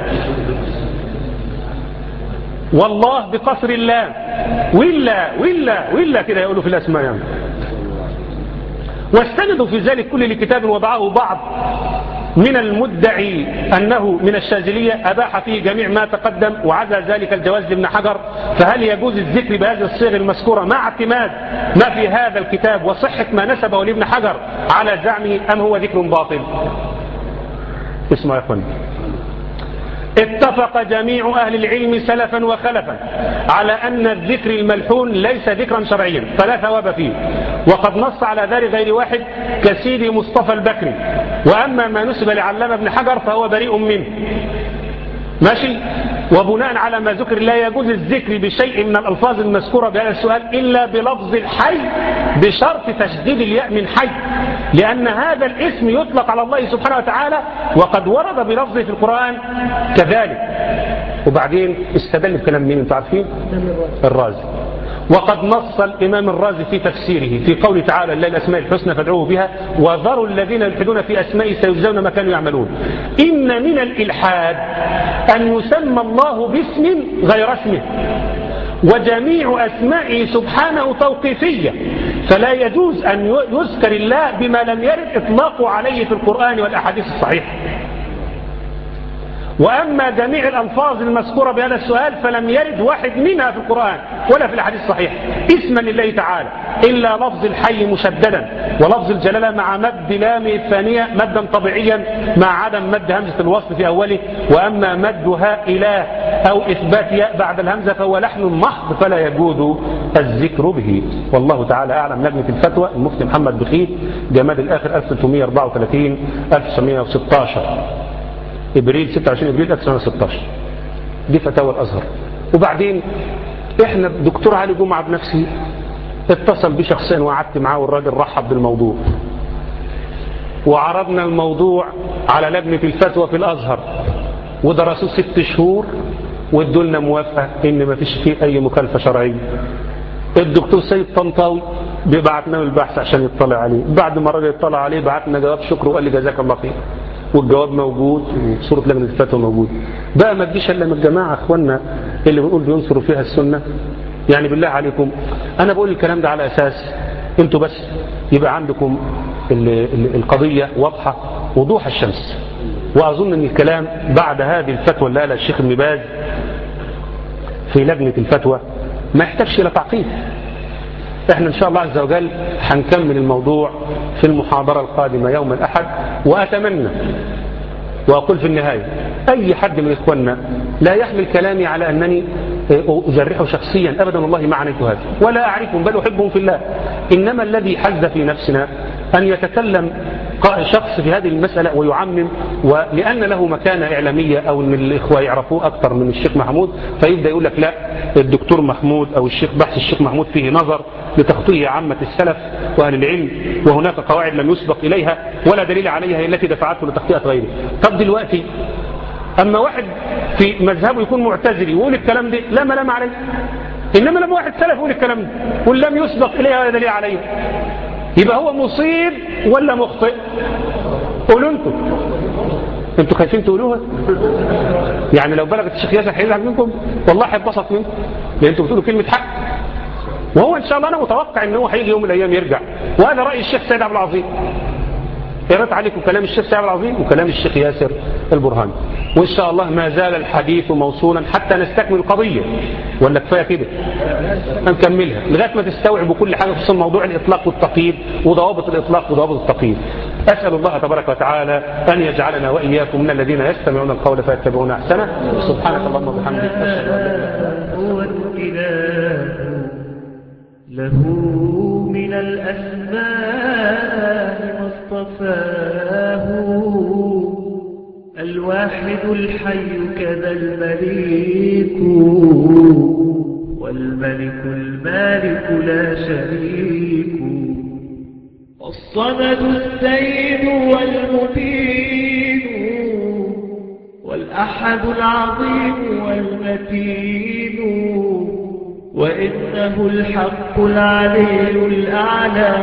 والله بقصر اللام، ولا ولا ولا كده يقولوا في الاسماء يعني. واستندوا في ذلك كل لكتاب وضعه بعض من المدعي أنه من الشاذلية أباح فيه جميع ما تقدم وعزى ذلك الجواز لابن حجر. فهل يجوز الذكر بهذه الصيغ المذكورة مع اعتماد ما في هذا الكتاب وصحة ما نسبه لابن حجر على زعمه، أم هو ذكر باطل؟ اسمعوا يا اخواني، اتفق جميع أهل العلم سلفا وخلفا على أن الذكر الملحون ليس ذكرا شرعيا فلا ثواب فيه، وقد نص على ذلك غير واحد كسيدي مصطفى البكري. وأما ما نسب لعلامة ابن حجر فهو بريء منه. ماشي. وبناء على ما ذكر لا يجوز الذكر بشيء من الألفاظ المذكورة بهذا السؤال إلا بلفظ الحي بشرط تشديد الياء من حي، لأن هذا الاسم يطلق على الله سبحانه وتعالى وقد ورد بلفظه في القرآن كذلك. وبعدين استدل بكلام مين انتوا عارفين؟ الرازي. وقد نص الإمام الرازي في تفسيره في قوله تعالى لله الأسماء الحسنى فادعوه بها وذروا الذين يلحدون في أسمائه سيجزون ما كانوا يعملون. إن من الإلحاد أن يسمى الله باسم غير اسمه، وجميع أسمائه سبحانه توقيفية، فلا يجوز أن يذكر الله بما لم يرد إطلاقه عليه في القرآن والأحاديث الصحيحة. وأما جميع الألفاظ المذكورة بهذا السؤال فلم يرد واحد منها في القرآن ولا في الحديث الصحيح اسما لله تعالى إلا لفظ الحي مشددا ولفظ الجلالة مع مد لام الثانية مدا طبيعيا مع عدم مد همزة الوصل في أوله. وأما مدها إله أو إثبات ياء بعد الهمزة فهو لحن محض فلا يجوز الذكر به. والله تعالى أعلم. لجنة الفتوى المفتي محمد بخيت جماد الآخر ألف وثلاثمائة وأربعة وثلاثين ألف وتسعمائة وستة عشر ابريل ستة وعشرين ابريل ألف وتسعمائة وستة عشر. دي فتاوى الازهر. وبعدين احنا دكتور علي جمعه بنفسه اتصل بي شخصيا وقعدت معاه والراجل رحب بالموضوع وعرضنا الموضوع على لجنه الفتوى في الازهر ودرسوه ست شهور وادوا لنا موافقه ان ما فيش فيه اي مخالفه شرعيه. الدكتور سيد طنطاوي بعتنا له البحث عشان يطلع عليه. بعد ما الراجل يطلع عليه بعتنا جواب شكر وقال لي جزاك الله خير، والجواب موجود وصورة لجنة الفتوى موجود. بقى ما تجيش الا من الجماعة اخواننا اللي بنقول بينصروا فيها السنة. يعني بالله عليكم انا بقول الكلام ده على اساس انتوا بس يبقى عندكم ال ال القضية واضحة وضوح الشمس. وأظن أن الكلام بعد هذه الفتوى اللي قالها الشيخ ابن باز في لجنة الفتوى ما يحتاجش إلى تعقيد. احنا ان شاء الله عز وجل هنكمل الموضوع في المحاضرة القادمة يوم الأحد. وأتمنى وأقول في النهاية أي حد من إخواننا لا يحمل كلامي على أنني أجرحه شخصيا أبدا، والله ما عنيت هذا ولا أعرفهم بل أحبهم في الله. إنما الذي حز في نفسنا أن يتكلم شخص في هذه المسألة ويعمم، ولأن له مكانة إعلامية أو أن الإخوة يعرفوه أكثر من الشيخ محمود، فيبدأ يقول لك لا الدكتور محمود أو الشيخ بحث الشيخ محمود فيه نظر لتخطئه عامة السلف وأهل العلم، وهناك قواعد لم يسبق إليها ولا دليل عليها هي التي دفعته لتخطئة غيره. طب دلوقتي أما واحد في مذهبه يكون معتزلي ويقول الكلام ده لا ملام عليه، إنما لما واحد سلف يقول الكلام ده ولم يسبق إليها ولا دليل عليه، يبقى هو مصيب ولا مخطئ؟ قولوا انتوا انتوا خايفين تقولوها؟ يعني لو بلغت الشيخ ياسر هيزعل منكم؟ والله هيتبسط منكم لان انتوا بتقولوا كلمه حق. وهو ان شاء الله انا متوقع ان هو هيجي يوم من الايام يرجع. وهذا راي الشيخ سيد عبد العظيم. قرأت عليكم كلام الشيخ سيد عبد العظيم وكلام الشيخ ياسر البرهاني، وان شاء الله ما زال الحديث موصولا حتى نستكمل القضيه. ولا كفايه كده؟ هنكملها لغايه ما تستوعبوا كل حاجه، خصوصا موضوع الاطلاق والتقييد وضوابط الاطلاق وضوابط التقييد. اسال الله تبارك وتعالى ان يجعلنا واياكم من الذين يستمعون القول فيتبعون احسنه. سبحانك اللهم وبحمدك اشهد ان لا اله الا انت له من الأسماء ما اصطفاه، الواحد الحي كذا المليك، والملك المالك لا شريك، والصمد السيد والمبين، والأحد العظيم والمتين، وإنه الحق العلي الأعلى،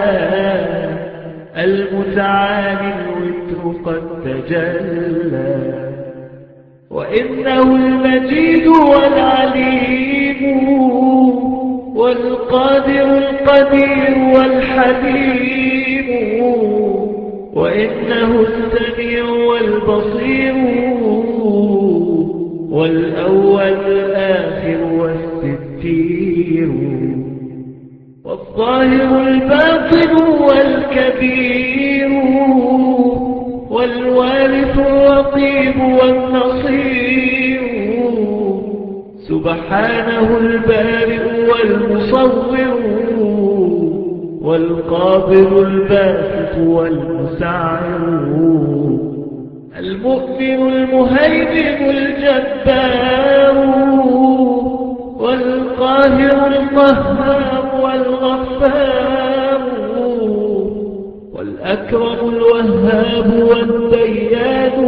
المتعالي الوتر قد تجلى، وإنه المجيد والعليم، والقادر القدير والحليم، وإنه السميع والبصير، والأول الآخر والستير، والظاهر الباطن والكبير، والوارث الرقيب والنصير، سبحانه البارئ والمصور، والقابض الباسط والمسعر، المؤمن المهيمن الجبار، والقاهر القهار والغفار، والأكرم الوهاب والديان،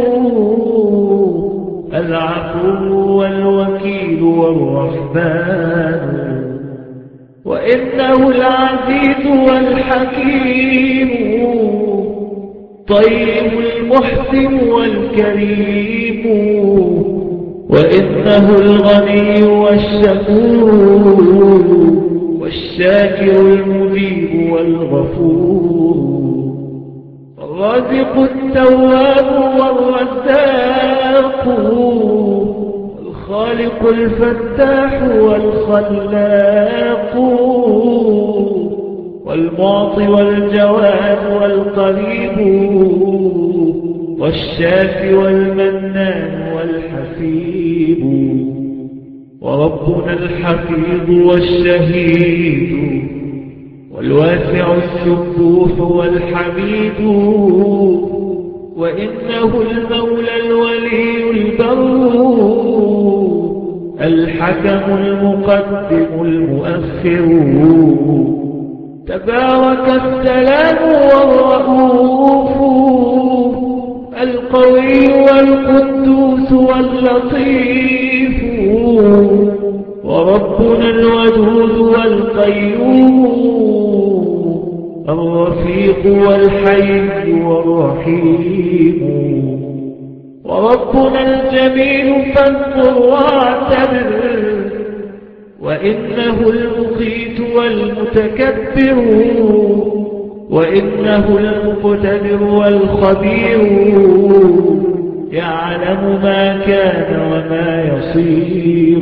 العفو والوكيل والرحمن، وإنه العزيز والحكيم، طيب المحسن والكريم، وإنه الغني والشكور، والشاكر المجيب والغفور، الرازق التواب والرزاق، الخالق الفتاح والخلاق، والمعطي والجواد والقريب، والشافي والمنان والحسيب، وربنا الحفيظ والشهيد، والواسع السبوح والحميد، وإنه المولى الولي البر، الحكم المقدم المؤخر، تبارك السلام والرؤوف، القوي والقدوس واللطيف، وربنا الودود والقيوم، الرفيق والحي والرحيم، وربنا الجميل فانظر واعتبر، وإنه المقيت والمتكبر، وإنه المقتدر والخبير، يعلم ما كان وما يصير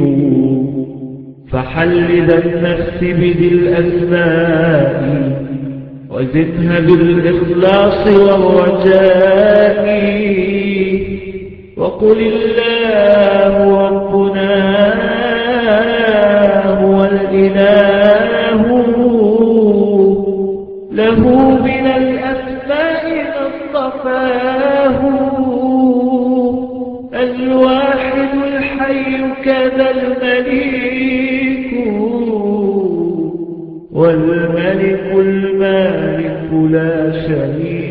فحلد النفس بذي الأسماء وزدها بالإخلاص والرجاء وقل الله ربنا هو الإله له من الأسماء ما اصطفاه الواحد الحي كذا المليك والملك المالك لا شريك